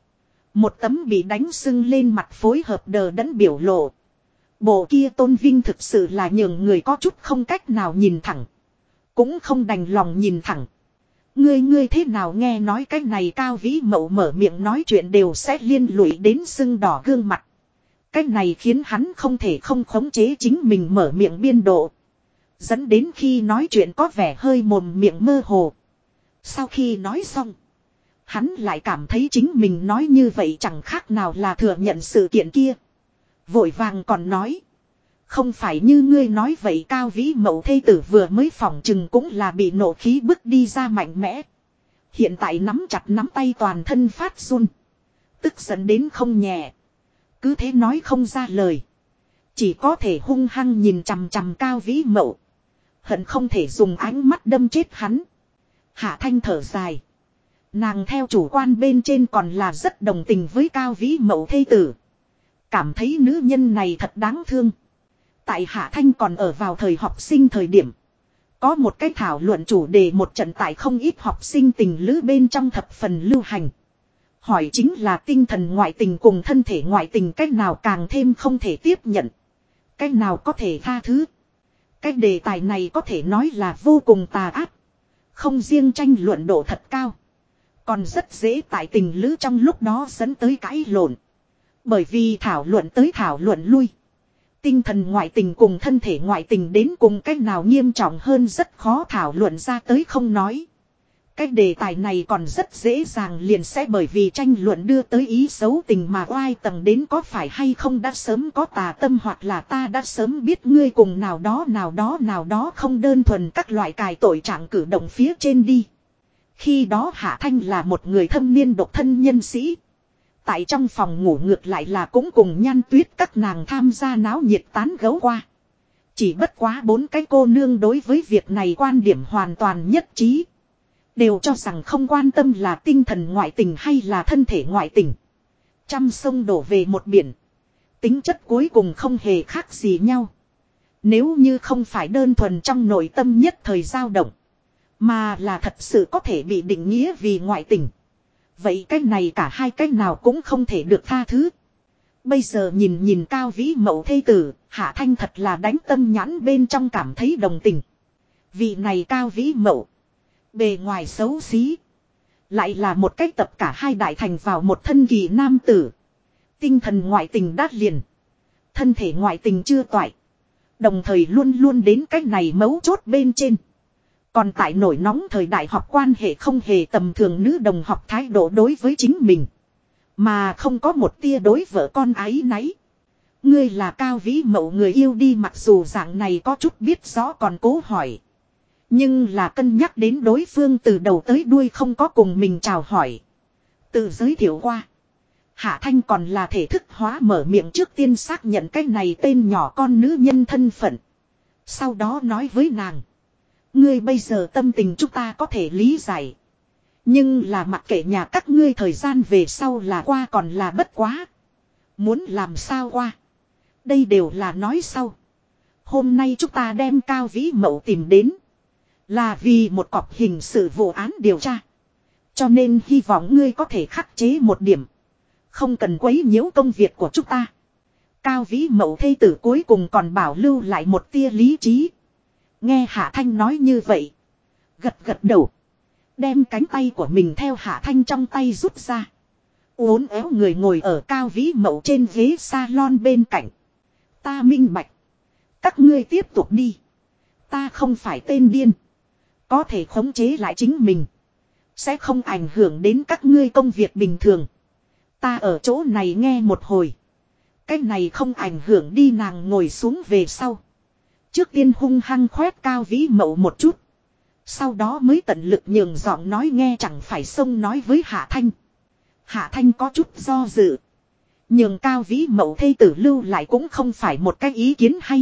Một tấm bị đánh sưng lên mặt phối hợp đờ đẫn biểu lộ. Bộ kia tôn vinh thực sự là nhường người có chút không cách nào nhìn thẳng. Cũng không đành lòng nhìn thẳng. Ngươi thế nào nghe nói cái này Cao Vĩ Mậu mở miệng nói chuyện đều sẽ liên lụy đến sưng đỏ gương mặt. Cái này khiến hắn không thể không khống chế chính mình mở miệng biên độ. Dẫn đến khi nói chuyện có vẻ hơi mồm miệng mơ hồ. Sau khi nói xong, hắn lại cảm thấy chính mình nói như vậy chẳng khác nào là thừa nhận sự kiện kia. Vội vàng còn nói. Không phải như ngươi nói vậy, Cao Vĩ Mậu thê tử vừa mới phỏng chừng cũng là bị nộ khí bức đi ra mạnh mẽ. Hiện tại nắm chặt nắm tay toàn thân phát run. Tức giận đến không nhẹ. Cứ thế nói không ra lời. Chỉ có thể hung hăng nhìn chằm chằm Cao Vĩ Mậu. Hận không thể dùng ánh mắt đâm chết hắn. Hạ Thanh thở dài. Nàng theo chủ quan bên trên còn là rất đồng tình với Cao Vĩ Mậu thê tử. Cảm thấy nữ nhân này thật đáng thương. Tại Hạ Thanh còn ở vào thời học sinh thời điểm. Có một cái thảo luận chủ đề một trận tại không ít học sinh tình lữ bên trong thập phần lưu hành. Hỏi chính là tinh thần ngoại tình cùng thân thể ngoại tình cách nào càng thêm không thể tiếp nhận. Cách nào có thể tha thứ. Cái đề tài này có thể nói là vô cùng tà ác. Không riêng tranh luận độ thật cao. Còn rất dễ tại tình lữ trong lúc đó dẫn tới cãi lộn. Bởi vì thảo luận tới thảo luận lui. Tinh thần ngoại tình cùng thân thể ngoại tình đến cùng cách nào nghiêm trọng hơn rất khó thảo luận ra tới không nói. Cái đề tài này còn rất dễ dàng liền sẽ bởi vì tranh luận đưa tới ý xấu tình mà oai tầng đến có phải hay không đã sớm có tà tâm hoặc là ta đã sớm biết ngươi cùng nào đó không đơn thuần các loại cài tội trạng cử động phía trên đi. Khi đó Hạ Thanh là một người thâm niên độc thân nhân sĩ. Tại trong phòng ngủ ngược lại là cũng cùng Nhan Tuyết các nàng tham gia náo nhiệt tán gẫu qua. Chỉ bất quá 4 cái cô nương đối với việc này quan điểm hoàn toàn nhất trí. Đều cho rằng không quan tâm là tinh thần ngoại tình hay là thân thể ngoại tình. Trăm sông đổ về một biển. Tính chất cuối cùng không hề khác gì nhau. Nếu như không phải đơn thuần trong nội tâm nhất thời dao động. Mà là thật sự có thể bị định nghĩa vì ngoại tình. Vậy cái này cả hai cái nào cũng không thể được tha thứ. Bây giờ nhìn Cao Vĩ Mậu thê tử, Hạ Thanh thật là đánh tâm nhãn bên trong cảm thấy đồng tình. Vị này Cao Vĩ Mậu. Bề ngoài xấu xí. Lại là một cách tập cả hai đại thành vào một thân kỳ nam tử. Tinh thần ngoại tình đát liền. Thân thể ngoại tình chưa toại. Đồng thời luôn luôn đến cách này mấu chốt bên trên. Còn tại nổi nóng thời đại học quan hệ không hề tầm thường nữ đồng học thái độ đối với chính mình. Mà không có một tia đối vợ con áy náy. Ngươi là Cao Vĩ Mậu người yêu đi, mặc dù dạng này có chút biết rõ còn cố hỏi. Nhưng là cân nhắc đến đối phương từ đầu tới đuôi không có cùng mình chào hỏi. Tự giới thiệu qua. Hạ Thanh còn là thể thức hóa mở miệng trước tiên xác nhận cái này tên nhỏ con nữ nhân thân phận. Sau đó nói với nàng. Ngươi bây giờ tâm tình chúng ta có thể lý giải. Nhưng là mặc kệ nhà các ngươi thời gian về sau là qua còn là bất quá. Muốn làm sao qua. Đây đều là nói sau. Hôm nay chúng ta đem Cao Vĩ Mậu tìm đến. Là vì một cọc hình sự vụ án điều tra. Cho nên hy vọng ngươi có thể khắc chế một điểm. Không cần quấy nhiễu công việc của chúng ta. Cao Vĩ Mậu thê tử cuối cùng còn bảo lưu lại một tia lý trí. Nghe Hạ Thanh nói như vậy. Gật gật đầu. Đem cánh tay của mình theo Hạ Thanh trong tay rút ra. Uốn éo người ngồi ở Cao Vĩ Mậu trên ghế salon bên cạnh. Ta minh bạch. Các ngươi tiếp tục đi. Ta không phải tên điên. Có thể khống chế lại chính mình. Sẽ không ảnh hưởng đến các ngươi công việc bình thường. Ta ở chỗ này nghe một hồi. Cái này không ảnh hưởng đi, nàng ngồi xuống về sau. Trước tiên hung hăng khoét Cao Vĩ Mậu một chút. Sau đó mới tận lực nhường giọng nói nghe chẳng phải xông nói với Hạ Thanh. Hạ Thanh có chút do dự. Nhường Cao Vĩ Mậu thê tử lưu lại cũng không phải một cái ý kiến hay.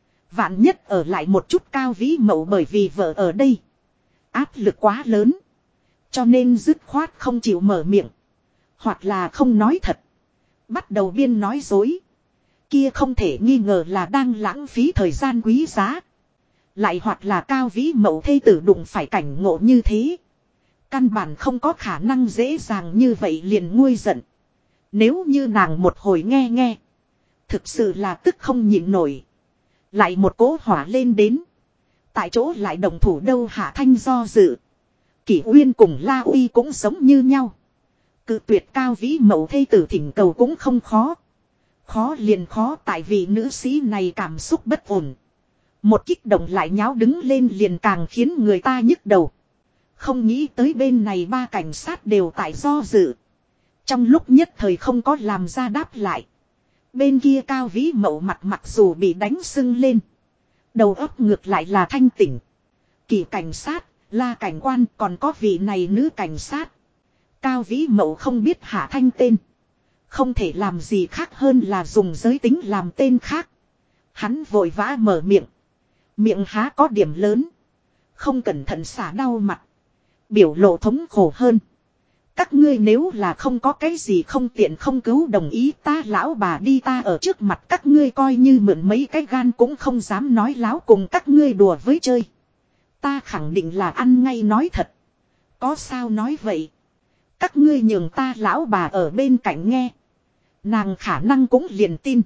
Vạn nhất ở lại một chút Cao Vĩ Mậu bởi vì vợ ở đây. Áp lực quá lớn. Cho nên dứt khoát không chịu mở miệng. Hoặc là không nói thật. Bắt đầu biên nói dối. Kia không thể nghi ngờ là đang lãng phí thời gian quý giá. Lại hoặc là Cao Vĩ Mậu thê tử đụng phải cảnh ngộ như thế. Căn bản không có khả năng dễ dàng như vậy liền nguôi giận. Nếu như nàng một hồi nghe nghe. Thực sự là tức không nhịn nổi. Lại một cỗ hỏa lên đến. Tại chỗ lại đồng thủ đâu Hạ Thanh do dự. Kỷ Uyên cùng La Uy cũng giống như nhau. Cự tuyệt Cao Vĩ Mậu thê tử thỉnh cầu cũng không khó. Khó liền khó tại vì nữ sĩ này cảm xúc bất ổn. Một kích động lại nháo đứng lên liền càng khiến người ta nhức đầu. Không nghĩ tới bên này ba cảnh sát đều tại do dự. Trong lúc nhất thời không có làm ra đáp lại. Bên kia Cao Vĩ Mậu mặt mặc dù bị đánh sưng lên. Đầu óc ngược lại là thanh tỉnh. Kỳ cảnh sát, La cảnh quan còn có vị này nữ cảnh sát. Cao Vĩ Mậu không biết Hạ Thanh tên. Không thể làm gì khác hơn là dùng giới tính làm tên khác. Hắn vội vã mở miệng. Miệng há có điểm lớn. Không cẩn thận xả đau mặt. Biểu lộ thống khổ hơn. Các ngươi nếu là không có cái gì không tiện không cứu đồng ý ta lão bà đi ta ở trước mặt các ngươi coi như mượn mấy cái gan cũng không dám nói láo cùng các ngươi đùa với chơi. Ta khẳng định là ăn ngay nói thật. Có sao nói vậy. Các ngươi nhường ta lão bà ở bên cạnh nghe. Nàng khả năng cũng liền tin.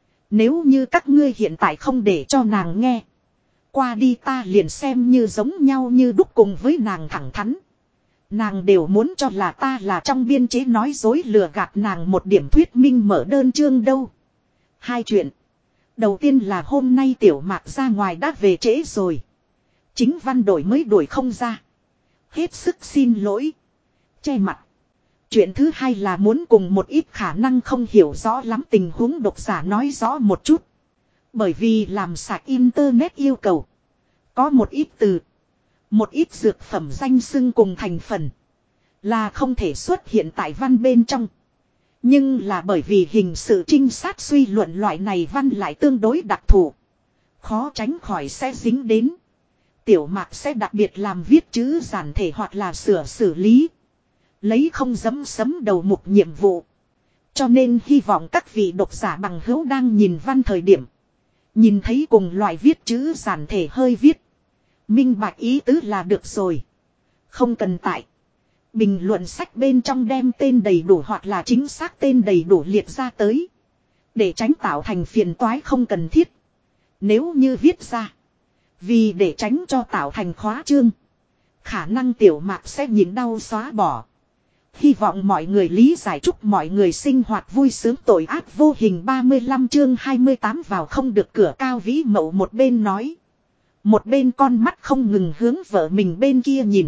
Nếu như các ngươi hiện tại không để cho nàng nghe. Qua đi ta liền xem như giống nhau như đúc cùng với nàng thẳng thắn. Nàng đều muốn cho là ta là trong biên chế nói dối lừa gạt nàng một điểm thuyết minh mở đơn chương đâu. Hai chuyện. Đầu tiên là hôm nay Tiểu Mạc ra ngoài đã về trễ rồi. Chính văn đổi mới đuổi không ra. Hết sức xin lỗi. Che mặt. Chuyện thứ hai là muốn cùng một ít khả năng không hiểu rõ lắm tình huống độc giả nói rõ một chút. Bởi vì làm sạch internet yêu cầu. Có một ít từ. Một ít dược phẩm danh xưng cùng thành phần. Là không thể xuất hiện tại văn bên trong. Nhưng là bởi vì hình sự trinh sát suy luận loại này văn lại tương đối đặc thù. Khó tránh khỏi sẽ dính đến. Tiểu Mạc sẽ đặc biệt làm viết chữ giản thể hoặc là sửa xử lý. Lấy không dấm sấm đầu mục nhiệm vụ. Cho nên hy vọng các vị độc giả bằng hữu đang nhìn văn thời điểm. Nhìn thấy cùng loại viết chữ giản thể hơi viết. Minh bạch ý tứ là được rồi. Không cần tại. Bình luận sách bên trong đem tên đầy đủ hoặc là chính xác tên đầy đủ liệt ra tới. Để tránh tạo thành phiền toái không cần thiết. Nếu như viết ra. Vì để tránh cho tạo thành khóa chương. Khả năng Tiểu Mạc sẽ nhịn đau xóa bỏ. Hy vọng mọi người lý giải chúc mọi người sinh hoạt vui sướng tội ác vô hình 35 chương 28 vào không được cửa Cao Vĩ Mậu một bên nói. Một bên con mắt không ngừng hướng vợ mình bên kia nhìn.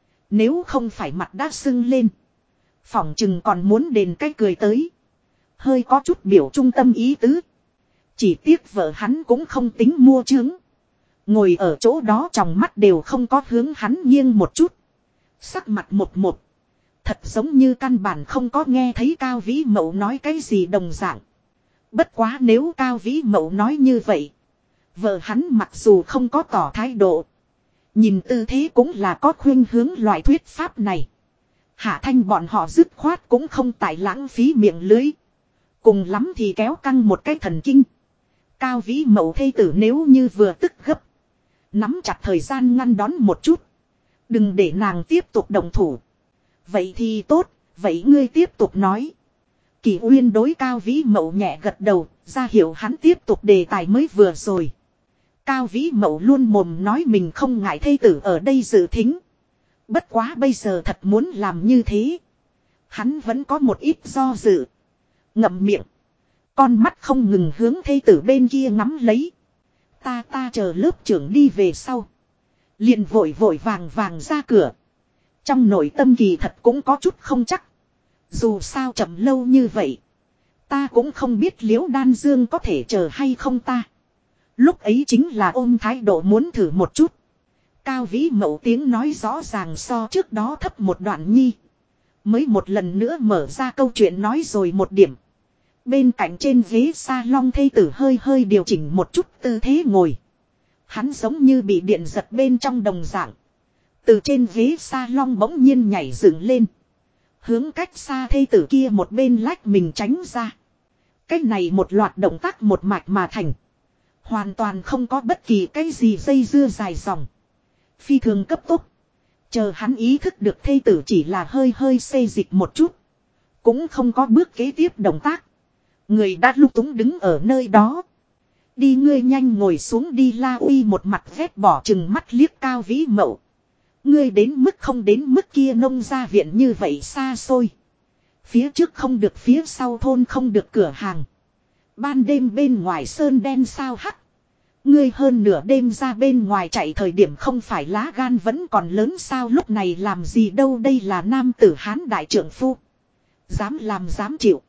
Nếu không phải mặt đã sưng lên. Phỏng chừng còn muốn đền cái cười tới. Hơi có chút biểu trung tâm ý tứ. Chỉ tiếc vợ hắn cũng không tính mua trướng. Ngồi ở chỗ đó trong mắt đều không có hướng hắn nghiêng một chút. Sắc mặt một một. Thật giống như căn bản không có nghe thấy Cao Vĩ Mậu nói cái gì đồng dạng. Bất quá nếu Cao Vĩ Mậu nói như vậy. Vợ hắn mặc dù không có tỏ thái độ. Nhìn tư thế cũng là có khuynh hướng loại thuyết pháp này. Hạ Thanh bọn họ dứt khoát cũng không tại lãng phí miệng lưới. Cùng lắm thì kéo căng một cái thần kinh. Cao Vĩ Mậu thê tử nếu như vừa tức gấp. Nắm chặt thời gian ngăn đón một chút. Đừng để nàng tiếp tục động thủ. Vậy thì tốt, vậy ngươi tiếp tục nói. Kỳ Uyên đối Cao Vĩ Mậu nhẹ gật đầu, ra hiểu hắn tiếp tục đề tài mới vừa rồi. Cao Vĩ Mậu luôn mồm nói mình không ngại thê tử ở đây dự thính. Bất quá bây giờ thật muốn làm như thế. Hắn vẫn có một ít do dự. Ngậm miệng. Con mắt không ngừng hướng thê tử bên kia ngắm lấy. Ta chờ lớp trưởng đi về sau. Liền vội vội vàng vàng ra cửa. Trong nội tâm kỳ thật cũng có chút không chắc. Dù sao chậm lâu như vậy. Ta cũng không biết Liễu Đan Dương có thể chờ hay không ta. Lúc ấy chính là ôm thái độ muốn thử một chút. Cao Vĩ Mậu tiếng nói rõ ràng so trước đó thấp một đoạn nhi. Mới một lần nữa mở ra câu chuyện nói rồi một điểm. Bên cạnh trên ghế salon thê tử hơi hơi điều chỉnh một chút tư thế ngồi. Hắn giống như bị điện giật bên trong đồng dạng. Từ trên ghế salon bỗng nhiên nhảy dựng lên. Hướng cách xa thê tử kia một bên lách mình tránh ra. Cách này một loạt động tác một mạch mà thành. Hoàn toàn không có bất kỳ cái gì dây dưa dài dòng. Phi thường cấp tốc. Chờ hắn ý thức được thê tử chỉ là hơi hơi xê dịch một chút. Cũng không có bước kế tiếp động tác. Người đã lung túng đứng ở nơi đó. Đi ngươi nhanh ngồi xuống đi, La Uy một mặt ghét bỏ chừng mắt liếc Cao Vĩ Mậu. Ngươi đến mức không đến mức kia, nông gia viện như vậy xa xôi. Phía trước không được, phía sau thôn không được, cửa hàng. Ban đêm bên ngoài sơn đen sao hắc. Ngươi hơn nửa đêm ra bên ngoài chạy thời điểm không phải lá gan vẫn còn lớn sao, lúc này làm gì đâu, đây là nam tử Hán đại trượng phu. Dám làm dám chịu.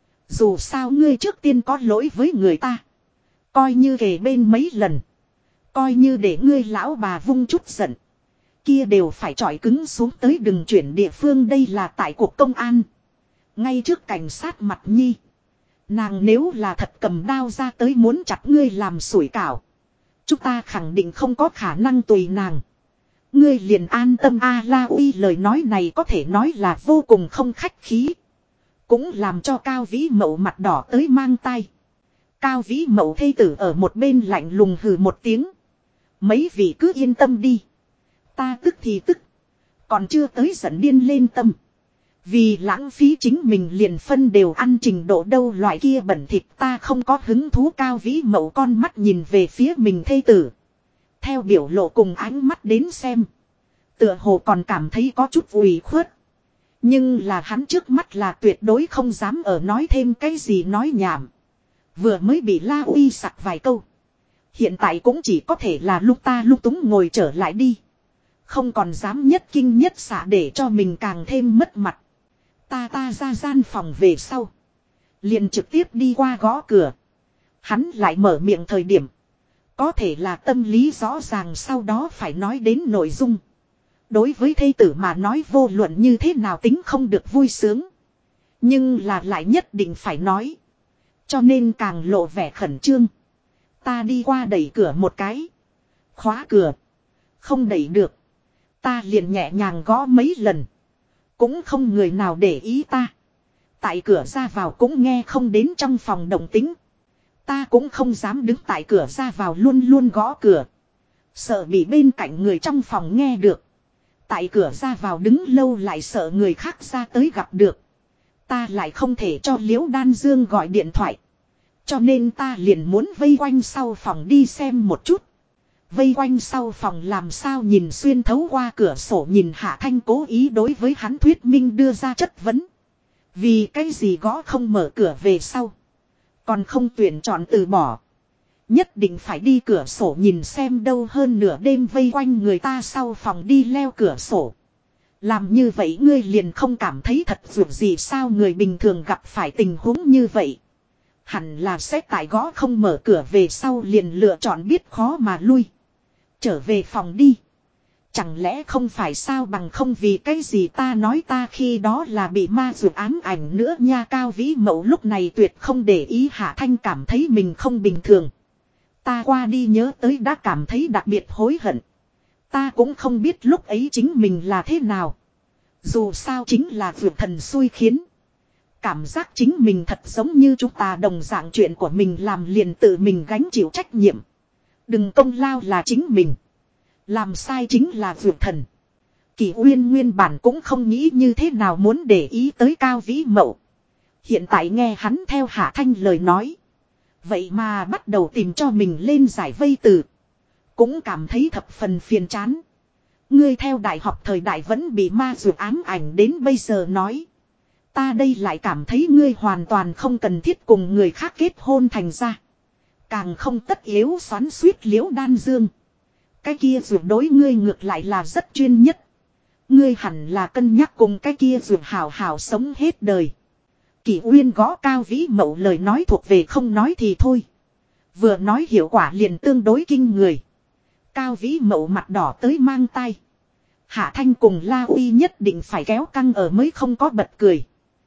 Dù sao ngươi trước tiên có lỗi với người ta. Coi như kề bên mấy lần. Coi như để ngươi lão bà vung chút giận. Kia đều phải chọi cứng xuống tới, đừng chuyển địa phương, đây là tại cuộc công an. Ngay trước cảnh sát mặt nhi. Nàng nếu là thật cầm đao ra tới muốn chặt ngươi làm sủi cảo. Chúng ta khẳng định không có khả năng tùy nàng. Ngươi liền an tâm a. La Uy lời nói này có thể nói là vô cùng không khách khí. Cũng làm cho Cao Vĩ Mậu mặt đỏ tới mang tay. Cao Vĩ Mậu thê tử ở một bên lạnh lùng hừ một tiếng. Mấy vị cứ yên tâm đi. Ta tức thì tức. Còn chưa tới giận điên lên tâm. Vì lãng phí chính mình liền phân đều ăn trình độ đâu, loại kia bẩn thịt ta không có hứng thú. Cao Vĩ Mậu con mắt nhìn về phía mình thê tử. Theo biểu lộ cùng ánh mắt đến xem. Tựa hồ còn cảm thấy có chút ủy khuất. Nhưng là hắn trước mắt là tuyệt đối không dám ở nói thêm cái gì nói nhảm. Vừa mới bị La Uy sặc vài câu. Hiện tại cũng chỉ có thể là lúc ta lúc túng ngồi trở lại đi. Không còn dám nhất kinh nhất xạ để cho mình càng thêm mất mặt. Ta ra gian phòng về sau. Liền trực tiếp đi qua gõ cửa. Hắn lại mở miệng thời điểm. Có thể là tâm lý rõ ràng, sau đó phải nói đến nội dung. Đối với thê tử mà nói vô luận như thế nào tính không được vui sướng. Nhưng là lại nhất định phải nói. Cho nên càng lộ vẻ khẩn trương. Ta đi qua đẩy cửa một cái. Khóa cửa. Không đẩy được. Ta liền nhẹ nhàng gõ mấy lần. Cũng không người nào để ý ta. Tại cửa ra vào cũng nghe không đến trong phòng động tĩnh. Ta cũng không dám đứng tại cửa ra vào luôn luôn gõ cửa. Sợ bị bên cạnh người trong phòng nghe được. Tại cửa ra vào đứng lâu lại sợ người khác ra tới gặp được. Ta lại không thể cho Liễu Đan Dương gọi điện thoại. Cho nên ta liền muốn vây quanh sau phòng đi xem một chút. Vây quanh sau phòng làm sao nhìn xuyên thấu qua cửa sổ nhìn Hạ Thanh cố ý đối với hắn thuyết minh đưa ra chất vấn. Vì cái gì gõ không mở cửa về sau. Còn không tuyển chọn từ bỏ. Nhất định phải đi cửa sổ nhìn xem đâu, hơn nửa đêm vây quanh người ta sau phòng đi leo cửa sổ. Làm như vậy ngươi liền không cảm thấy thật vượt gì sao, người bình thường gặp phải tình huống như vậy. Hẳn là sẽ tại gõ không mở cửa về sau liền lựa chọn biết khó mà lui. Trở về phòng đi. Chẳng lẽ không phải sao, bằng không vì cái gì ta nói ta khi đó là bị ma dược ám ảnh nữa nha. Cao Vĩ Mậu lúc này tuyệt không để ý Hạ Thanh cảm thấy mình không bình thường. Ta qua đi nhớ tới đã cảm thấy đặc biệt hối hận. Ta cũng không biết lúc ấy chính mình là thế nào. Dù sao chính là vượt thần xui khiến. Cảm giác chính mình thật giống như chúng ta đồng dạng, chuyện của mình làm liền tự mình gánh chịu trách nhiệm. Đừng công lao là chính mình. Làm sai chính là vượt thần. Kỷ Uyên nguyên bản cũng không nghĩ như thế nào muốn để ý tới Cao Vĩ Mậu. Hiện tại nghe hắn theo Hạ Thanh lời nói. Vậy mà bắt đầu tìm cho mình lên giải vây từ. Cũng cảm thấy thập phần phiền chán. Ngươi theo đại học thời đại vẫn bị ma dược ám ảnh đến bây giờ nói. Ta đây lại cảm thấy ngươi hoàn toàn không cần thiết cùng người khác kết hôn thành ra. Càng không tất yếu xoắn suýt Liễu Đan Dương. Cái kia dược đối ngươi ngược lại là rất chuyên nhất. Ngươi hẳn là cân nhắc cùng cái kia dược hào hào sống hết đời. Kỷ Uyên gõ Cao Vĩ Mậu lời nói thuộc về không nói thì thôi. Vừa nói hiệu quả liền tương đối kinh người. Cao Vĩ Mậu mặt đỏ tới mang tay. Hạ Thanh cùng La Uy nhất định phải kéo căng ở mới không có bật cười.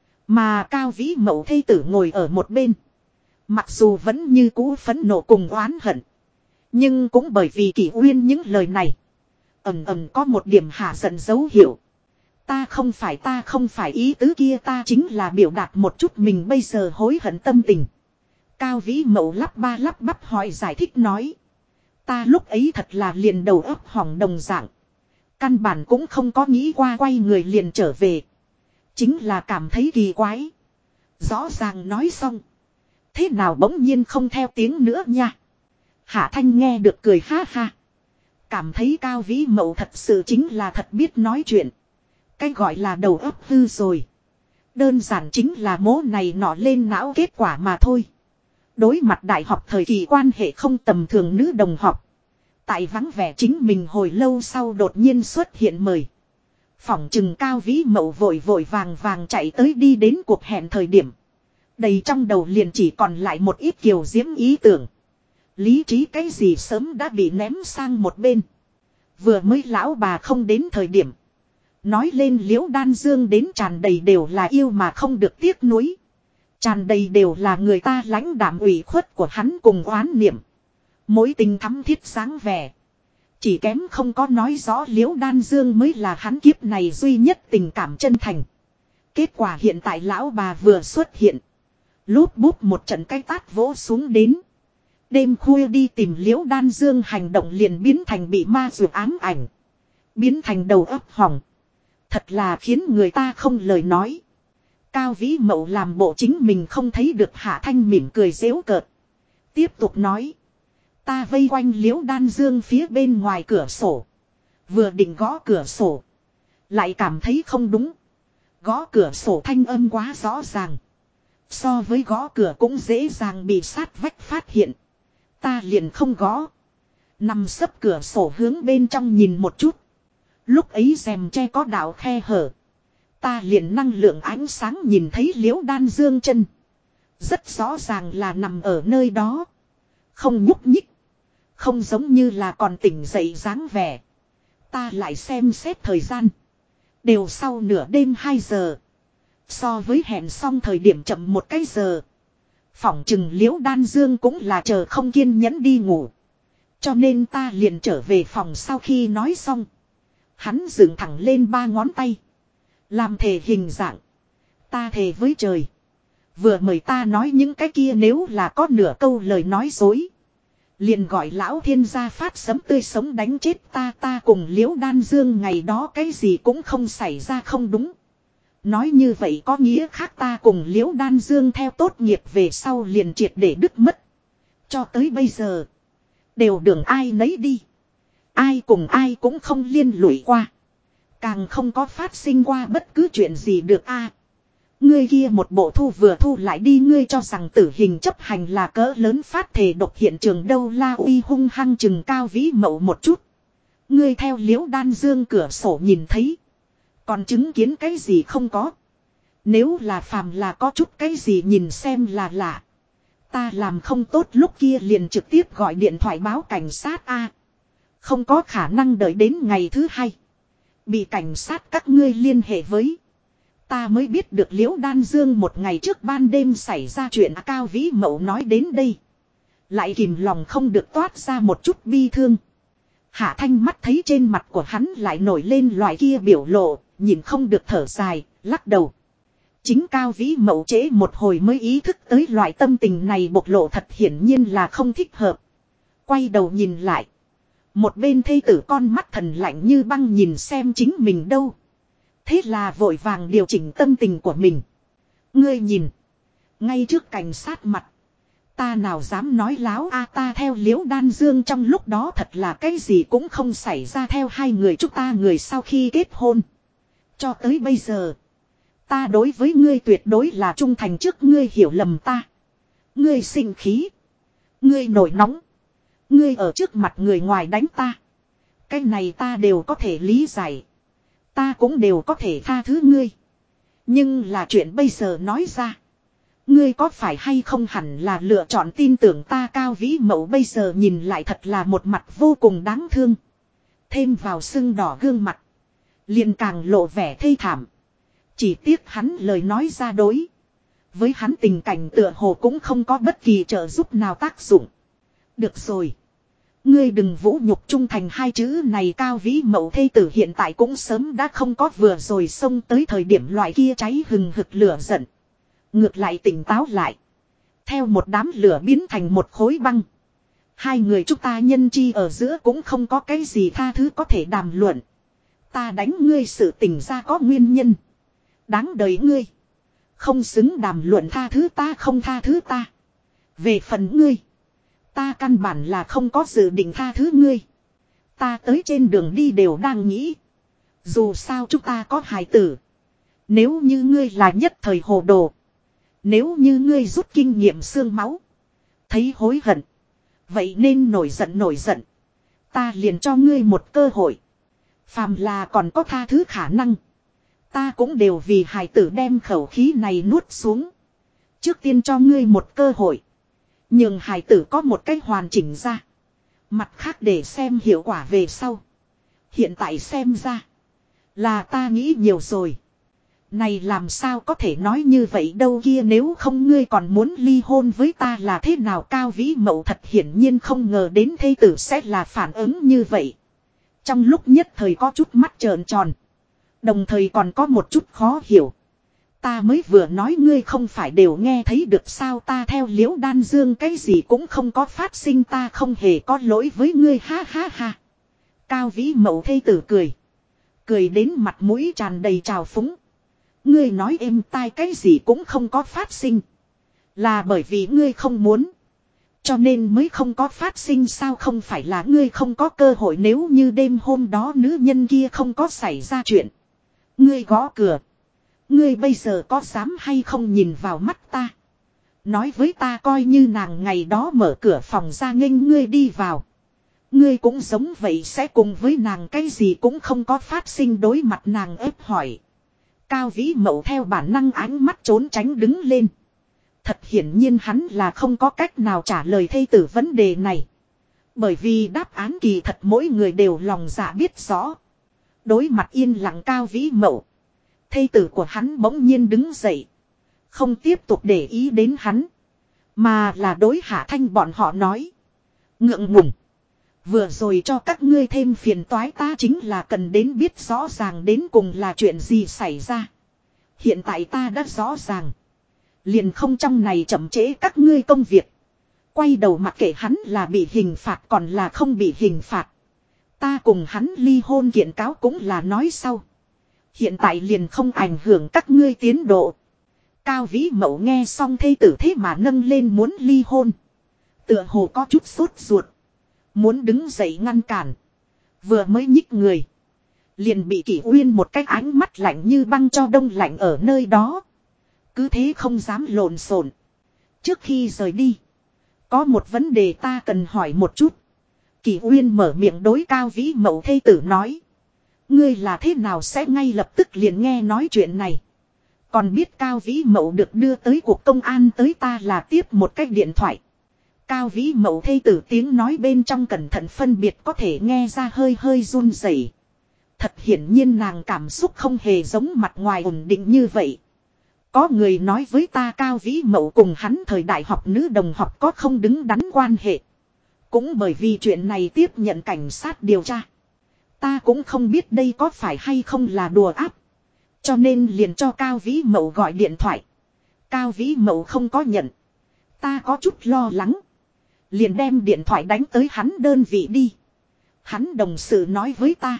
Mà Cao Vĩ Mậu thê tử ngồi ở một bên. Mặc dù vẫn như cũ phẫn nộ cùng oán hận. Nhưng cũng bởi vì Kỷ Uyên những lời này. Ầm ầm có một điểm hạ giận dấu hiệu. Ta không phải ý tứ kia, ta chính là biểu đạt một chút mình bây giờ hối hận tâm tình. Cao Vĩ Mậu lắp ba lắp bắp hỏi giải thích nói. Ta lúc ấy thật là liền đầu óc hỏng đồng dạng. Căn bản cũng không có nghĩ qua quay người liền trở về. Chính là cảm thấy kỳ quái. Rõ ràng nói xong. Thế nào bỗng nhiên không theo tiếng nữa nha. Hạ Thanh nghe được cười ha ha. Cảm thấy Cao Vĩ Mậu thật sự chính là thật biết nói chuyện. Cái gọi là đầu óc hư rồi. Đơn giản chính là mố này nọ lên não kết quả mà thôi. Đối mặt đại học thời kỳ quan hệ không tầm thường nữ đồng học. Tại vắng vẻ chính mình hồi lâu sau đột nhiên xuất hiện mời. Phỏng chừng Cao Vĩ Mậu vội vội vàng vàng chạy tới đi đến cuộc hẹn thời điểm. Đầy trong đầu liền chỉ còn lại một ít kiều diễm ý tưởng. Lý trí cái gì sớm đã bị ném sang một bên. Vừa mới lão bà không đến thời điểm. Nói lên Liễu Đan Dương đến tràn đầy đều là yêu mà không được tiếc nuối. Tràn đầy đều là người ta lãnh đạm ủy khuất của hắn cùng oán niệm. Mối tình thắm thiết sáng vẻ. Chỉ kém không có nói rõ Liễu Đan Dương mới là hắn kiếp này duy nhất tình cảm chân thành. Kết quả hiện tại lão bà vừa xuất hiện. Lúp búp một trận cái tát vỗ xuống đến. Đêm khuya đi tìm Liễu Đan Dương hành động liền biến thành bị ma dược ám ảnh. Biến thành đầu óc hỏng. Thật là khiến người ta không lời nói. Cao Vĩ Mậu làm bộ chính mình không thấy được Hạ Thanh mỉm cười giễu cợt. Tiếp tục nói. Ta vây quanh Liễu Đan Dương phía bên ngoài cửa sổ. Vừa định gõ cửa sổ. Lại cảm thấy không đúng. Gõ cửa sổ thanh âm quá rõ ràng. So với gõ cửa cũng dễ dàng bị sát vách phát hiện. Ta liền không gõ. Nằm sấp cửa sổ hướng bên trong nhìn một chút. Lúc ấy rèm tre có đạo khe hở. Ta liền năng lượng ánh sáng nhìn thấy Liễu Đan Dương chân. Rất rõ ràng là nằm ở nơi đó. Không nhúc nhích. Không giống như là còn tỉnh dậy dáng vẻ. Ta lại xem xét thời gian. Đều sau nửa đêm 2 giờ. So với hẹn xong thời điểm chậm 1 cái giờ. Phỏng chừng Liễu Đan Dương cũng là chờ không kiên nhẫn đi ngủ. Cho nên ta liền trở về phòng sau khi nói xong. Hắn dựng thẳng lên 3 ngón tay. Làm thề hình dạng. Ta thề với trời. Vừa mời ta nói những cái kia nếu là có nửa câu lời nói dối. Liền gọi lão thiên gia phát sấm tươi sống đánh chết ta cùng Liễu Đan Dương ngày đó cái gì cũng không xảy ra không đúng. Nói như vậy có nghĩa khác ta cùng Liễu Đan Dương theo tốt nghiệp về sau liền triệt để đứt mất. Cho tới bây giờ. Đều đường ai nấy đi. Ai cùng ai cũng không liên lụy qua. Càng không có phát sinh qua bất cứ chuyện gì được a. Ngươi kia một bộ thu vừa thu lại đi ngươi cho rằng tử hình chấp hành là cỡ lớn phát thể độc hiện trường đâu La Uy hung hăng chừng Cao Vĩ Mậu một chút. Ngươi theo Liễu Đan Dương cửa sổ nhìn thấy. Còn chứng kiến cái gì không có. Nếu là phàm là có chút cái gì nhìn xem là lạ. Ta làm không tốt lúc kia liền trực tiếp gọi điện thoại báo cảnh sát a. Không có khả năng đợi đến ngày thứ 2. Bị cảnh sát các ngươi liên hệ với. Ta mới biết được Liễu Đan Dương một ngày trước ban đêm xảy ra chuyện Cao Vĩ Mậu nói đến đây. Lại kìm lòng không được toát ra một chút bi thương. Hạ Thanh mắt thấy trên mặt của hắn lại nổi lên loại kia biểu lộ, nhìn không được thở dài, lắc đầu. Chính Cao Vĩ Mậu trễ một hồi mới ý thức tới loại tâm tình này bộc lộ thật hiển nhiên là không thích hợp. Quay đầu nhìn lại. Một bên thê tử con mắt thần lạnh như băng nhìn xem chính mình đâu. Thế là vội vàng điều chỉnh tâm tình của mình. Ngươi nhìn. Ngay trước cảnh sát mặt. Ta nào dám nói láo a ta theo Liễu Đan Dương trong lúc đó thật là cái gì cũng không xảy ra theo hai người chúng ta người sau khi kết hôn. Cho tới bây giờ. Ta đối với ngươi tuyệt đối là trung thành trước ngươi hiểu lầm ta. Ngươi sinh khí. Ngươi nổi nóng. Ngươi ở trước mặt người ngoài đánh ta. Cái này ta đều có thể lý giải. Ta cũng đều có thể tha thứ ngươi. Nhưng là chuyện bây giờ nói ra. Ngươi có phải hay không hẳn là lựa chọn tin tưởng ta Cao Vĩ Mậu bây giờ nhìn lại thật là một mặt vô cùng đáng thương. Thêm vào sưng đỏ gương mặt. Liền càng lộ vẻ thê thảm. Chỉ tiếc hắn lời nói ra đối. Với hắn tình cảnh tựa hồ cũng không có bất kỳ trợ giúp nào tác dụng. Được rồi. Ngươi đừng vũ nhục trung thành hai chữ này Cao Vĩ Mậu thê tử hiện tại cũng sớm đã không có vừa rồi xông tới thời điểm loại kia cháy hừng hực lửa giận. Ngược lại tỉnh táo lại. Theo một đám lửa biến thành một khối băng. Hai người chúng ta nhân chi ở giữa cũng không có cái gì tha thứ có thể đàm luận. Ta đánh ngươi sự tình ra có nguyên nhân. Đáng đời ngươi. Không xứng đàm luận tha thứ ta không tha thứ ta. Về phần ngươi. Ta căn bản là không có dự định tha thứ ngươi. Ta tới trên đường đi đều đang nghĩ. Dù sao chúng ta có hài tử. Nếu như ngươi là nhất thời hồ đồ. Nếu như ngươi rút kinh nghiệm xương máu. Thấy hối hận. Vậy nên nổi giận. Ta liền cho ngươi một cơ hội. Phàm là còn có tha thứ khả năng. Ta cũng đều vì hài tử đem khẩu khí này nuốt xuống. Trước tiên cho ngươi một cơ hội. Nhưng hài tử có một cách hoàn chỉnh ra. Mặt khác để xem hiệu quả về sau. Hiện tại xem ra. Là ta nghĩ nhiều rồi. Này làm sao có thể nói như vậy đâu kia, nếu không ngươi còn muốn ly hôn với ta là thế nào? Cao Vĩ Mậu thật hiển nhiên không ngờ đến thê tử sẽ là phản ứng như vậy. Trong lúc nhất thời có chút mắt trợn tròn. Đồng thời còn có một chút khó hiểu. Ta mới vừa nói ngươi không phải đều nghe thấy được sao? Ta theo Liễu Đan Dương cái gì cũng không có phát sinh, ta không hề có lỗi với ngươi, ha ha ha. Cao Vĩ Mậu thê tử cười. Cười đến mặt mũi tràn đầy trào phúng. Ngươi nói êm tai cái gì cũng không có phát sinh. Là bởi vì ngươi không muốn. Cho nên mới không có phát sinh sao? Không phải là ngươi không có cơ hội, nếu như đêm hôm đó nữ nhân kia không có xảy ra chuyện. Ngươi gõ cửa. Ngươi bây giờ có dám hay không nhìn vào mắt ta? Nói với ta coi như nàng ngày đó mở cửa phòng ra nghênh ngươi đi vào. Ngươi cũng giống vậy sẽ cùng với nàng cái gì cũng không có phát sinh. Đối mặt nàng ép hỏi. Cao Vĩ Mậu theo bản năng ánh mắt trốn tránh đứng lên. Thật hiển nhiên hắn là không có cách nào trả lời thê tử vấn đề này. Bởi vì đáp án kỳ thật mỗi người đều lòng dạ biết rõ. Đối mặt yên lặng Cao Vĩ Mậu. Thê tử của hắn bỗng nhiên đứng dậy. Không tiếp tục để ý đến hắn. Mà là đối Hạ Thanh bọn họ nói. Ngượng ngùng. Vừa rồi cho các ngươi thêm phiền toái, ta chính là cần đến biết rõ ràng đến cùng là chuyện gì xảy ra. Hiện tại ta đã rõ ràng. Liền không trong này chậm trễ các ngươi công việc. Quay đầu mặc kệ hắn là bị hình phạt còn là không bị hình phạt. Ta cùng hắn ly hôn kiện cáo cũng là nói sau. Hiện tại liền không ảnh hưởng các ngươi tiến độ. Cao Vĩ Mậu nghe xong thê tử thế mà nâng lên muốn ly hôn. Tựa hồ có chút sốt ruột. Muốn đứng dậy ngăn cản. Vừa mới nhích người. Liền bị Kỷ Uyên một cái ánh mắt lạnh như băng cho đông lạnh ở nơi đó. Cứ thế không dám lộn xộn. Trước khi rời đi. Có một vấn đề ta cần hỏi một chút. Kỷ Uyên mở miệng đối Cao Vĩ Mậu thê tử nói. Ngươi là thế nào sẽ ngay lập tức liền nghe nói chuyện này. Còn biết Cao Vĩ Mậu được đưa tới cuộc công an tới ta là tiếp một cái điện thoại. Cao Vĩ Mậu thê tử tiếng nói bên trong cẩn thận phân biệt có thể nghe ra hơi hơi run rẩy. Thật hiển nhiên nàng cảm xúc không hề giống mặt ngoài ổn định như vậy. Có người nói với ta Cao Vĩ Mậu cùng hắn thời đại học nữ đồng học có không đứng đắn quan hệ. Cũng bởi vì chuyện này tiếp nhận cảnh sát điều tra. Ta cũng không biết đây có phải hay không là đùa áp. Cho nên liền cho Cao Vĩ Mậu gọi điện thoại. Cao Vĩ Mậu không có nhận. Ta có chút lo lắng. Liền đem điện thoại đánh tới hắn đơn vị đi. Hắn đồng sự nói với ta.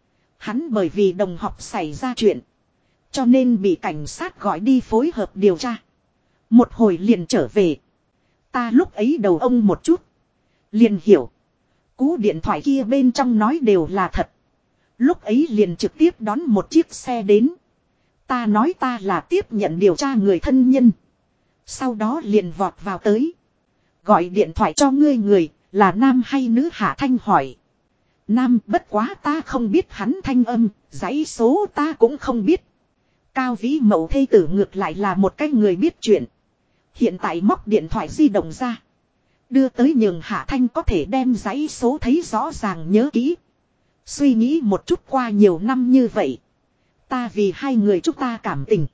Hắn bởi vì đồng học xảy ra chuyện. Cho nên bị cảnh sát gọi đi phối hợp điều tra. Một hồi liền trở về. Ta lúc ấy đầu ông một chút. Liền hiểu. Cú điện thoại kia bên trong nói đều là thật. Lúc ấy liền trực tiếp đón một chiếc xe đến. Ta nói ta là tiếp nhận điều tra người thân nhân. Sau đó liền vọt vào tới. Gọi điện thoại cho ngươi người là nam hay nữ? Hạ Thanh hỏi. Nam, bất quá ta không biết hắn thanh âm, dãy số ta cũng không biết. Cao Vĩ Mậu thê tử ngược lại là một cái người biết chuyện. Hiện tại móc điện thoại di động ra. Đưa tới nhường Hạ Thanh có thể đem dãy số thấy rõ ràng nhớ kỹ. Suy nghĩ một chút qua nhiều năm như vậy. Ta vì hai người chúng ta cảm tình.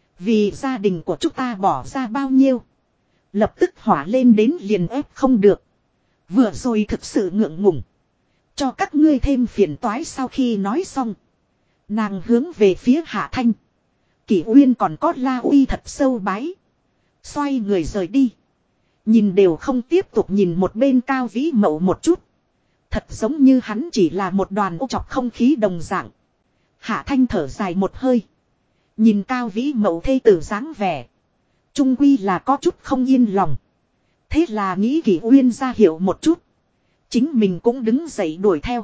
Vì gia đình của chúng ta bỏ ra bao nhiêu. Lập tức hỏa lên đến liền ép không được. Vừa rồi thực sự ngượng ngùng. Cho các ngươi thêm phiền toái. Sau khi nói xong. Nàng hướng về phía Hạ Thanh. Kỷ Uyên còn có La Uy thật sâu bái. Xoay người rời đi. Nhìn đều không tiếp tục nhìn một bên Cao Vĩ Mậu một chút. Thật giống như hắn chỉ là một đoàn ô chọc không khí đồng dạng. Hạ Thanh thở dài một hơi. Nhìn Cao Vĩ Mậu thê tử dáng vẻ. Trung quy là có chút không yên lòng. Thế là nghĩ Kỷ Uyên ra hiệu một chút. Chính mình cũng đứng dậy đuổi theo.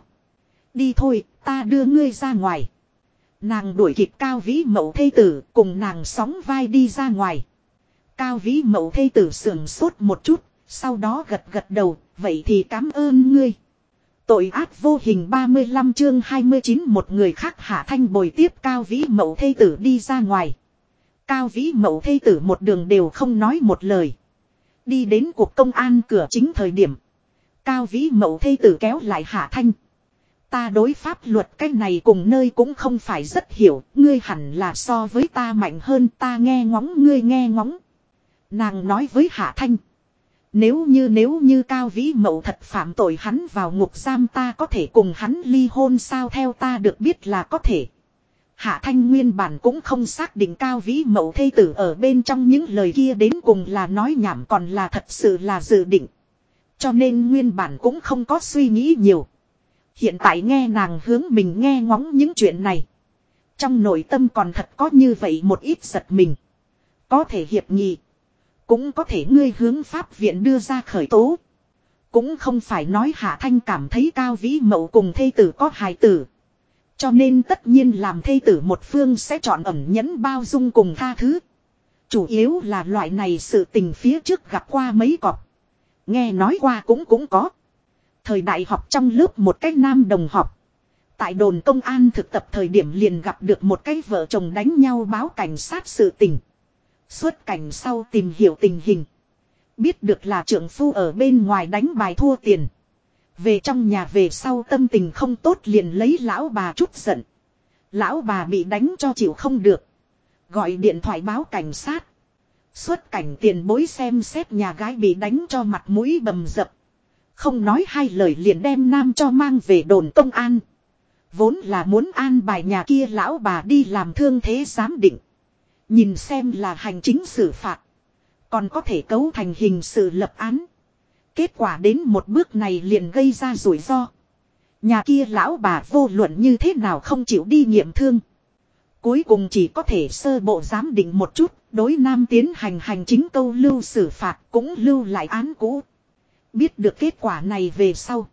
Đi thôi, ta đưa ngươi ra ngoài. Nàng đuổi kịp Cao Vĩ Mậu thê tử, cùng nàng sóng vai đi ra ngoài. Cao Vĩ Mậu thê tử sườn sốt một chút, sau đó gật gật đầu, vậy thì cảm ơn ngươi. Tội ác vô hình 35 chương 29 một người khác Hạ Thanh bồi tiếp Cao Vĩ Mậu thê tử đi ra ngoài. Cao Vĩ Mậu thê tử một đường đều không nói một lời. Đi đến cuộc công an cửa chính thời điểm. Cao Vĩ Mậu thê tử kéo lại Hạ Thanh. Ta đối pháp luật cái này cùng nơi cũng không phải rất hiểu. Ngươi hẳn là so với ta mạnh hơn, ta nghe ngóng ngươi nghe ngóng. Nàng nói với Hạ Thanh. Nếu như Cao Vĩ Mậu thật phạm tội hắn vào ngục giam, ta có thể cùng hắn ly hôn sao? Theo ta được biết là có thể. Hạ Thanh nguyên bản cũng không xác định Cao Vĩ Mậu thê tử ở bên trong những lời kia đến cùng là nói nhảm còn là thật sự là dự định. Cho nên nguyên bản cũng không có suy nghĩ nhiều. Hiện tại nghe nàng hướng mình nghe ngóng những chuyện này. Trong nội tâm còn thật có như vậy một ít giật mình. Có thể hiệp nghị. Cũng có thể ngươi hướng pháp viện đưa ra khởi tố. Cũng không phải nói Hạ Thanh cảm thấy Cao Vĩ Mậu cùng thê tử có hài tử. Cho nên tất nhiên làm thê tử một phương sẽ chọn ẩn nhẫn bao dung cùng tha thứ. Chủ yếu là loại này sự tình phía trước gặp qua mấy cọp. Nghe nói qua cũng có. Thời đại học trong lớp một cái nam đồng học. Tại đồn công an thực tập thời điểm liền gặp được một cái vợ chồng đánh nhau báo cảnh sát sự tình. Xuất cảnh sau tìm hiểu tình hình. Biết được là trượng phu ở bên ngoài đánh bài thua tiền. Về trong nhà về sau tâm tình không tốt liền lấy lão bà trút giận. Lão bà bị đánh cho chịu không được. Gọi điện thoại báo cảnh sát. Xuất cảnh tiền bối xem xét nhà gái bị đánh cho mặt mũi bầm dập. Không nói hai lời liền đem nam cho mang về đồn công an. Vốn là muốn an bài nhà kia lão bà đi làm thương thế giám định. Nhìn xem là hành chính xử phạt. Còn có thể cấu thành hình sự lập án. Kết quả đến một bước này liền gây ra rủi ro. Nhà kia lão bà vô luận như thế nào không chịu đi nghiệm thương. Cuối cùng chỉ có thể sơ bộ giám định một chút. Đối nam tiến hành hành chính câu lưu xử phạt cũng lưu lại án cũ. Biết được kết quả này về sau.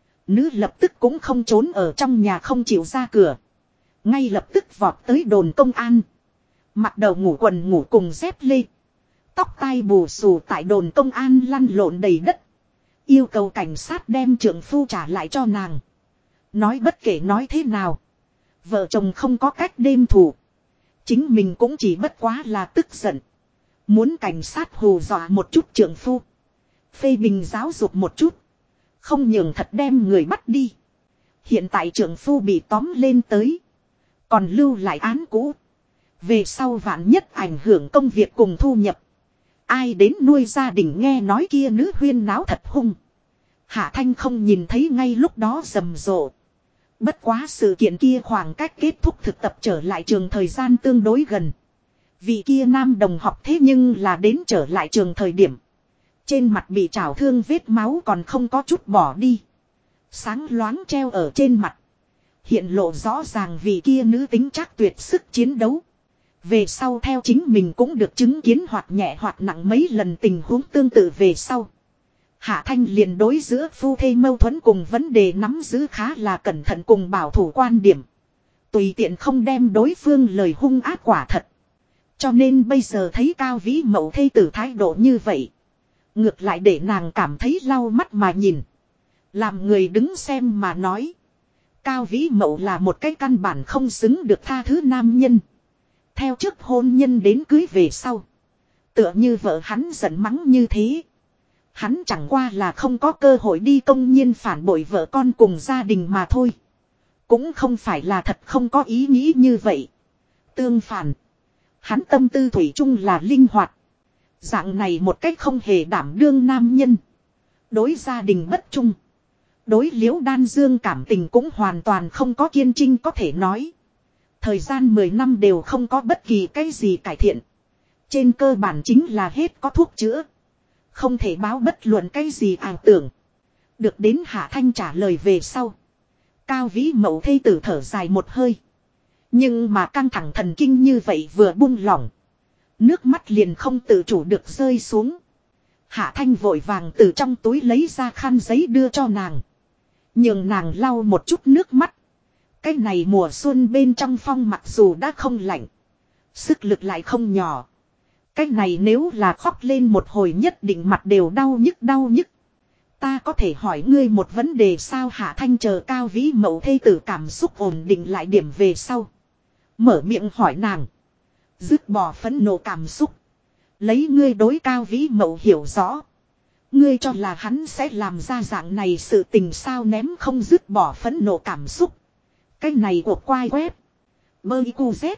Nữ lập tức cũng không trốn ở trong nhà không chịu ra cửa. Ngay lập tức vọt tới đồn công an. Mặc đầu ngủ quần ngủ cùng dép lê. Tóc tai bù xù tại đồn công an lăn lộn đầy đất. Yêu cầu cảnh sát đem trượng phu trả lại cho nàng. Nói bất kể nói thế nào. Vợ chồng không có cách đêm thủ. Chính mình cũng chỉ bất quá là tức giận. Muốn cảnh sát hù dọa một chút trượng phu. Phê bình giáo dục một chút. Không nhường thật đem người bắt đi. Hiện tại trượng phu bị tóm lên tới. Còn lưu lại án cũ. Về sau vạn nhất ảnh hưởng công việc cùng thu nhập. Ai đến nuôi gia đình nghe nói kia nữ huyên náo thật hung. Hạ Thanh không nhìn thấy ngay lúc đó rầm rộ. Bất quá sự kiện kia khoảng cách kết thúc thực tập trở lại trường thời gian tương đối gần. Vị kia nam đồng học thế nhưng là đến trở lại trường thời điểm. Trên mặt bị trào thương vết máu còn không có chút bỏ đi. Sáng loáng treo ở trên mặt. Hiện lộ rõ ràng vị kia nữ tính chắc tuyệt sức chiến đấu. Về sau theo chính mình cũng được chứng kiến hoặc nhẹ hoặc nặng mấy lần tình huống tương tự về sau. Hạ Thanh liền đối giữa phu thê mâu thuẫn cùng vấn đề nắm giữ khá là cẩn thận cùng bảo thủ quan điểm. Tùy tiện không đem đối phương lời hung ác quả thật. Cho nên bây giờ thấy Cao Vĩ Mậu thê tử thái độ như vậy. Ngược lại để nàng cảm thấy lau mắt mà nhìn. Làm người đứng xem mà nói. Cao Vĩ Mậu là một cái căn bản không xứng được tha thứ nam nhân. Theo trước hôn nhân đến cưới về sau. Tựa như vợ hắn giận mắng như thế. Hắn chẳng qua là không có cơ hội đi công nhiên phản bội vợ con cùng gia đình mà thôi. Cũng không phải là thật không có ý nghĩ như vậy. Tương phản. Hắn tâm tư thủy chung là linh hoạt. Dạng này một cách không hề đảm đương nam nhân. Đối gia đình bất trung. Đối Liễu Đan Dương cảm tình cũng hoàn toàn không có kiên trinh có thể nói. Thời gian 10 năm đều không có bất kỳ cái gì cải thiện. Trên cơ bản chính là hết có thuốc chữa. Không thể báo bất luận cái gì ảo tưởng. Được đến Hạ Thanh trả lời về sau. Cao Vĩ Mậu thê tử thở dài một hơi. Nhưng mà căng thẳng thần kinh như vậy vừa buông lỏng. Nước mắt liền không tự chủ được rơi xuống. Hạ Thanh vội vàng từ trong túi lấy ra khăn giấy đưa cho nàng. Nhường nàng lau một chút nước mắt. Cái này mùa xuân bên trong phong mặc dù đã không lạnh. Sức lực lại không nhỏ. Cái này nếu là khóc lên một hồi nhất định mặt đều đau nhức. Ta có thể hỏi ngươi một vấn đề sao? Hạ Thanh chờ Cao Vĩ Mậu thê tử cảm xúc ổn định lại điểm về sau. Mở miệng hỏi nàng. Dứt bỏ phẫn nộ cảm xúc. Lấy ngươi đối Cao Vĩ Mậu hiểu rõ. Ngươi cho là hắn sẽ làm ra dạng này sự tình sao? Ném không dứt bỏ phẫn nộ cảm xúc. Cái này của quai web. Bơi cu z.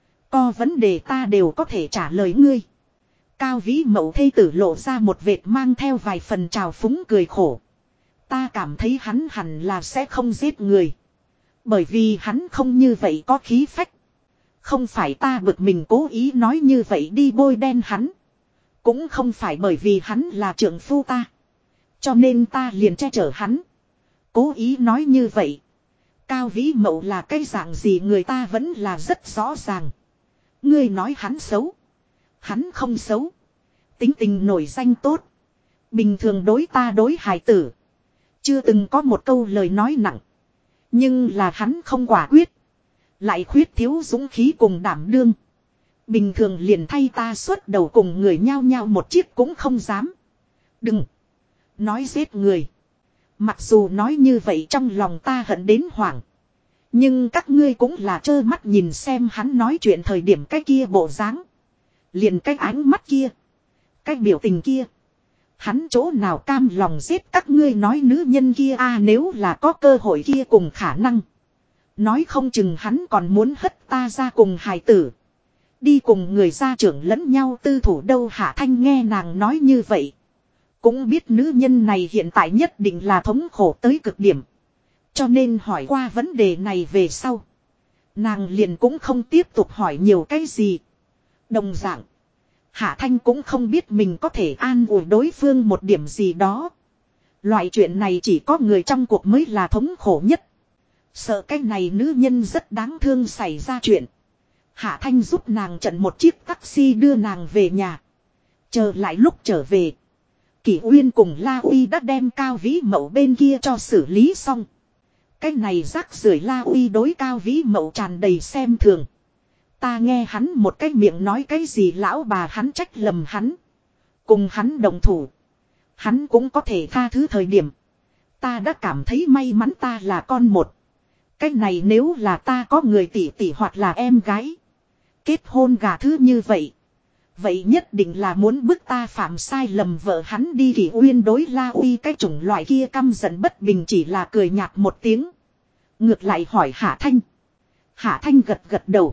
Co vấn đề ta đều có thể trả lời ngươi. Cao Vĩ Mậu thê tử lộ ra một vệt mang theo vài phần trào phúng cười khổ. Ta cảm thấy hắn hẳn là sẽ không giết người. Bởi vì hắn không như vậy có khí phách. Không phải ta bực mình cố ý nói như vậy đi bôi đen hắn. Cũng không phải bởi vì hắn là trượng phu ta. Cho nên ta liền che chở hắn. Cố ý nói như vậy. Cao Vĩ Mậu là cái dạng gì người ta vẫn là rất rõ ràng. Ngươi nói hắn xấu. Hắn không xấu. Tính tình nổi danh tốt. Bình thường đối ta đối hài tử. Chưa từng có một câu lời nói nặng. Nhưng là hắn không quả quyết. Lại khuyết thiếu dũng khí cùng đảm đương. Bình thường liền thay ta suốt đầu cùng người nhao nhao một chiếc cũng không dám. Đừng. Nói giết người. Mặc dù nói như vậy trong lòng ta hận đến hoảng. Nhưng các ngươi cũng là trơ mắt nhìn xem hắn nói chuyện thời điểm cái kia bộ dáng. Liền cái ánh mắt kia. Cái biểu tình kia. Hắn chỗ nào cam lòng giết các ngươi nói nữ nhân kia nếu là có cơ hội kia cùng khả năng. Nói không chừng hắn còn muốn hất ta ra cùng hài tử. Đi cùng người gia trưởng lẫn nhau tư thủ đâu. Hạ Thanh nghe nàng nói như vậy. Cũng biết nữ nhân này hiện tại nhất định là thống khổ tới cực điểm. Cho nên hỏi qua vấn đề này về sau. Nàng liền cũng không tiếp tục hỏi nhiều cái gì. Đồng dạng. Hạ Thanh cũng không biết mình có thể an ủi đối phương một điểm gì đó. Loại chuyện này chỉ có người trong cuộc mới là thống khổ nhất. Sợ cái này nữ nhân rất đáng thương xảy ra chuyện. Hạ Thanh giúp nàng trận một chiếc taxi đưa nàng về nhà. Chờ lại lúc trở về. Kỷ Uyên cùng La Uy đã đem Cao Vĩ Mậu bên kia cho xử lý xong. Cái này rác rưởi La Uy đối Cao Vĩ Mậu tràn đầy xem thường. Ta nghe hắn một cái miệng nói cái gì lão bà hắn trách lầm hắn. Cùng hắn đồng thủ. Hắn cũng có thể tha thứ thời điểm. Ta đã cảm thấy may mắn ta là con một. Cái này nếu là ta có người tỷ tỷ hoặc là em gái. Kết hôn gà thứ như vậy. Vậy nhất định là muốn bức ta phạm sai lầm vợ hắn đi. Kỷ Uyên đối La Uy cái chủng loại kia căm giận bất bình chỉ là cười nhạt một tiếng. Ngược lại hỏi Hạ Thanh. Hạ Thanh gật gật đầu.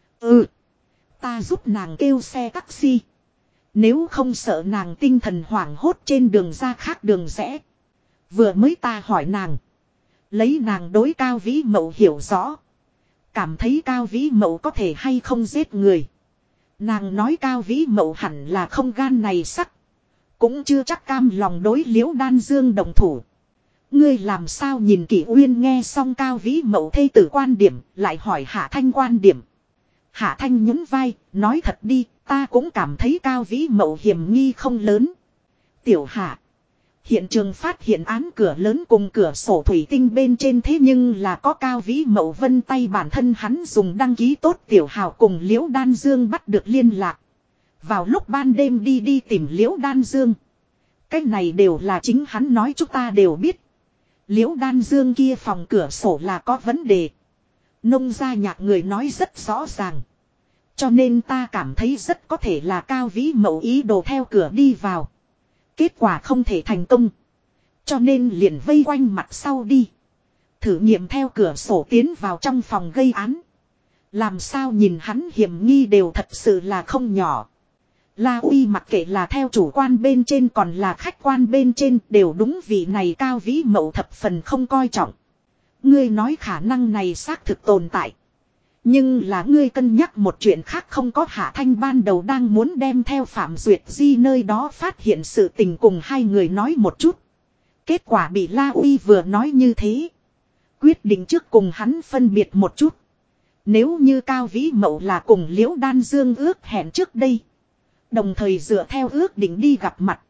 Ta giúp nàng kêu xe taxi. Nếu không sợ nàng tinh thần hoảng hốt trên đường ra khác đường rẽ. Vừa mới ta hỏi nàng. Lấy nàng đối Cao Vĩ Mậu hiểu rõ. Cảm thấy Cao Vĩ Mậu có thể hay không giết người. Nàng nói Cao Vĩ Mậu hẳn là không gan này sắc. Cũng chưa chắc cam lòng đối Liễu Đan Dương đồng thủ. Ngươi làm sao nhìn Kỷ Uyên nghe xong Cao Vĩ Mậu thê tử quan điểm. Lại hỏi Hạ Thanh quan điểm. Hạ Thanh nhún vai, nói thật đi, ta cũng cảm thấy Cao Vĩ Mậu hiểm nghi không lớn. Tiểu Hạ. Hiện trường phát hiện án cửa lớn cùng cửa sổ thủy tinh bên trên thế nhưng là có Cao Vĩ Mậu vân tay bản thân hắn dùng đăng ký tốt. Tiểu Hào cùng Liễu Đan Dương bắt được liên lạc. Vào lúc ban đêm đi tìm Liễu Đan Dương. Cái này đều là chính hắn nói chúng ta đều biết. Liễu Đan Dương kia phòng cửa sổ là có vấn đề. Nông gia nhạc người nói rất rõ ràng. Cho nên ta cảm thấy rất có thể là Cao Vĩ Mậu ý đồ theo cửa đi vào. Kết quả không thể thành công. Cho nên liền vây quanh mặt sau đi. Thử nghiệm theo cửa sổ tiến vào trong phòng gây án. Làm sao nhìn hắn hiểm nghi đều thật sự là không nhỏ. La Uy mặc kệ là theo chủ quan bên trên còn là khách quan bên trên đều đúng vị này Cao Vĩ Mậu thập phần không coi trọng. Ngươi nói khả năng này xác thực tồn tại. Nhưng là ngươi cân nhắc một chuyện khác không có. Hạ Thanh ban đầu đang muốn đem theo Phạm Duyệt Di nơi đó phát hiện sự tình cùng hai người nói một chút. Kết quả bị La Uy vừa nói như thế. Quyết định trước cùng hắn phân biệt một chút. Nếu như Cao Vĩ Mậu là cùng Liễu Đan Dương ước hẹn trước đây. Đồng thời dựa theo ước định đi gặp mặt.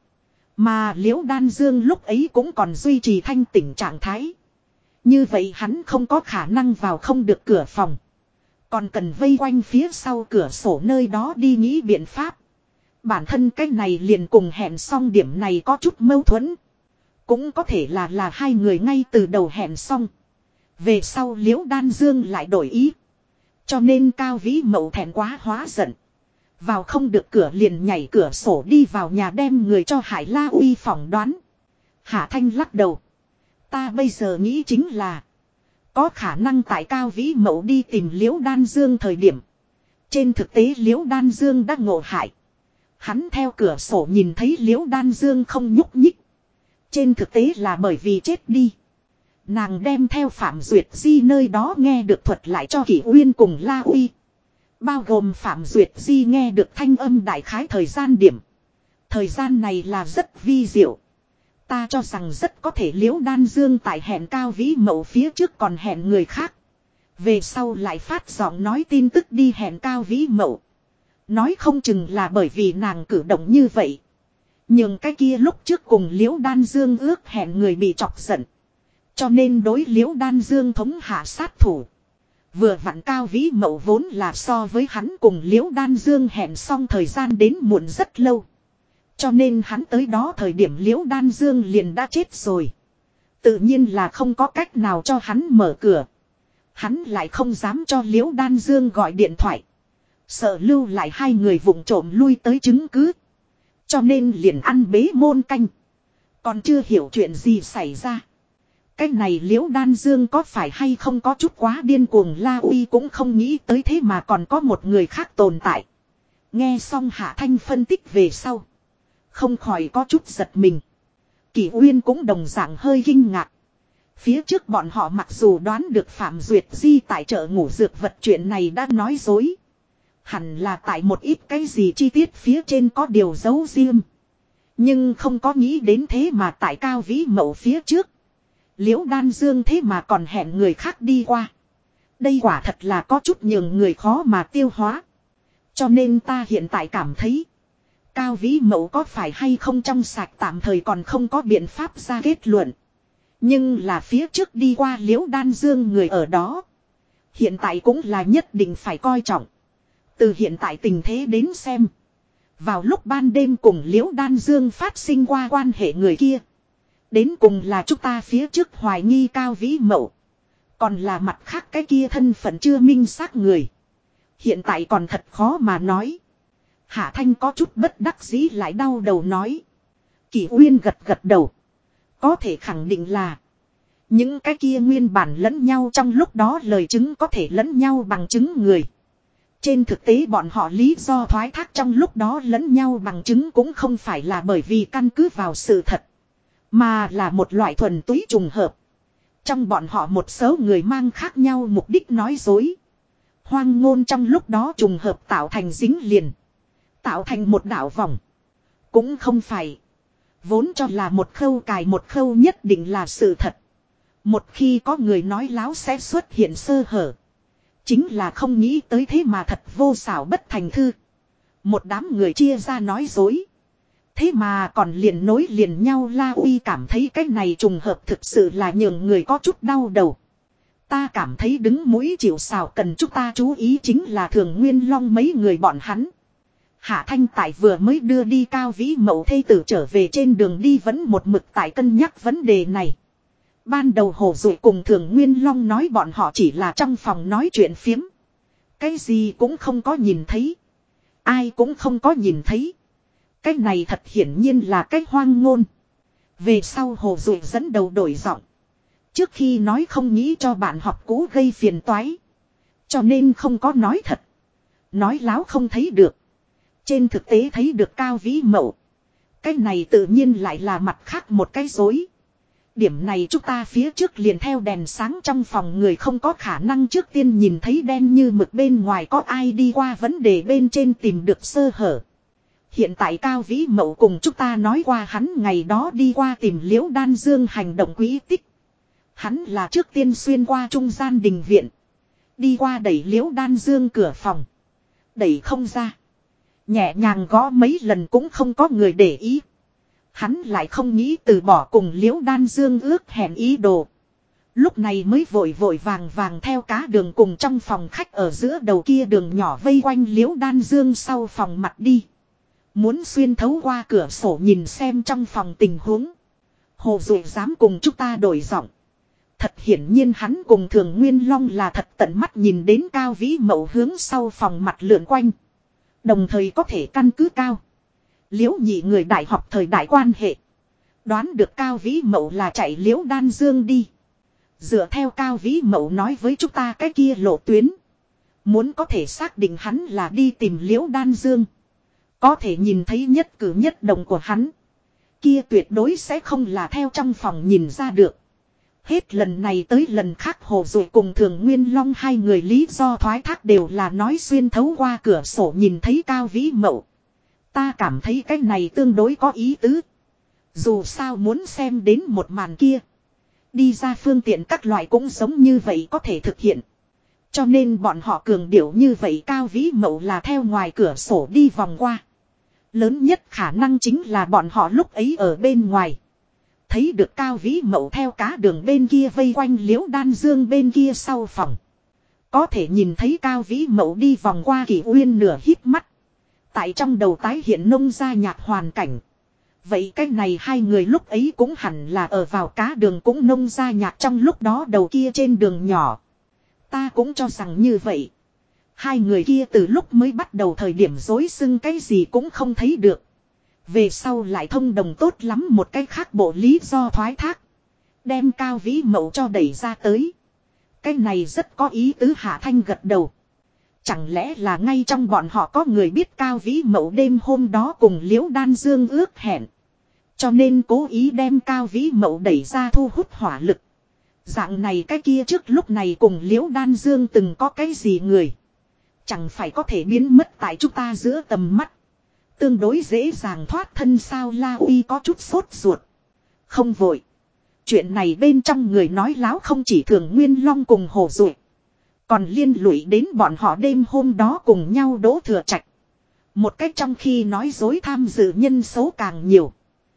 Mà Liễu Đan Dương lúc ấy cũng còn duy trì thanh tỉnh trạng thái. Như vậy hắn không có khả năng vào không được cửa phòng. Còn cần vây quanh phía sau cửa sổ nơi đó đi nghĩ biện pháp. Bản thân cái này liền cùng hẹn xong điểm này có chút mâu thuẫn. Cũng có thể là hai người ngay từ đầu hẹn xong. Về sau Liễu Đan Dương lại đổi ý. Cho nên Cao Vĩ Mậu thẹn quá hóa giận. Vào không được cửa liền nhảy cửa sổ đi vào nhà đem người cho Hải La Uy phỏng đoán. Hạ Thanh lắc đầu. Ta bây giờ nghĩ chính là. Có khả năng tại Cao Vĩ Mậu đi tìm Liễu Đan Dương thời điểm. Trên thực tế Liễu Đan Dương đã ngộ hại. Hắn theo cửa sổ nhìn thấy Liễu Đan Dương không nhúc nhích. Trên thực tế là bởi vì chết đi. Nàng đem theo Phạm Duyệt Di nơi đó nghe được thuật lại cho Kỷ Uyên cùng La Uy. Bao gồm Phạm Duyệt Di nghe được thanh âm đại khái thời gian điểm. Thời gian này là rất vi diệu. Ta cho rằng rất có thể Liễu Đan Dương tại hẹn Cao Vĩ Mậu phía trước còn hẹn người khác. Về sau lại phát giọng nói tin tức đi hẹn Cao Vĩ Mậu. Nói không chừng là bởi vì nàng cử động như vậy. Nhưng cái kia lúc trước cùng Liễu Đan Dương ước hẹn người bị chọc giận. Cho nên đối Liễu Đan Dương thống hạ sát thủ. Vừa vặn Cao Vĩ Mậu vốn là so với hắn cùng Liễu Đan Dương hẹn xong thời gian đến muộn rất lâu. Cho nên hắn tới đó thời điểm Liễu Đan Dương liền đã chết rồi. Tự nhiên là không có cách nào cho hắn mở cửa. Hắn lại không dám cho Liễu Đan Dương gọi điện thoại. Sợ lưu lại hai người vụng trộm lui tới chứng cứ. Cho nên liền ăn bế môn canh. Còn chưa hiểu chuyện gì xảy ra. Cái này Liễu Đan Dương có phải hay không có chút quá điên cuồng, La Uy cũng không nghĩ tới thế mà còn có một người khác tồn tại. Nghe xong Hạ Thanh phân tích về sau. Không khỏi có chút giật mình. Kỷ Uyên cũng đồng dạng hơi kinh ngạc. Phía trước bọn họ mặc dù đoán được Phạm Duyệt Di tại chợ ngủ dược vật chuyện này đã nói dối. Hẳn là tại một ít cái gì chi tiết phía trên có điều giấu riêng. Nhưng không có nghĩ đến thế mà tại Cao Vĩ Mậu phía trước. Liễu Đan Dương thế mà còn hẹn người khác đi qua. Đây quả thật là có chút nhường người khó mà tiêu hóa. Cho nên ta hiện tại cảm thấy. Cao Vĩ Mậu có phải hay không trong sạch tạm thời còn không có biện pháp ra kết luận. Nhưng là phía trước đi qua Liễu Đan Dương người ở đó. Hiện tại cũng là nhất định phải coi trọng. Từ hiện tại tình thế đến xem. Vào lúc ban đêm cùng Liễu Đan Dương phát sinh qua quan hệ người kia. Đến cùng là chúng ta phía trước hoài nghi Cao Vĩ Mậu. Còn là mặt khác cái kia thân phận chưa minh xác người. Hiện tại còn thật khó mà nói. Hạ Thanh có chút bất đắc dĩ lại đau đầu nói. Kỷ Uyên gật gật đầu. Có thể khẳng định là. Những cái kia nguyên bản lẫn nhau trong lúc đó lời chứng có thể lẫn nhau bằng chứng người. Trên thực tế bọn họ lý do thoái thác trong lúc đó lẫn nhau bằng chứng cũng không phải là bởi vì căn cứ vào sự thật. Mà là một loại thuần túy trùng hợp. Trong bọn họ một số người mang khác nhau mục đích nói dối. Hoang ngôn trong lúc đó trùng hợp tạo thành dính liền. Tạo thành một đảo vòng. Cũng không phải. Vốn cho là một khâu cài một khâu nhất định là sự thật. Một khi có người nói láo sẽ xuất hiện sơ hở. Chính là không nghĩ tới thế mà thật vô xảo bất thành thư. Một đám người chia ra nói dối. Thế mà còn liền nối liền nhau. La Uy cảm thấy cái này trùng hợp thực sự là nhường người có chút đau đầu. Ta cảm thấy đứng mũi chịu sào cần chúng ta chú ý chính là Thường Nguyên Long mấy người bọn hắn. Hạ Thanh tại vừa mới đưa đi Cao Vĩ Mậu thê tử trở về trên đường đi vẫn một mực tại cân nhắc vấn đề này. Ban đầu Hồ Dụ cùng Thường Nguyên Long nói bọn họ chỉ là trong phòng nói chuyện phiếm. Cái gì cũng không có nhìn thấy. Ai cũng không có nhìn thấy. Cái này thật hiển nhiên là cái hoang ngôn. Về sau Hồ Dụ dẫn đầu đổi giọng. Trước khi nói không nghĩ cho bạn học cũ gây phiền toái. Cho nên không có nói thật. Nói láo không thấy được. Trên thực tế thấy được Cao Vĩ Mậu. Cái này tự nhiên lại là mặt khác một cái dối. Điểm này chúng ta phía trước liền theo đèn sáng trong phòng người không có khả năng trước tiên nhìn thấy đen như mực bên ngoài có ai đi qua vấn đề bên trên tìm được sơ hở. Hiện tại Cao Vĩ Mậu cùng chúng ta nói qua hắn ngày đó đi qua tìm Liễu Đan Dương hành động quỹ tích. Hắn là trước tiên xuyên qua trung gian đình viện. Đi qua đẩy Liễu Đan Dương cửa phòng. Đẩy không ra. Nhẹ nhàng gõ mấy lần cũng không có người để ý. Hắn lại không nghĩ từ bỏ cùng Liễu Đan Dương ước hẹn ý đồ. Lúc này mới vội vội vàng vàng theo cá đường cùng trong phòng khách ở giữa đầu kia đường nhỏ vây quanh Liễu Đan Dương sau phòng mặt đi. Muốn xuyên thấu qua cửa sổ nhìn xem trong phòng tình huống. Hồ Dụ dám cùng chúng ta đổi giọng. Thật hiển nhiên hắn cùng Thường Nguyên Long là thật tận mắt nhìn đến Cao Vĩ Mậu hướng sau phòng mặt lượn quanh. Đồng thời có thể căn cứ Cao Liễu nhị người đại học thời đại quan hệ. Đoán được Cao Vĩ Mậu là chạy Liễu Đan Dương đi. Dựa theo Cao Vĩ Mậu nói với chúng ta cái kia lộ tuyến. Muốn có thể xác định hắn là đi tìm Liễu Đan Dương. Có thể nhìn thấy nhất cử nhất động của hắn. Kia tuyệt đối sẽ không là theo trong phòng nhìn ra được. Hết lần này tới lần khác Hồ Dụ cùng Thường Nguyên Long hai người lý do thoái thác đều là nói xuyên thấu qua cửa sổ nhìn thấy Cao Vĩ Mậu. Ta cảm thấy cái này tương đối có ý tứ. Dù sao muốn xem đến một màn kia. Đi ra phương tiện các loại cũng giống như vậy có thể thực hiện. Cho nên bọn họ cường điệu như vậy Cao Vĩ Mậu là theo ngoài cửa sổ đi vòng qua. Lớn nhất khả năng chính là bọn họ lúc ấy ở bên ngoài. Thấy được Cao Vĩ Mậu theo cá đường bên kia vây quanh Liễu Đan Dương bên kia sau phòng. Có thể nhìn thấy Cao Vĩ Mậu đi vòng qua Kỳ Uyên nửa hít mắt. Tại trong đầu tái hiện nông gia nhạc hoàn cảnh. Vậy cái này hai người lúc ấy cũng hẳn là ở vào cá đường cũng nông gia nhạc trong lúc đó đầu kia trên đường nhỏ. Ta cũng cho rằng như vậy. Hai người kia từ lúc mới bắt đầu thời điểm dối xưng cái gì cũng không thấy được. Về sau lại thông đồng tốt lắm một cái khác bộ lý do thoái thác. Đem Cao Vĩ Mậu cho đẩy ra tới. Cái này rất có ý tứ Hạ Thanh gật đầu. Chẳng lẽ là ngay trong bọn họ có người biết Cao Vĩ Mậu đêm hôm đó cùng Liễu Đan Dương ước hẹn. Cho nên cố ý đem Cao Vĩ Mậu đẩy ra thu hút hỏa lực. Dạng này cái kia trước lúc này cùng Liễu Đan Dương từng có cái gì người. Chẳng phải có thể biến mất tại chúng ta giữa tầm mắt. Tương đối dễ dàng thoát thân sao La Uy có chút sốt ruột. Không vội. Chuyện này bên trong người nói láo không chỉ Thường Nguyên Long cùng Hồ Dụ. Còn liên lụy đến bọn họ đêm hôm đó cùng nhau Đỗ Thừa Trạch. Một cách trong khi nói dối tham dự nhân số càng nhiều.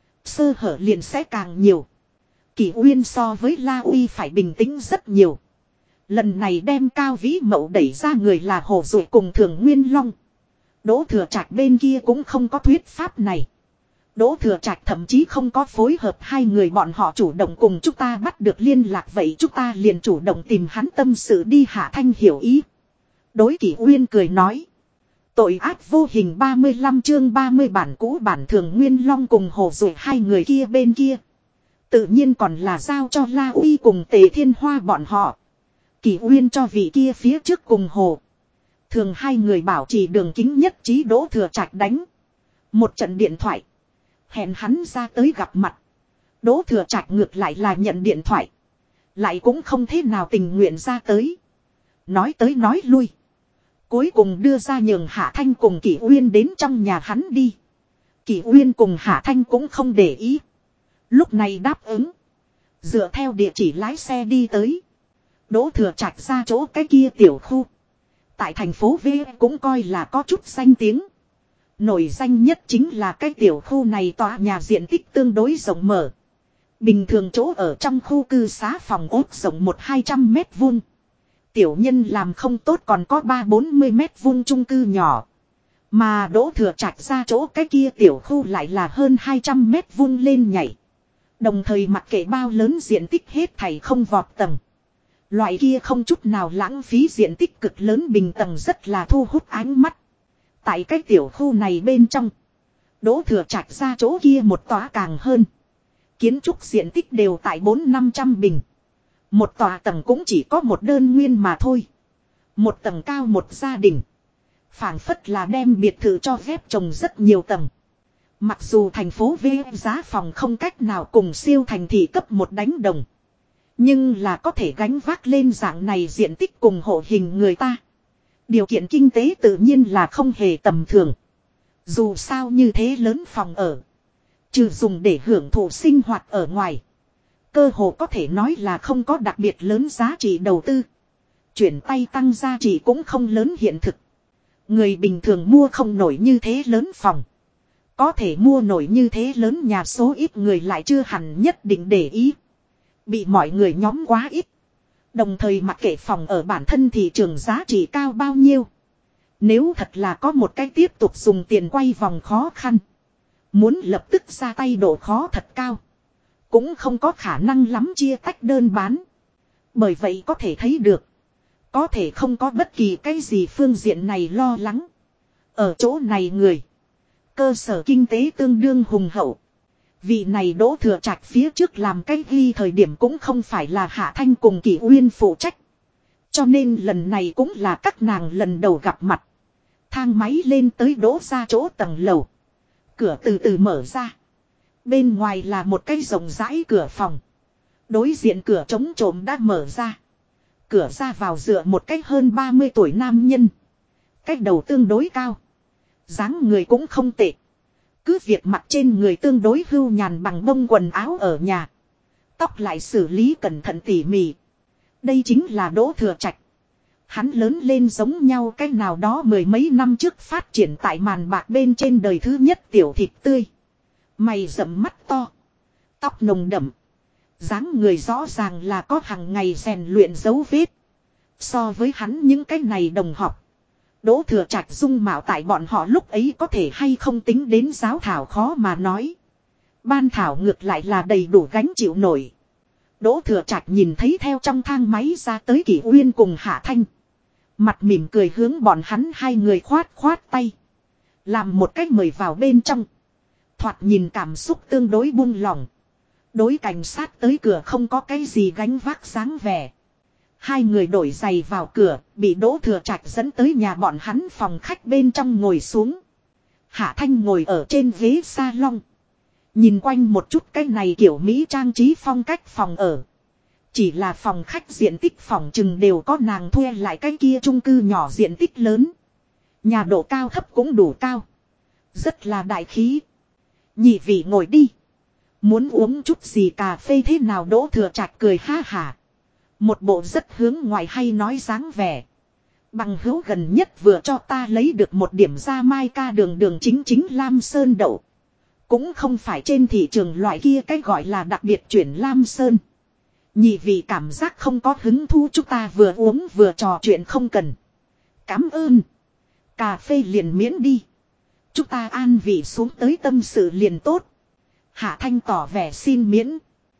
Sơ hở liền sẽ càng nhiều. Kỷ Uyên so với La Uy phải bình tĩnh rất nhiều. Lần này đem Cao Vĩ Mậu đẩy ra người là Hồ Dụ cùng Thường Nguyên Long. Đỗ Thừa Trạch bên kia cũng không có thuyết pháp này. Đỗ Thừa Trạch thậm chí không có phối hợp hai người bọn họ chủ động cùng chúng ta bắt được liên lạc vậy chúng ta liền chủ động tìm hắn tâm sự đi. Hạ Thanh hiểu ý. Đối Kỷ Uyên cười nói. Tội ác vô hình 35 chương 30 bản cũ bản Thường Nguyên Long cùng Hồ Dụ hai người kia bên kia. Tự nhiên còn là giao cho La Uy cùng Tề Thiên Hoa bọn họ. Kỷ Uyên cho vị kia phía trước cùng Hồ Thường hai người bảo trì đường kính nhất trí. Đỗ Thừa Trạch đánh một trận điện thoại. Hẹn hắn ra tới gặp mặt. Đỗ Thừa Trạch ngược lại là nhận điện thoại. Lại cũng không thế nào tình nguyện ra tới. Nói tới nói lui. Cuối cùng đưa ra nhường Hạ Thanh cùng Kỷ Uyên đến trong nhà hắn đi. Kỷ Uyên cùng Hạ Thanh cũng không để ý. Lúc này đáp ứng. Dựa theo địa chỉ lái xe đi tới. Đỗ Thừa Trạch ra chỗ cái kia tiểu khu. Tại thành phố V cũng coi là có chút danh tiếng. Nổi danh nhất chính là cái tiểu khu này tòa nhà diện tích tương đối rộng mở. Bình thường chỗ ở trong khu cư xá phòng ốt rộng 100-200 mét vuông. Tiểu nhân làm không tốt còn có 30-40 mét vuông chung cư nhỏ. Mà Đỗ Thừa Trạch ra chỗ cái kia tiểu khu lại là hơn 200 mét vuông lên nhảy. Đồng thời mặc kệ bao lớn diện tích hết thảy không vọt tầng. Loại kia không chút nào lãng phí diện tích cực lớn bình tầng rất là thu hút ánh mắt. Tại cái tiểu khu này bên trong. Đỗ Thừa Trạch ra chỗ kia một tòa càng hơn. Kiến trúc diện tích đều tại 400-500 bình. Một tòa tầng cũng chỉ có một đơn nguyên mà thôi. Một tầng cao một gia đình. Phảng phất là đem biệt thự cho phép trồng rất nhiều tầng. Mặc dù thành phố V giá phòng không cách nào cùng siêu thành thị cấp một đánh đồng. Nhưng là có thể gánh vác lên dạng này diện tích cùng hộ hình người ta. Điều kiện kinh tế tự nhiên là không hề tầm thường. Dù sao như thế lớn phòng ở. Trừ dùng để hưởng thụ sinh hoạt ở ngoài. Cơ hồ có thể nói là không có đặc biệt lớn giá trị đầu tư. Chuyển tay tăng giá trị cũng không lớn hiện thực. Người bình thường mua không nổi như thế lớn phòng. Có thể mua nổi như thế lớn nhà số ít người lại chưa hẳn nhất định để ý. Bị mọi người nhóm quá ít. Đồng thời mặc kệ phòng ở bản thân thị trường giá trị cao bao nhiêu. Nếu thật là có một cái tiếp tục dùng tiền quay vòng khó khăn. Muốn lập tức ra tay độ khó thật cao. Cũng không có khả năng lắm chia tách đơn bán. Bởi vậy có thể thấy được. Có thể không có bất kỳ cái gì phương diện này lo lắng. Ở chỗ này người. Cơ sở kinh tế tương đương hùng hậu. Vị này Đỗ Thừa Trạch phía trước làm cái ghi thời điểm cũng không phải là Hạ Thanh cùng Kỷ Uyên phụ trách. Cho nên lần này cũng là các nàng lần đầu gặp mặt. Thang máy lên tới Đỗ ra chỗ tầng lầu. Cửa từ từ mở ra. Bên ngoài là một cái rộng rãi cửa phòng. Đối diện cửa trống trộm đã mở ra. Cửa ra vào dựa một cách hơn 30 tuổi nam nhân. Cách đầu tương đối cao. Dáng người cũng không tệ. Cứ việc mặt trên người tương đối hưu nhàn bằng bông quần áo ở nhà. Tóc lại xử lý cẩn thận tỉ mỉ. Đây chính là Đỗ Thừa Trạch. Hắn lớn lên giống nhau cái nào đó mười mấy năm trước phát triển tại màn bạc bên trên đời thứ nhất tiểu thịt tươi. Mày rậm mắt to. Tóc nồng đậm. Dáng người rõ ràng là có hàng ngày rèn luyện dấu vết. So với hắn những cái này đồng học. Đỗ Thừa Trạch dung mạo tại bọn họ lúc ấy có thể hay không tính đến giáo thảo khó mà nói. Ban thảo ngược lại là đầy đủ gánh chịu nổi. Đỗ Thừa Trạch nhìn thấy theo trong thang máy ra tới Kỷ Uyên cùng Hạ Thanh. Mặt mỉm cười hướng bọn hắn hai người khoát khoát tay. Làm một cách mời vào bên trong. Thoạt nhìn cảm xúc tương đối buông lỏng. Đối cảnh sát tới cửa không có cái gì gánh vác dáng vẻ. Hai người đổi giày vào cửa, bị Đỗ Thừa Trạch dẫn tới nhà bọn hắn phòng khách bên trong ngồi xuống. Hạ Thanh ngồi ở trên ghế salon. Nhìn quanh một chút cái này kiểu Mỹ trang trí phong cách phòng ở. Chỉ là phòng khách diện tích phòng chừng đều có nàng thuê lại cái kia chung cư nhỏ diện tích lớn. Nhà độ cao thấp cũng đủ cao. Rất là đại khí. Nhị vị ngồi đi. Muốn uống chút gì cà phê thế nào? Đỗ Thừa Trạch cười ha hả. Một bộ rất hướng ngoài hay nói dáng vẻ. Bằng hữu gần nhất vừa cho ta lấy được một điểm ra mai ca đường chính lam sơn đậu. Cũng không phải trên thị trường loại kia cái gọi là đặc biệt chuyển lam sơn. Nhị vị cảm giác không có hứng thú, chúng ta vừa uống vừa trò chuyện không cần. Cảm ơn. Cà phê liền miễn đi. Chúng ta an vị xuống tới tâm sự liền tốt. Hạ Thanh tỏ vẻ xin miễn.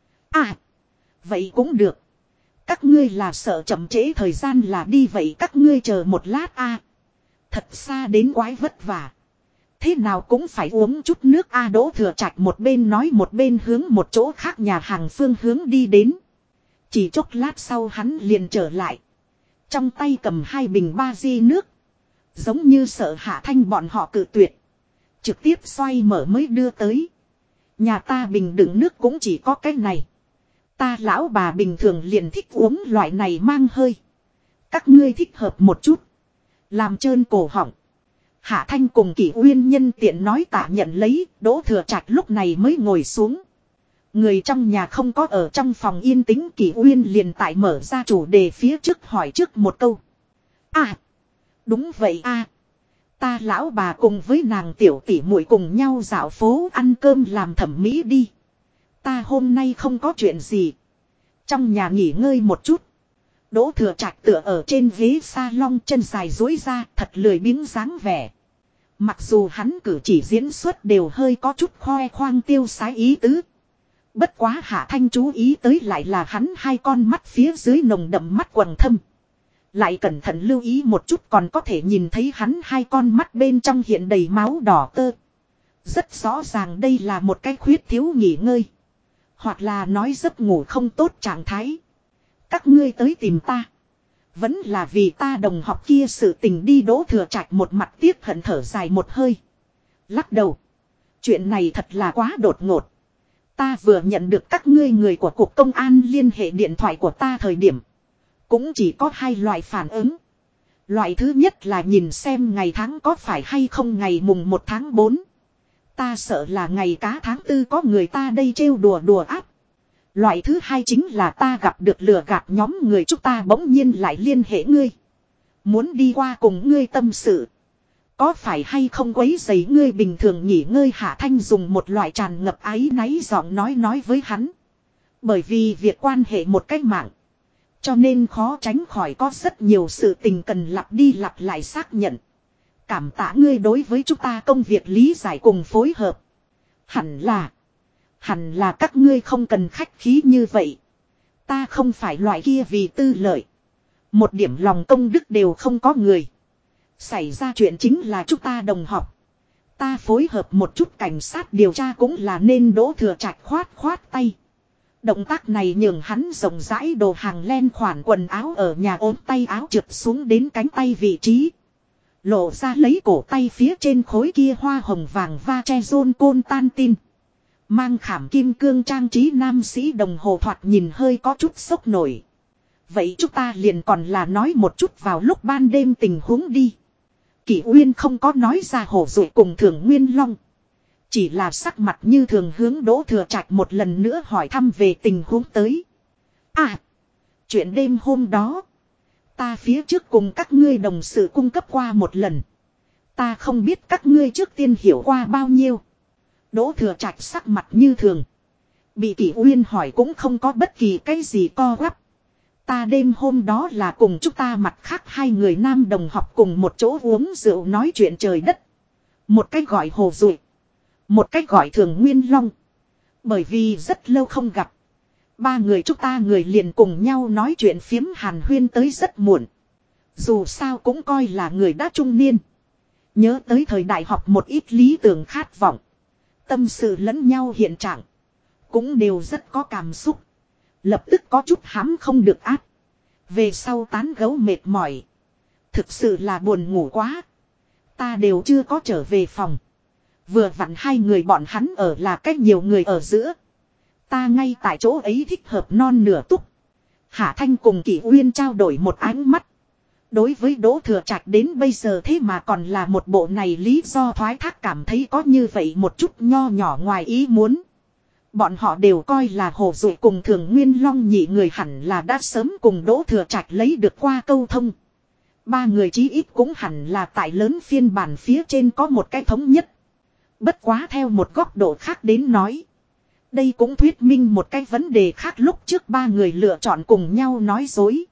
À. Vậy cũng được. Các ngươi là sợ chậm trễ thời gian là đi vậy các ngươi chờ một lát a. Thật xa đến quái vất vả. Thế nào cũng phải uống chút nước a. Đỗ Thừa Trạch một bên nói một bên hướng một chỗ khác nhà hàng phương hướng đi đến. Chỉ chốc lát sau hắn liền trở lại. Trong tay cầm hai bình ba di nước. Giống như sợ Hạ Thanh bọn họ cự tuyệt. Trực tiếp xoay mở mới đưa tới. Nhà ta bình đựng nước cũng chỉ có cái này. Ta lão bà bình thường liền thích uống loại này mang hơi. Các ngươi thích hợp một chút. Làm trơn cổ họng. Hạ Thanh cùng Kỷ Uyên nhân tiện nói tạ nhận lấy. Đỗ Thừa Trạch lúc này mới ngồi xuống. Người trong nhà không có ở trong phòng yên tĩnh. Kỷ Uyên liền tại mở ra chủ đề phía trước hỏi trước một câu. À. Đúng vậy a. Ta lão bà cùng với nàng tiểu tỷ muội cùng nhau dạo phố ăn cơm làm thẩm mỹ đi. Ta hôm nay không có chuyện gì. Trong nhà nghỉ ngơi một chút. Đỗ Thừa Trạch tựa ở trên ghế salon chân dài duỗi ra thật lười biếng dáng vẻ. Mặc dù hắn cử chỉ diễn xuất đều hơi có chút khoe khoang tiêu sái ý tứ. Bất quá Hạ Thanh chú ý tới lại là hắn hai con mắt phía dưới nồng đậm mắt quầng thâm. Lại cẩn thận lưu ý một chút còn có thể nhìn thấy hắn hai con mắt bên trong hiện đầy máu đỏ tơ. Rất rõ ràng đây là một cái khuyết thiếu nghỉ ngơi. Hoặc là nói giấc ngủ không tốt trạng thái. Các ngươi tới tìm ta. Vẫn là vì ta đồng học kia sự tình đi. Đỗ Thừa Trạch một mặt tiếc hận thở dài một hơi. Lắc đầu. Chuyện này thật là quá đột ngột. Ta vừa nhận được các ngươi người của cục công an liên hệ điện thoại của ta thời điểm. Cũng chỉ có hai loại phản ứng. Loại thứ nhất là nhìn xem ngày tháng có phải hay không ngày mùng 1 tháng 4. Ta sợ là ngày cá tháng 4 có người ta đây trêu đùa áp. Loại thứ hai chính là ta gặp được lừa gạt nhóm người chúng ta bỗng nhiên lại liên hệ ngươi. Muốn đi qua cùng ngươi tâm sự. Có phải hay không quấy rầy ngươi bình thường nghỉ ngơi Hạ Thanh dùng một loại tràn ngập áy náy giọng nói với hắn. Bởi vì việc quan hệ một cách mạng. Cho nên khó tránh khỏi có rất nhiều sự tình cần lặp đi lặp lại xác nhận. Cảm tạ ngươi đối với chúng ta công việc lý giải cùng phối hợp. Hẳn là các ngươi không cần khách khí như vậy. Ta không phải loại kia vì tư lợi. Một điểm lòng công đức đều không có người. Xảy ra chuyện chính là chúng ta đồng học. Ta phối hợp một chút cảnh sát điều tra cũng là nên Đỗ Thừa Trạch khoát tay. Động tác này nhường hắn rộng rãi đồ hàng len khoản quần áo ở nhà ốm tay áo trượt xuống đến cánh tay vị trí. Lộ ra lấy cổ tay phía trên khối kia hoa hồng vàng va che rôn côn tan tin. Mang khảm kim cương trang trí nam sĩ đồng hồ thoạt nhìn hơi có chút sốc nổi. Vậy chúng ta liền còn là nói một chút vào lúc ban đêm tình huống đi. Kỷ Uyên không có nói ra hổ dụ cùng Thường Nguyên Long. Chỉ là sắc mặt như thường hướng Đỗ Thừa Trạch một lần nữa hỏi thăm về tình huống tới. Chuyện đêm hôm đó. Ta phía trước cùng các ngươi đồng sự cung cấp qua một lần. Ta không biết các ngươi trước tiên hiểu qua bao nhiêu. Đỗ Thừa Trạch sắc mặt như thường. Bị Kỷ Uyên hỏi cũng không có bất kỳ cái gì co quắp. Ta đêm hôm đó là cùng chúng ta mặt khác hai người nam đồng học cùng một chỗ uống rượu nói chuyện trời đất. Một cách gọi Hồ Dụi. Một cách gọi Thường Nguyên Long. Bởi vì rất lâu không gặp. Ba người chúng ta người liền cùng nhau nói chuyện phiếm hàn huyên tới rất muộn. Dù sao cũng coi là người đã trung niên. Nhớ tới thời đại học một ít lý tưởng khát vọng. Tâm sự lẫn nhau hiện trạng. Cũng đều rất có cảm xúc. Lập tức có chút hãm không được áp. Về sau tán gấu mệt mỏi. Thực sự là buồn ngủ quá. Ta đều chưa có trở về phòng. Vừa vặn hai người bọn hắn ở là cách nhiều người ở giữa. Ta ngay tại chỗ ấy thích hợp non nửa túc. Hạ Thanh cùng Kỷ Uyên trao đổi một ánh mắt. Đối với Đỗ Thừa Trạch đến bây giờ thế mà còn là một bộ này lý do thoái thác cảm thấy có như vậy một chút nho nhỏ ngoài ý muốn. Bọn họ đều coi là Hồ Dụ cùng Thường Nguyên Long nhị người hẳn là đã sớm cùng Đỗ Thừa Trạch lấy được qua câu thông. Ba người chí ít cũng hẳn là tại lớn phiên bản phía trên có một cái thống nhất. Bất quá theo một góc độ khác đến nói. Đây cũng thuyết minh một cái vấn đề khác lúc trước ba người lựa chọn cùng nhau nói dối.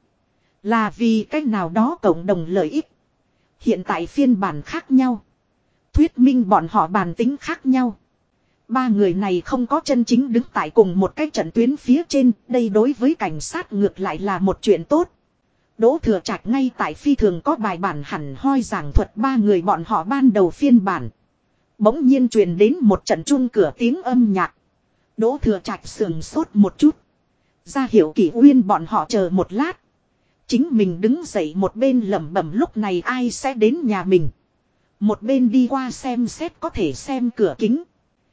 Là vì cách nào đó cộng đồng lợi ích. Hiện tại phiên bản khác nhau. Thuyết minh bọn họ bản tính khác nhau. Ba người này không có chân chính đứng tại cùng một cái trận tuyến phía trên. Đây đối với cảnh sát ngược lại là một chuyện tốt. Đỗ Thừa Trạch ngay tại phi thường có bài bản hẳn hoi giảng thuật ba người bọn họ ban đầu phiên bản. Bỗng nhiên truyền đến một trận chuông cửa tiếng âm nhạc. Đỗ Thừa Trạch sườn sốt một chút. Ra hiểu Kỷ Uyên bọn họ chờ một lát. Chính mình đứng dậy một bên lẩm bẩm lúc này ai sẽ đến nhà mình. Một bên đi qua xem xét có thể xem cửa kính.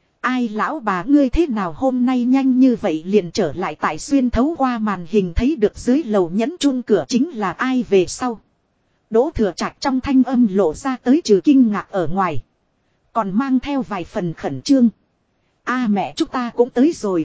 Ai lão bà ngươi thế nào hôm nay nhanh như vậy liền trở lại tại xuyên thấu qua màn hình thấy được dưới lầu nhấn chuông cửa chính là ai về sau. Đỗ Thừa Trạch trong thanh âm lộ ra tới trừ kinh ngạc ở ngoài. Còn mang theo vài phần khẩn trương. Mẹ chúng ta cũng tới rồi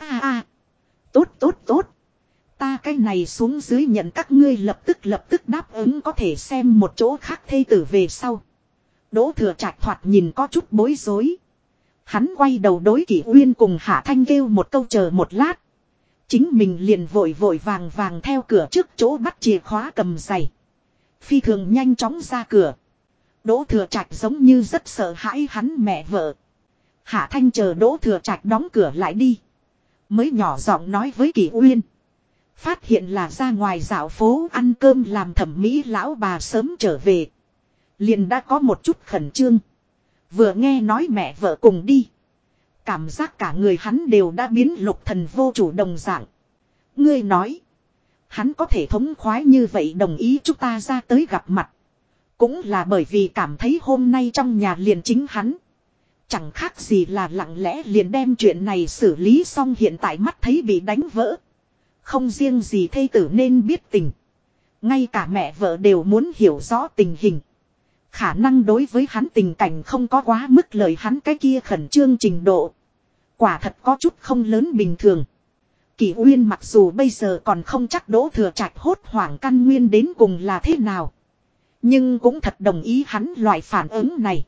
Tốt. Ta cái này xuống dưới nhận các ngươi lập tức đáp ứng có thể xem một chỗ khác thê tử về sau. Đỗ Thừa Trạch thoạt nhìn có chút bối rối. Hắn quay đầu đối Kỷ Uyên cùng Hạ Thanh kêu một câu chờ một lát. Chính mình liền vội vàng theo cửa trước chỗ bắt chìa khóa cầm giày. Phi thường nhanh chóng ra cửa. Đỗ Thừa Trạch giống như rất sợ hãi hắn mẹ vợ. Hạ Thanh chờ Đỗ Thừa Trạch đóng cửa lại đi. Mới nhỏ giọng nói với Kỷ Uyên. Phát hiện là ra ngoài dạo phố ăn cơm làm thẩm mỹ lão bà sớm trở về. Liền đã có một chút khẩn trương. Vừa nghe nói mẹ vợ cùng đi. Cảm giác cả người hắn đều đã biến lục thần vô chủ đồng dạng. Ngươi nói. Hắn có thể thống khoái như vậy đồng ý chúng ta ra tới gặp mặt. Cũng là bởi vì cảm thấy hôm nay trong nhà liền chính hắn. Chẳng khác gì là lặng lẽ liền đem chuyện này xử lý xong hiện tại mắt thấy bị đánh vỡ. Không riêng gì thê tử nên biết tình. Ngay cả mẹ vợ đều muốn hiểu rõ tình hình. Khả năng đối với hắn tình cảnh không có quá mức lời hắn cái kia khẩn trương trình độ. Quả thật có chút không lớn bình thường. Kỷ Uyên mặc dù bây giờ còn không chắc Đỗ Thừa Trạch hốt hoảng căn nguyên đến cùng là thế nào. Nhưng cũng thật đồng ý hắn loại phản ứng này.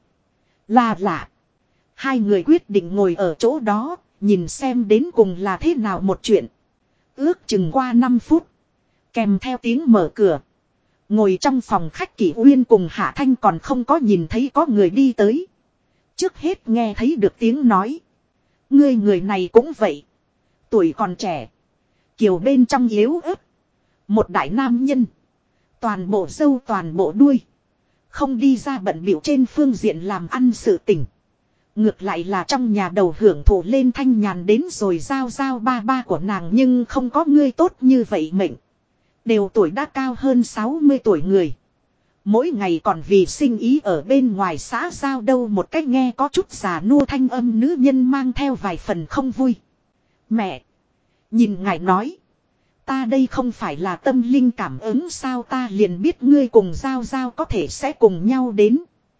Là lạ. Hai người quyết định ngồi ở chỗ đó, nhìn xem đến cùng là thế nào một chuyện. Ước chừng qua 5 phút. Kèm theo tiếng mở cửa. Ngồi trong phòng khách Kỷ Uyên cùng Hạ Thanh còn không có nhìn thấy có người đi tới. Trước hết nghe thấy được tiếng nói. Người này cũng vậy. Tuổi còn trẻ. Kiều bên trong yếu ớt. Một đại nam nhân. Toàn bộ râu toàn bộ đuôi. Không đi ra bận bịu trên phương diện làm ăn sự tình. Ngược lại là trong nhà đầu hưởng thụ lên thanh nhàn đến rồi giao ba ba của nàng nhưng không có ngươi tốt như vậy mệnh. Đều tuổi đã cao hơn 60 tuổi người. Mỗi ngày còn vì sinh ý ở bên ngoài xã giao đâu một cách nghe có chút già nua thanh âm nữ nhân mang theo vài phần không vui. Mẹ! Nhìn ngài nói. Ta đây không phải là tâm linh cảm ứng sao ta liền biết ngươi cùng giao có thể sẽ cùng nhau đến.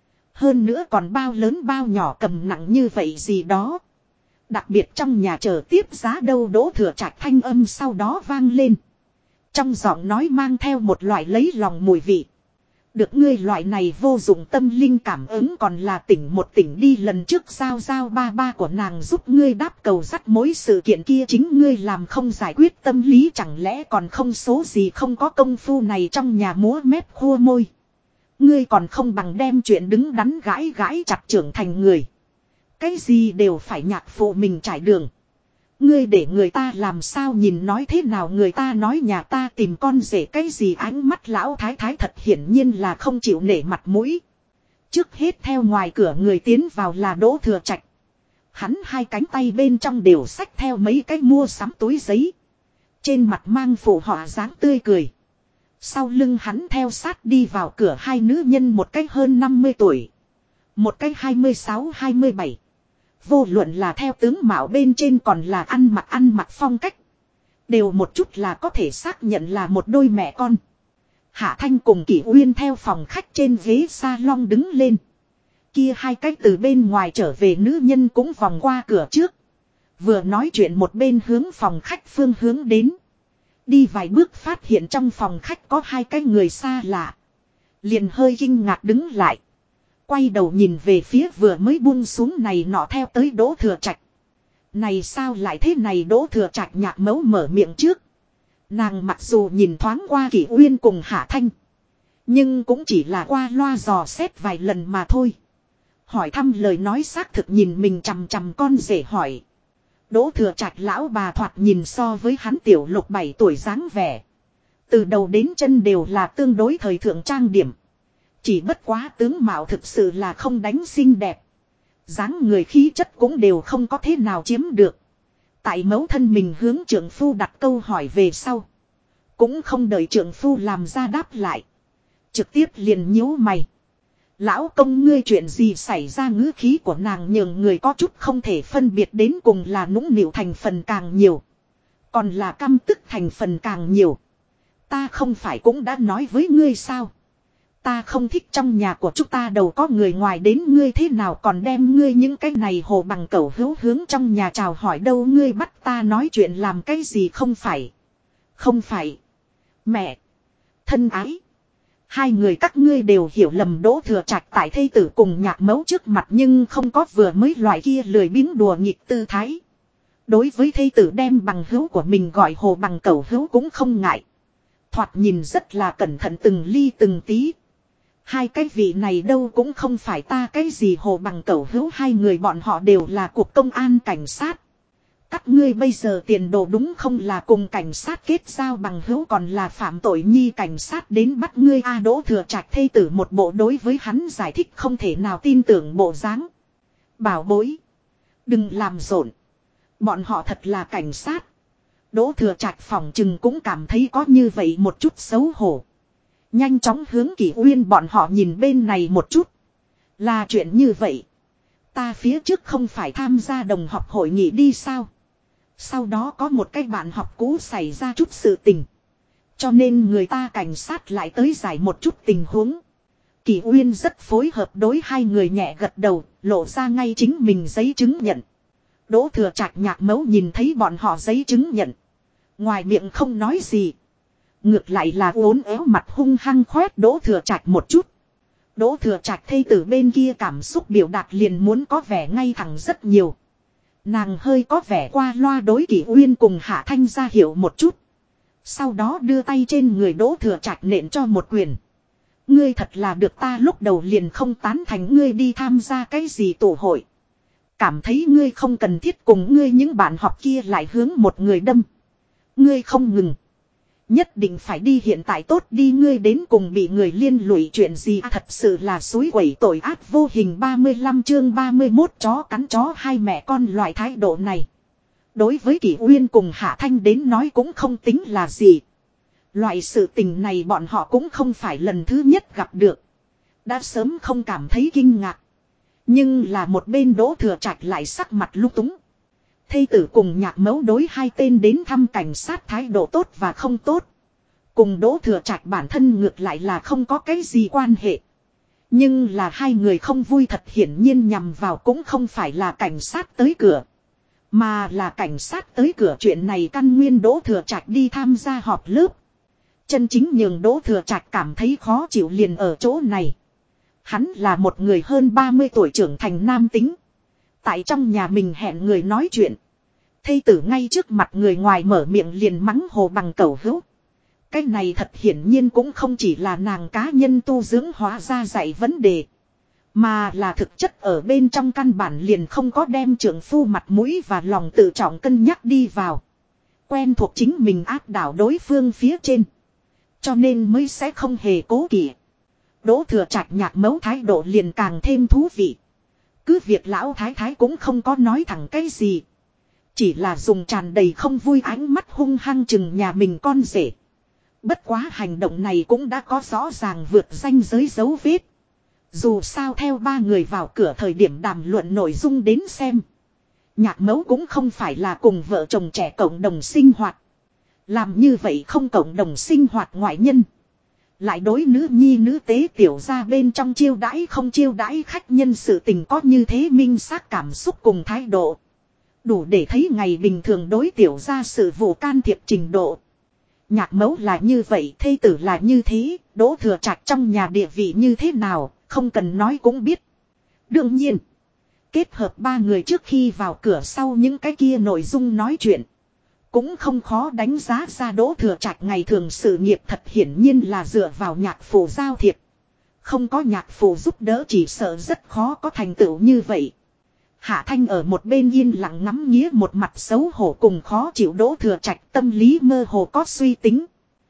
Hơn nữa còn bao lớn bao nhỏ cầm nặng như vậy gì đó. Đặc biệt trong nhà chờ tiếp giá đâu Đỗ Thừa Trạch thanh âm sau đó vang lên. Trong giọng nói mang theo một loại lấy lòng mùi vị. Được ngươi loại này vô dụng tâm linh cảm ứng còn là tỉnh một tỉnh đi lần trước giao ba ba của nàng giúp ngươi đáp cầu dắt mối sự kiện kia chính ngươi làm không giải quyết tâm lý chẳng lẽ còn không số gì không có công phu này trong nhà múa mép khua môi. Ngươi còn không bằng đem chuyện đứng đắn gãi chặt trưởng thành người. Cái gì đều phải nhạc phụ mình trải đường. Ngươi để người ta làm sao nhìn nói thế nào người ta nói nhà ta tìm con rể cái gì ánh mắt lão thái thái thật hiển nhiên là không chịu nể mặt mũi. Trước hết theo ngoài cửa người tiến vào là Đỗ Thừa Trạch. Hắn hai cánh tay bên trong đều xách theo mấy cái mua sắm túi giấy. Trên mặt mang phụ họa dáng tươi cười. Sau lưng hắn theo sát đi vào cửa hai nữ nhân một cách hơn 50 tuổi. Một cách 26-27. Vô luận là theo tướng mạo bên trên còn là ăn mặc phong cách. Đều một chút là có thể xác nhận là một đôi mẹ con. Hạ Thanh cùng Kỷ Uyên theo phòng khách trên ghế salon đứng lên. Kia hai cách từ bên ngoài trở về nữ nhân cũng vòng qua cửa trước. Vừa nói chuyện một bên hướng phòng khách phương hướng đến. Đi vài bước phát hiện trong phòng khách có hai cái người xa lạ. Liền hơi kinh ngạc đứng lại. Quay đầu nhìn về phía vừa mới buông xuống này nọ theo tới Đỗ Thừa Trạch. Này sao lại thế này Đỗ Thừa Trạch nhạc mấu mở miệng trước. Nàng mặc dù nhìn thoáng qua Kỷ Uyên cùng Hạ Thanh. Nhưng cũng chỉ là qua loa dò xét vài lần mà thôi. Hỏi thăm lời nói xác thực nhìn mình chằm con rể hỏi. Đỗ Thừa Trạch lão bà thoạt nhìn so với hắn tiểu lục 7 tuổi dáng vẻ. Từ đầu đến chân đều là tương đối thời thượng trang điểm. Chỉ bất quá tướng mạo thực sự là không đánh xinh đẹp. Dáng người khí chất cũng đều không có thế nào chiếm được. Tại mẫu thân mình hướng trượng phu đặt câu hỏi về sau. Cũng không đợi trượng phu làm ra đáp lại. Trực tiếp liền nhíu mày. Lão công ngươi chuyện gì xảy ra ngữ khí của nàng nhường người có chút không thể phân biệt đến cùng là nũng nịu thành phần càng nhiều. Còn là căm tức thành phần càng nhiều. Ta không phải cũng đã nói với ngươi sao. Ta không thích trong nhà của chúng ta đầu có người ngoài đến ngươi thế nào còn đem ngươi những cái này hồ bằng cẩu hữu hướng trong nhà chào hỏi đâu ngươi bắt ta nói chuyện làm cái gì không phải. Không phải. Mẹ. Thân ái. Hai người các ngươi đều hiểu lầm Đỗ Thừa Trạch tại thê tử cùng nhạc mẫu trước mặt nhưng không có vừa mới loại kia lười biếng đùa nghịch tư thái. Đối với thê tử đem bằng hữu của mình gọi hồ bằng cẩu hữu cũng không ngại. Thoạt nhìn rất là cẩn thận từng ly từng tí. Hai cái vị này đâu cũng không phải ta cái gì hồ bằng cẩu hữu hai người bọn họ đều là cục công an cảnh sát. Các ngươi bây giờ tiền đồ đúng không là cùng cảnh sát kết giao bằng hữu còn là phạm tội nhi cảnh sát đến bắt ngươi a Đỗ Thừa Trạch thê tử một bộ đối với hắn giải thích không thể nào tin tưởng bộ dáng. Bảo bối. Đừng làm rộn. Bọn họ thật là cảnh sát. Đỗ Thừa Trạch phỏng chừng cũng cảm thấy có như vậy một chút xấu hổ. Nhanh chóng hướng Kỷ Uyên bọn họ nhìn bên này một chút. Là chuyện như vậy. Ta phía trước không phải tham gia đồng học hội nghị đi sao. Sau đó có một cái bạn học cũ xảy ra chút sự tình. Cho nên người ta cảnh sát lại tới giải một chút tình huống. Kỷ Uyên rất phối hợp đối hai người nhẹ gật đầu, lộ ra ngay chính mình giấy chứng nhận. Đỗ Thừa Trạch nhạc mẫu nhìn thấy bọn họ giấy chứng nhận. Ngoài miệng không nói gì. Ngược lại là uốn éo mặt hung hăng khoét Đỗ Thừa Trạch một chút. Đỗ Thừa Trạch thê tử bên kia cảm xúc biểu đạt liền muốn có vẻ ngay thẳng rất nhiều. Nàng hơi có vẻ qua loa đối Kỷ Uyên cùng Hạ Thanh ra hiểu một chút. Sau đó đưa tay trên người Đỗ Thừa Trạch nện cho một quyền. Ngươi thật là được, ta lúc đầu liền không tán thành ngươi đi tham gia cái gì tổ hội. Cảm thấy ngươi không cần thiết cùng ngươi những bạn học kia lại hướng một người đâm. Ngươi không ngừng. Nhất định phải đi, hiện tại tốt đi, ngươi đến cùng bị người liên lụy chuyện gì thật sự là suối quẩy tội ác vô hình. 35 chương 31 chó cắn chó, hai mẹ con loại thái độ này. Đối với Kỷ Uyên cùng Hạ Thanh đến nói cũng không tính là gì. Loại sự tình này bọn họ cũng không phải lần thứ nhất gặp được. Đã sớm không cảm thấy kinh ngạc. Nhưng là một bên Đỗ Thừa Trạch lại sắc mặt lung túng. Thê tử cùng Nhạc Mẫu đối hai tên đến thăm cảnh sát thái độ tốt và không tốt. Cùng Đỗ Thừa Trạch bản thân ngược lại là không có cái gì quan hệ. Nhưng là hai người không vui thật hiển nhiên nhằm vào cũng không phải là cảnh sát tới cửa. Mà là cảnh sát tới cửa chuyện này căn nguyên Đỗ Thừa Trạch đi tham gia họp lớp. Chân chính nhường Đỗ Thừa Trạch cảm thấy khó chịu liền ở chỗ này. Hắn là một người hơn 30 tuổi trưởng thành nam tính. Tại trong nhà mình hẹn người nói chuyện. Thê tử ngay trước mặt người ngoài mở miệng liền mắng hồ bằng cẩu hữu. Cái này thật hiển nhiên cũng không chỉ là nàng cá nhân tu dưỡng hóa ra dạy vấn đề. Mà là thực chất ở bên trong căn bản liền không có đem trưởng phu mặt mũi và lòng tự trọng cân nhắc đi vào. Quen thuộc chính mình áp đảo đối phương phía trên. Cho nên mới sẽ không hề cố kỵ. Đỗ Thừa Trạch Nhạc Mẫu thái độ liền càng thêm thú vị. Cứ việc lão thái thái cũng không có nói thẳng cái gì. Chỉ là dùng tràn đầy không vui ánh mắt hung hăng chừng nhà mình con rể. Bất quá hành động này cũng đã có rõ ràng vượt ranh giới dấu vết. Dù sao theo ba người vào cửa thời điểm đàm luận nội dung đến xem. Nhạc Mẫu cũng không phải là cùng vợ chồng trẻ cộng đồng sinh hoạt. Làm như vậy không cộng đồng sinh hoạt ngoại nhân. Lại đối nữ nhi nữ tế tiểu ra bên trong chiêu đãi không chiêu đãi khách nhân sự tình có như thế minh xác cảm xúc cùng thái độ. Đủ để thấy ngày bình thường đối tiểu ra sự vụ can thiệp trình độ. Nhạc Mẫu là như vậy, thê tử là như thế, Đỗ Thừa Trạch trong nhà địa vị như thế nào, không cần nói cũng biết. Đương nhiên, kết hợp ba người trước khi vào cửa sau những cái kia nội dung nói chuyện. Cũng không khó đánh giá ra Đỗ Thừa Trạch ngày thường sự nghiệp thật hiển nhiên là dựa vào nhạc phụ giao thiệp. Không có nhạc phụ giúp đỡ chỉ sợ rất khó có thành tựu như vậy. Hạ Thanh ở một bên yên lặng ngắm nghía một mặt xấu hổ cùng khó chịu Đỗ Thừa Trạch, tâm lý mơ hồ có suy tính.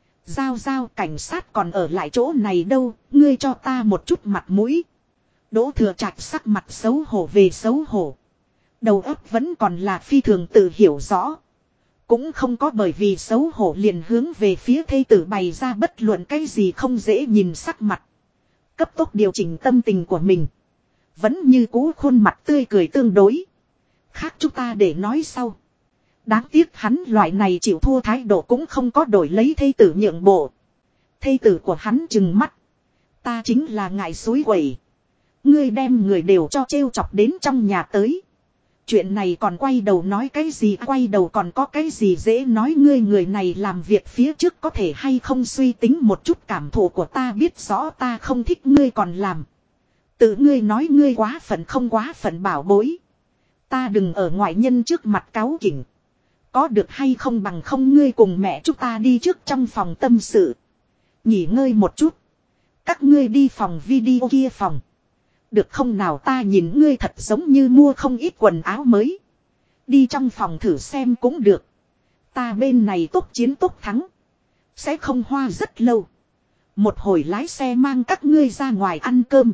Giao cảnh sát còn ở lại chỗ này đâu, ngươi cho ta một chút mặt mũi. Đỗ Thừa Trạch sắc mặt xấu hổ về xấu hổ. Đầu óc vẫn còn là phi thường tự hiểu rõ. Cũng không có bởi vì xấu hổ liền hướng về phía thê tử bày ra bất luận cái gì không dễ nhìn sắc mặt. Cấp tốc điều chỉnh tâm tình của mình. Vẫn như cũ khuôn mặt tươi cười tương đối. Khác chúng ta để nói sau. Đáng tiếc hắn loại này chịu thua thái độ cũng không có đổi lấy thê tử nhượng bộ. Thê tử của hắn trừng mắt. Ta chính là ngại suối quẩy. Ngươi đem người đều cho trêu chọc đến trong nhà tới. Chuyện này còn quay đầu nói cái gì, quay đầu còn có cái gì dễ nói, ngươi người này làm việc phía trước có thể hay không suy tính một chút cảm thụ của ta, biết rõ ta không thích ngươi còn làm. Tự ngươi nói ngươi quá phận không quá phận bảo bối. Ta đừng ở ngoại nhân trước mặt cáu kỉnh. Có được hay không bằng không ngươi cùng mẹ chúng ta đi trước trong phòng tâm sự. Nghỉ ngơi một chút. Các ngươi đi phòng video kia phòng. Được không nào, ta nhìn ngươi thật giống như mua không ít quần áo mới. Đi trong phòng thử xem cũng được. Ta bên này tốt chiến tốt thắng. Sẽ không hoa rất lâu. Một hồi lái xe mang các ngươi ra ngoài ăn cơm.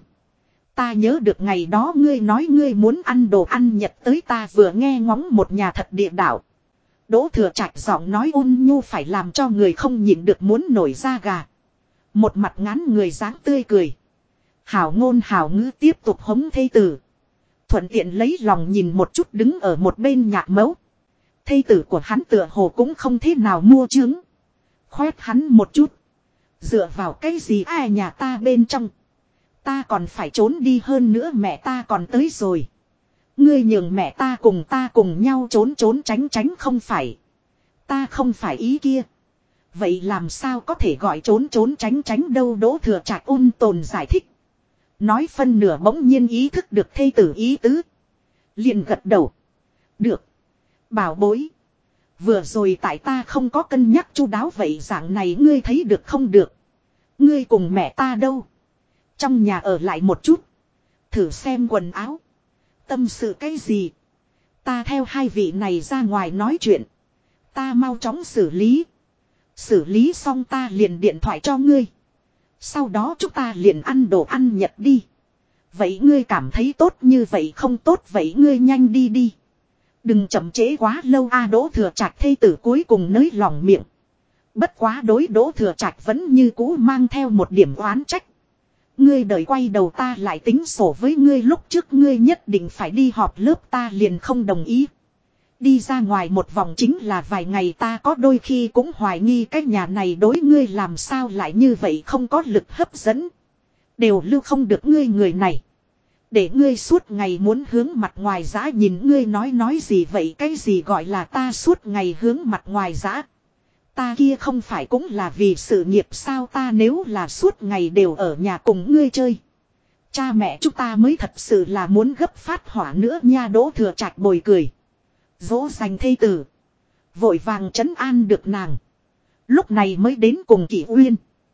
Ta nhớ được ngày đó ngươi nói ngươi muốn ăn đồ ăn Nhật tới, ta vừa nghe ngóng một nhà thật địa đạo. Đỗ Thừa Trạch giọng nói ôn nhu phải làm cho người không nhịn được muốn nổi da gà. Một mặt ngắn người dáng tươi cười. Hảo ngôn hảo ngữ tiếp tục hống thê tử. Thuận tiện lấy lòng nhìn một chút đứng ở một bên Nhạc Mẫu. Thê tử của hắn tựa hồ cũng không thế nào mua trướng. Khoét hắn một chút. Dựa vào cái gì ai nhà ta bên trong. Ta còn phải trốn đi, hơn nữa mẹ ta còn tới rồi. Ngươi nhường mẹ ta cùng nhau trốn tránh không phải. Ta không phải ý kia. Vậy làm sao có thể gọi trốn trốn tránh tránh đâu, Đỗ Thừa Trạch ôn tồn giải thích. Nói phân nửa bỗng nhiên ý thức được thê tử ý tứ. Liền gật đầu. Được. Bảo bối. Vừa rồi tại ta không có cân nhắc chu đáo, vậy dạng này ngươi thấy được không được. Ngươi cùng mẹ ta đâu. Trong nhà ở lại một chút. Thử xem quần áo. Tâm sự cái gì. Ta theo hai vị này ra ngoài nói chuyện. Ta mau chóng xử lý. Xử lý xong ta liền điện thoại cho ngươi. Sau đó chúng ta liền ăn đồ ăn Nhật đi. Vậy ngươi cảm thấy tốt như vậy không tốt, vậy ngươi nhanh đi đi. Đừng chậm trễ quá lâu a. Đỗ Thừa Trạch thê tử cuối cùng nới lòng miệng. Bất quá đối Đỗ Thừa Trạch vẫn như cũ mang theo một điểm oán trách. Ngươi đợi quay đầu ta lại tính sổ với ngươi, lúc trước ngươi nhất định phải đi họp lớp ta liền không đồng ý. Đi ra ngoài một vòng chính là vài ngày, ta có đôi khi cũng hoài nghi cái nhà này đối ngươi làm sao lại như vậy, không có lực hấp dẫn. Đều lưu không được ngươi người này. Để ngươi suốt ngày muốn hướng mặt ngoài giã, nhìn ngươi nói gì vậy, cái gì gọi là ta suốt ngày hướng mặt ngoài giã. Ta kia không phải cũng là vì sự nghiệp sao, ta nếu là suốt ngày đều ở nhà cùng ngươi chơi. Cha mẹ chúng ta mới thật sự là muốn gấp phát hỏa nữa nha. Đỗ Thừa Trạch bồi cười. Dỗ dành thê tử. Vội vàng trấn an được nàng. Lúc này mới đến cùng Kỷ Uyên.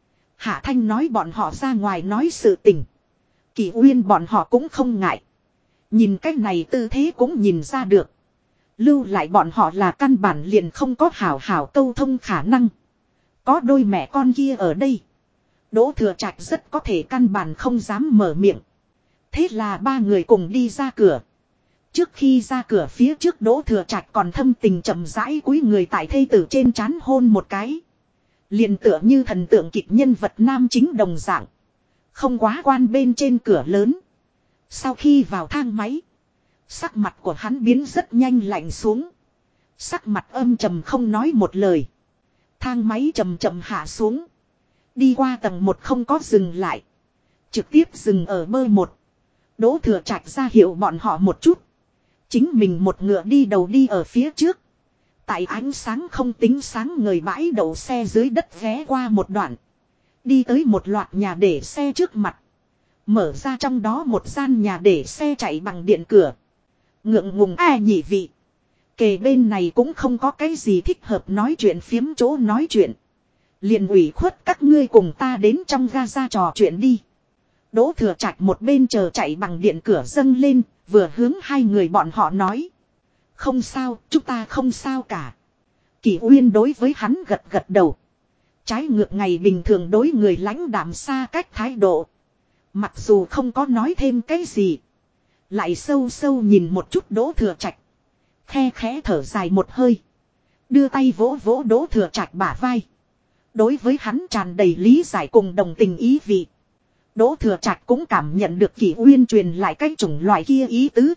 Hạ Thanh nói bọn họ ra ngoài nói sự tình. Kỷ Uyên bọn họ cũng không ngại. Nhìn cách này tư thế cũng nhìn ra được. Lưu lại bọn họ là căn bản liền không có hảo hảo câu thông khả năng. Có đôi mẹ con kia ở đây. Đỗ Thừa Trạch rất có thể căn bản không dám mở miệng. Thế là ba người cùng đi ra cửa. Trước khi ra cửa phía trước, Đỗ Thừa Trạch còn thâm tình chậm rãi cúi người tại thê tử trên trán hôn một cái. Liền tựa như thần tượng kịch nhân vật nam chính đồng dạng. Không quá quan bên trên cửa lớn. Sau khi vào thang máy, sắc mặt của hắn biến rất nhanh lạnh xuống. Sắc mặt âm trầm không nói một lời. Thang máy chậm chậm hạ xuống. Đi qua tầng 1 không có dừng lại. Trực tiếp dừng ở bơ 1. Đỗ Thừa Trạch ra hiệu bọn họ một chút. Chính mình một ngựa đi đầu đi ở phía trước. Tại ánh sáng không tính sáng ngời bãi đậu xe dưới đất ghé qua một đoạn. Đi tới một loạt nhà để xe trước mặt. Mở ra trong đó một gian nhà để xe chạy bằng điện cửa. Ngượng ngùng nhị vị. Kề bên này cũng không có cái gì thích hợp nói chuyện phiếm chỗ nói chuyện. Liền ủy khuất các ngươi cùng ta đến trong ga trò chuyện đi. Đỗ Thừa Trạch một bên chờ chạy bằng điện cửa dâng lên, vừa hướng hai người bọn họ nói. Không sao, chúng ta không sao cả. Kỷ Uyên đối với hắn gật gật đầu. Trái ngược ngày bình thường đối người lãnh đạm xa cách thái độ. Mặc dù không có nói thêm cái gì. Lại sâu sâu nhìn một chút Đỗ Thừa Trạch. Khe khẽ thở dài một hơi. Đưa tay vỗ vỗ Đỗ Thừa Trạch bả vai. Đối với hắn tràn đầy lý giải cùng đồng tình ý vị. Đỗ Thừa Trạch cũng cảm nhận được Kỷ Uyên truyền lại cái chủng loại kia ý tứ.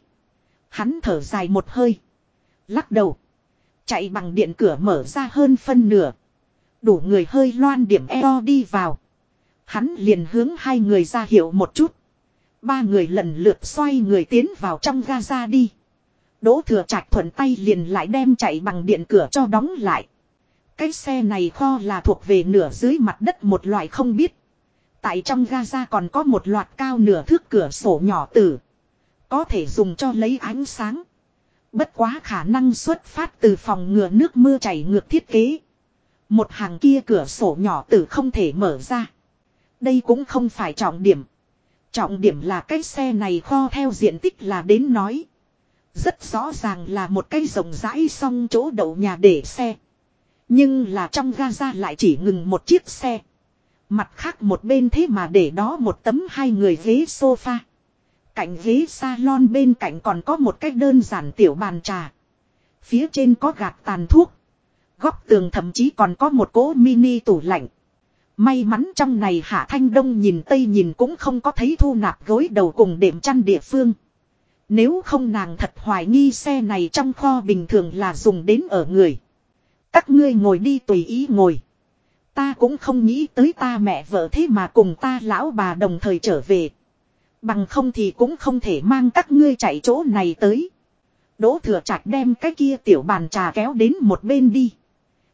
Hắn thở dài một hơi. Lắc đầu. Chạy bằng điện cửa mở ra hơn phân nửa. Đủ người hơi loan điểm eo đi vào. Hắn liền hướng hai người ra hiệu một chút. Ba người lần lượt xoay người tiến vào trong ga đi. Đỗ Thừa Trạch thuận tay liền lại đem chạy bằng điện cửa cho đóng lại. Cái xe này kho là thuộc về nửa dưới mặt đất một loại không biết. Tại trong ga còn có một loạt cao nửa thước cửa sổ nhỏ tử. Có thể dùng cho lấy ánh sáng. Bất quá khả năng xuất phát từ phòng ngừa nước mưa chảy ngược thiết kế. Một hàng kia cửa sổ nhỏ tử không thể mở ra. Đây cũng không phải trọng điểm. Trọng điểm là cái xe này kho theo diện tích là đến nói. Rất rõ ràng là một cái rộng rãi song chỗ đậu nhà để xe. Nhưng là trong ga lại chỉ ngừng một chiếc xe. Mặt khác một bên thế mà để đó một tấm hai người ghế sofa. Cạnh ghế salon bên cạnh còn có một cái đơn giản tiểu bàn trà. Phía trên có gạt tàn thuốc. Góc tường thậm chí còn có một cỗ mini tủ lạnh. May mắn trong này Hạ Thanh Đông nhìn tây nhìn cũng không có thấy thu nạp gối đầu cùng đệm chăn địa phương. Nếu không nàng thật hoài nghi xe này trong kho bình thường là dùng đến ở người. Các ngươi ngồi đi tùy ý ngồi. Ta cũng không nghĩ tới ta mẹ vợ thế mà cùng ta lão bà đồng thời trở về. Bằng không thì cũng không thể mang các ngươi chạy chỗ này tới. Đỗ Thừa Trạch đem cái kia tiểu bàn trà kéo đến một bên đi.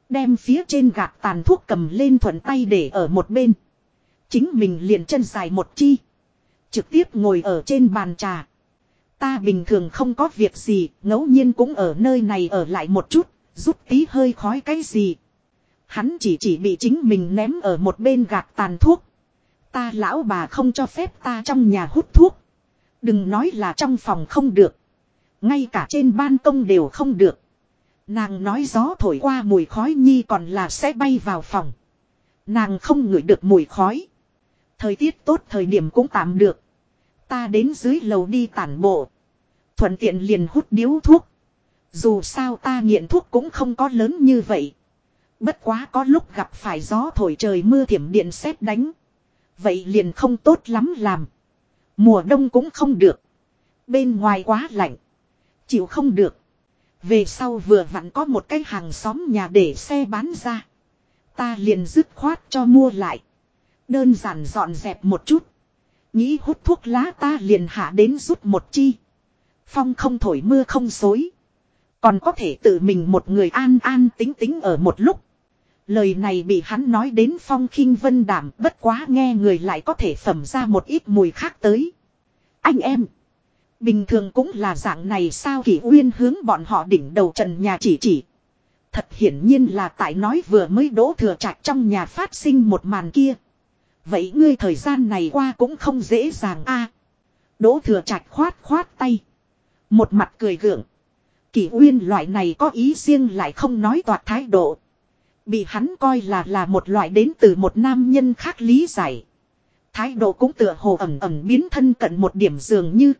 Đem phía trên gạt tàn thuốc cầm lên thuận tay để ở một bên. Chính mình liền chân dài một chi. Trực tiếp ngồi ở trên bàn trà. Ta bình thường không có việc gì, ngẫu nhiên cũng ở nơi này ở lại một chút, rút tí hơi khói cái gì. Hắn chỉ bị chính mình ném ở một bên gạt tàn thuốc. Ta lão bà không cho phép ta trong nhà hút thuốc. Đừng nói là trong phòng không được. Ngay cả trên ban công đều không được. Nàng nói gió thổi qua mùi khói nhi còn là sẽ bay vào phòng. Nàng không ngửi được mùi khói. Thời tiết tốt thời điểm cũng tạm được. Ta đến dưới lầu đi tản bộ. Thuận tiện liền hút điếu thuốc. Dù sao ta nghiện thuốc cũng không có lớn như vậy. Bất quá có lúc gặp phải gió thổi trời mưa thiểm điện sét đánh. Vậy liền không tốt lắm làm. Mùa đông cũng không được. Bên ngoài quá lạnh. Chịu không được. Về sau vừa vặn có một cái hàng xóm nhà để xe bán ra. Ta liền dứt khoát cho mua lại. Đơn giản dọn dẹp một chút. Nghĩ hút thuốc lá ta liền hạ đến rút một chi. Phong không thổi mưa không xối. Còn có thể tự mình một người an an tính tính ở một lúc. Lời này bị hắn nói đến phong khinh vân đảm, bất quá nghe người lại có thể phẩm ra một ít mùi khác tới. Anh em. Bình thường cũng là dạng này sao Kỷ Uyên hướng bọn họ đỉnh đầu trần nhà chỉ. Thật hiển nhiên là tại nói vừa mới Đỗ Thừa Trạch trong nhà phát sinh một màn kia. Vậy ngươi thời gian này qua cũng không dễ dàng a. Đỗ Thừa Trạch khoát tay. Một mặt cười gượng. Kỷ Uyên loại này có ý riêng lại không nói toạc thái độ. Bị hắn coi là một loại đến từ một nam nhân khác lý giải. Thái độ cũng tựa hồ ẩm biến thân cận một điểm dường như.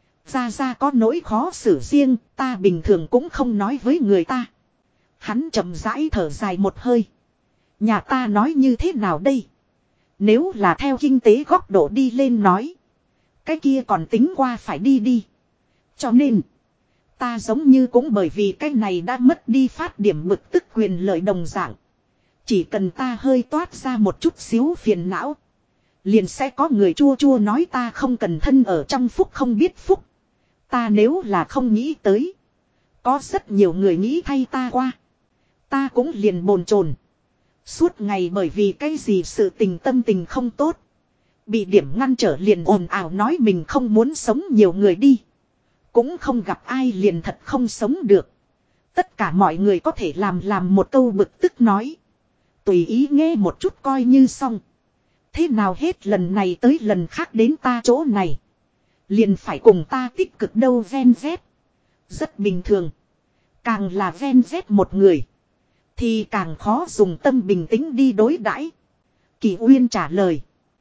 Ra có nỗi khó xử riêng, ta bình thường cũng không nói với người ta. Hắn chậm rãi thở dài một hơi. Nhà ta nói như thế nào đây? Nếu là theo kinh tế góc độ đi lên nói. Cái kia còn tính qua phải đi. Cho nên, ta giống như cũng bởi vì cái này đã mất đi phát điểm bực tức quyền lợi đồng dạng. Chỉ cần ta hơi toát ra một chút xíu phiền não. Liền sẽ có người chua nói ta không cần thân ở trong phúc không biết phúc. Ta nếu là không nghĩ tới. Có rất nhiều người nghĩ thay ta qua. Ta cũng liền bồn chồn. Suốt ngày bởi vì cái gì sự tình tâm tình không tốt. Bị điểm ngăn trở liền ồn ào nói mình không muốn sống nhiều người đi. Cũng không gặp ai liền thật không sống được. Tất cả mọi người có thể làm một câu bực tức nói. Tùy ý nghe một chút coi như xong. Thế nào hết lần này tới lần khác đến ta chỗ này. Liền phải cùng ta tích cực đâu ven vét. Rất bình thường. Càng là ven vét một người. Thì càng khó dùng tâm bình tĩnh đi đối đãi. Kỷ Uyên trả lời.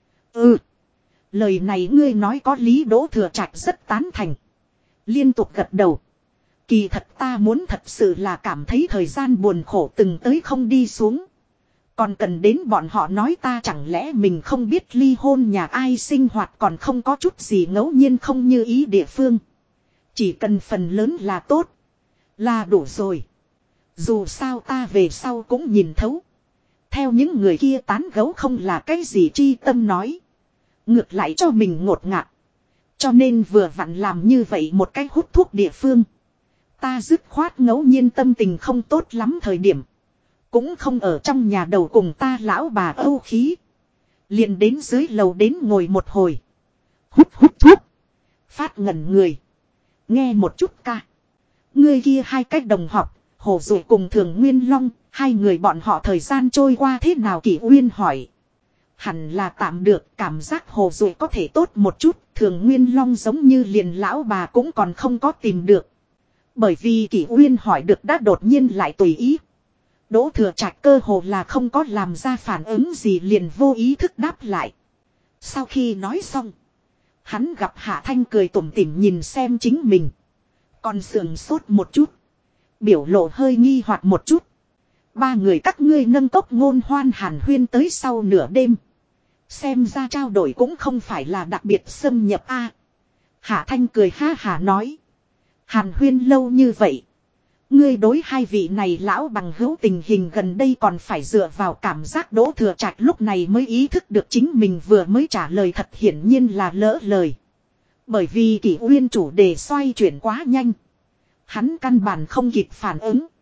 Lời này ngươi nói có lý. Đỗ Thừa Trạch rất tán thành. Liên tục gật đầu. Kỳ thật ta muốn thật sự là cảm thấy thời gian buồn khổ từng tới không đi xuống. Còn cần đến bọn họ nói ta chẳng lẽ mình không biết ly hôn nhà ai sinh hoạt còn không có chút gì ngẫu nhiên không như ý địa phương. Chỉ cần phần lớn là tốt. Là đủ rồi. Dù sao ta về sau cũng nhìn thấu. Theo những người kia tán gẫu không là cái gì chi tâm nói. Ngược lại cho mình ngột ngạt. Cho nên vừa vặn làm như vậy một cái hút thuốc địa phương. Ta dứt khoát ngẫu nhiên tâm tình không tốt lắm thời điểm. Cũng không ở trong nhà đầu cùng ta lão bà âu khí. Liền đến dưới lầu đến ngồi một hồi. Hút thuốc. Phát ngẩn người. Nghe một chút ca. Người kia hai cách đồng học. Hồ Dụ cùng Thường Nguyên Long. Hai người bọn họ thời gian trôi qua thế nào Kỷ Uyên hỏi. Hẳn là tạm được. Cảm giác Hồ Dụ có thể tốt một chút. Thường Nguyên Long giống như liền lão bà cũng còn không có tìm được. Bởi vì Kỷ Uyên hỏi được đã đột nhiên lại tùy ý. Đỗ Thừa Trạch cơ hồ là không có làm ra phản ứng gì liền vô ý thức đáp lại. Sau khi nói xong. Hắn gặp Hạ Thanh cười tủm tỉm nhìn xem chính mình. Còn sườn sốt một chút. Biểu lộ hơi nghi hoặc một chút. Ba người các ngươi nâng cốc ngôn hoan hàn huyên tới sau nửa đêm. Xem ra trao đổi cũng không phải là đặc biệt xâm nhập a. Hạ Thanh cười ha hả nói. Hàn huyên lâu như vậy. Ngươi đối hai vị này lão bằng hữu tình hình gần đây còn phải dựa vào cảm giác. Đỗ Thừa Trạch lúc này mới ý thức được chính mình vừa mới trả lời thật hiển nhiên là lỡ lời. Bởi vì Kỷ Uyên chủ đề xoay chuyển quá nhanh. Hắn căn bản không kịp phản ứng.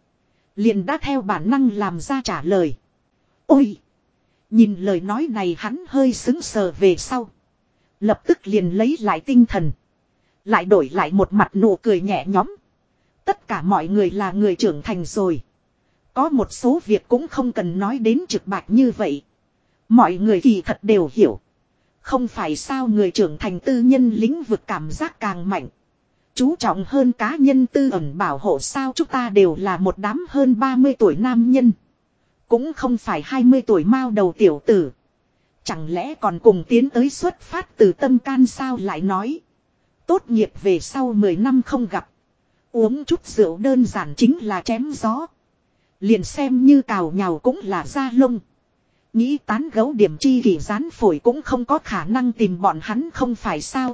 liền đã theo bản năng làm ra trả lời. Ôi! Nhìn lời nói này hắn hơi sững sờ về sau. Lập tức liền lấy lại tinh thần. Lại đổi lại một mặt nụ cười nhẹ nhõm. Tất cả mọi người là người trưởng thành rồi. Có một số việc cũng không cần nói đến trực bạch như vậy. Mọi người kỳ thật đều hiểu. Không phải sao người trưởng thành tư nhân lĩnh vực cảm giác càng mạnh. Chú trọng hơn cá nhân tư ẩn bảo hộ sao chúng ta đều là một đám hơn 30 tuổi nam nhân. Cũng không phải 20 tuổi mao đầu tiểu tử. Chẳng lẽ còn cùng tiến tới xuất phát từ tâm can sao lại nói. Tốt nghiệp về sau 10 năm không gặp. Uống chút rượu đơn giản chính là chém gió. Liền xem như cào nhào cũng là da lông. Nghĩ tán gấu điểm chi kỷ rán phổi cũng không có khả năng tìm bọn hắn không phải sao.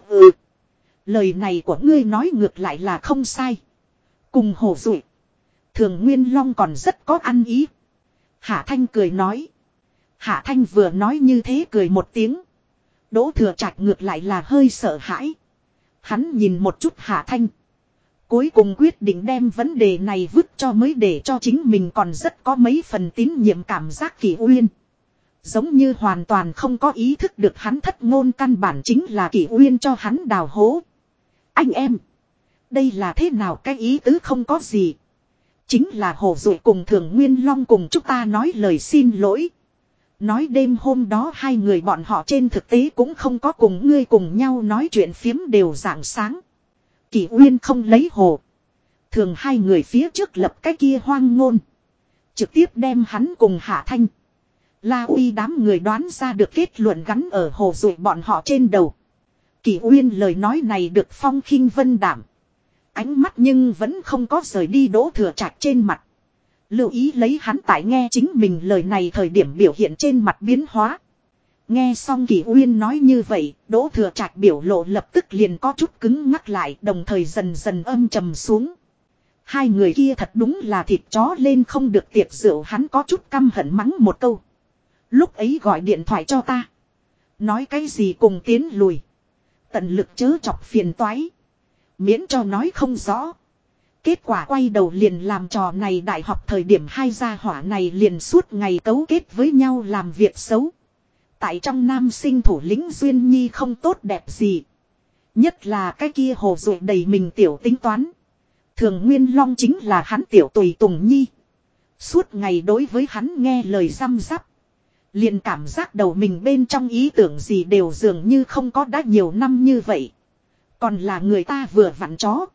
Lời này của ngươi nói ngược lại là không sai. Cùng hồ dụi. Thường Nguyên Long còn rất có ăn ý. Hạ Thanh cười nói. Hạ Thanh vừa nói như thế cười một tiếng. Đỗ Thừa Trạch ngược lại là hơi sợ hãi. Hắn nhìn một chút Hạ Thanh. Cuối cùng quyết định đem vấn đề này vứt cho mới để cho chính mình còn rất có mấy phần tín nhiệm cảm giác Kỷ Uyên. Giống như hoàn toàn không có ý thức được hắn thất ngôn căn bản chính là Kỷ Uyên cho hắn đào hố. Anh em. Đây là thế nào cái ý tứ không có gì. Chính là Hồ Dụ cùng Thường Nguyên Long cùng chúng ta nói lời xin lỗi. Nói đêm hôm đó hai người bọn họ trên thực tế cũng không có cùng ngươi cùng nhau nói chuyện phiếm đều rạng sáng. Kỷ Uyên không lấy Hồ. Thường hai người phía trước lập cái kia hoang ngôn. Trực tiếp đem hắn cùng Hạ Thanh. La Uy đám người đoán ra được kết luận gắn ở Hồ Dụ bọn họ trên đầu. Kỷ Uyên lời nói này được phong khinh vân đảm. Ánh mắt nhưng vẫn không có rời đi Đỗ Thừa Trạch trên mặt. Lưu ý lấy hắn tại nghe chính mình lời này thời điểm biểu hiện trên mặt biến hóa. Nghe xong Kỷ Uyên nói như vậy, Đỗ Thừa Trạch biểu lộ lập tức liền có chút cứng ngắc lại, đồng thời dần dần âm trầm xuống. Hai người kia thật đúng là thịt chó lên không được tiệc rượu, hắn có chút căm hận mắng một câu. Lúc ấy gọi điện thoại cho ta. Nói cái gì cùng tiến lùi. Tận lực chớ chọc phiền toái. Miễn cho nói không rõ. Kết quả quay đầu liền làm trò này, đại học thời điểm hai gia hỏa này liền suốt ngày cấu kết với nhau làm việc xấu. Tại trong nam sinh thủ lĩnh Duyên Nhi không tốt đẹp gì. Nhất là cái kia Hồ Dụ đầy mình tiểu tính toán. Thường Nguyên Long chính là hắn tiểu tùy tùng nhi. Suốt ngày đối với hắn nghe lời răm rắp. Liền cảm giác đầu mình bên trong ý tưởng gì đều dường như không có đã nhiều năm như vậy. Còn là người ta vừa vặn chó.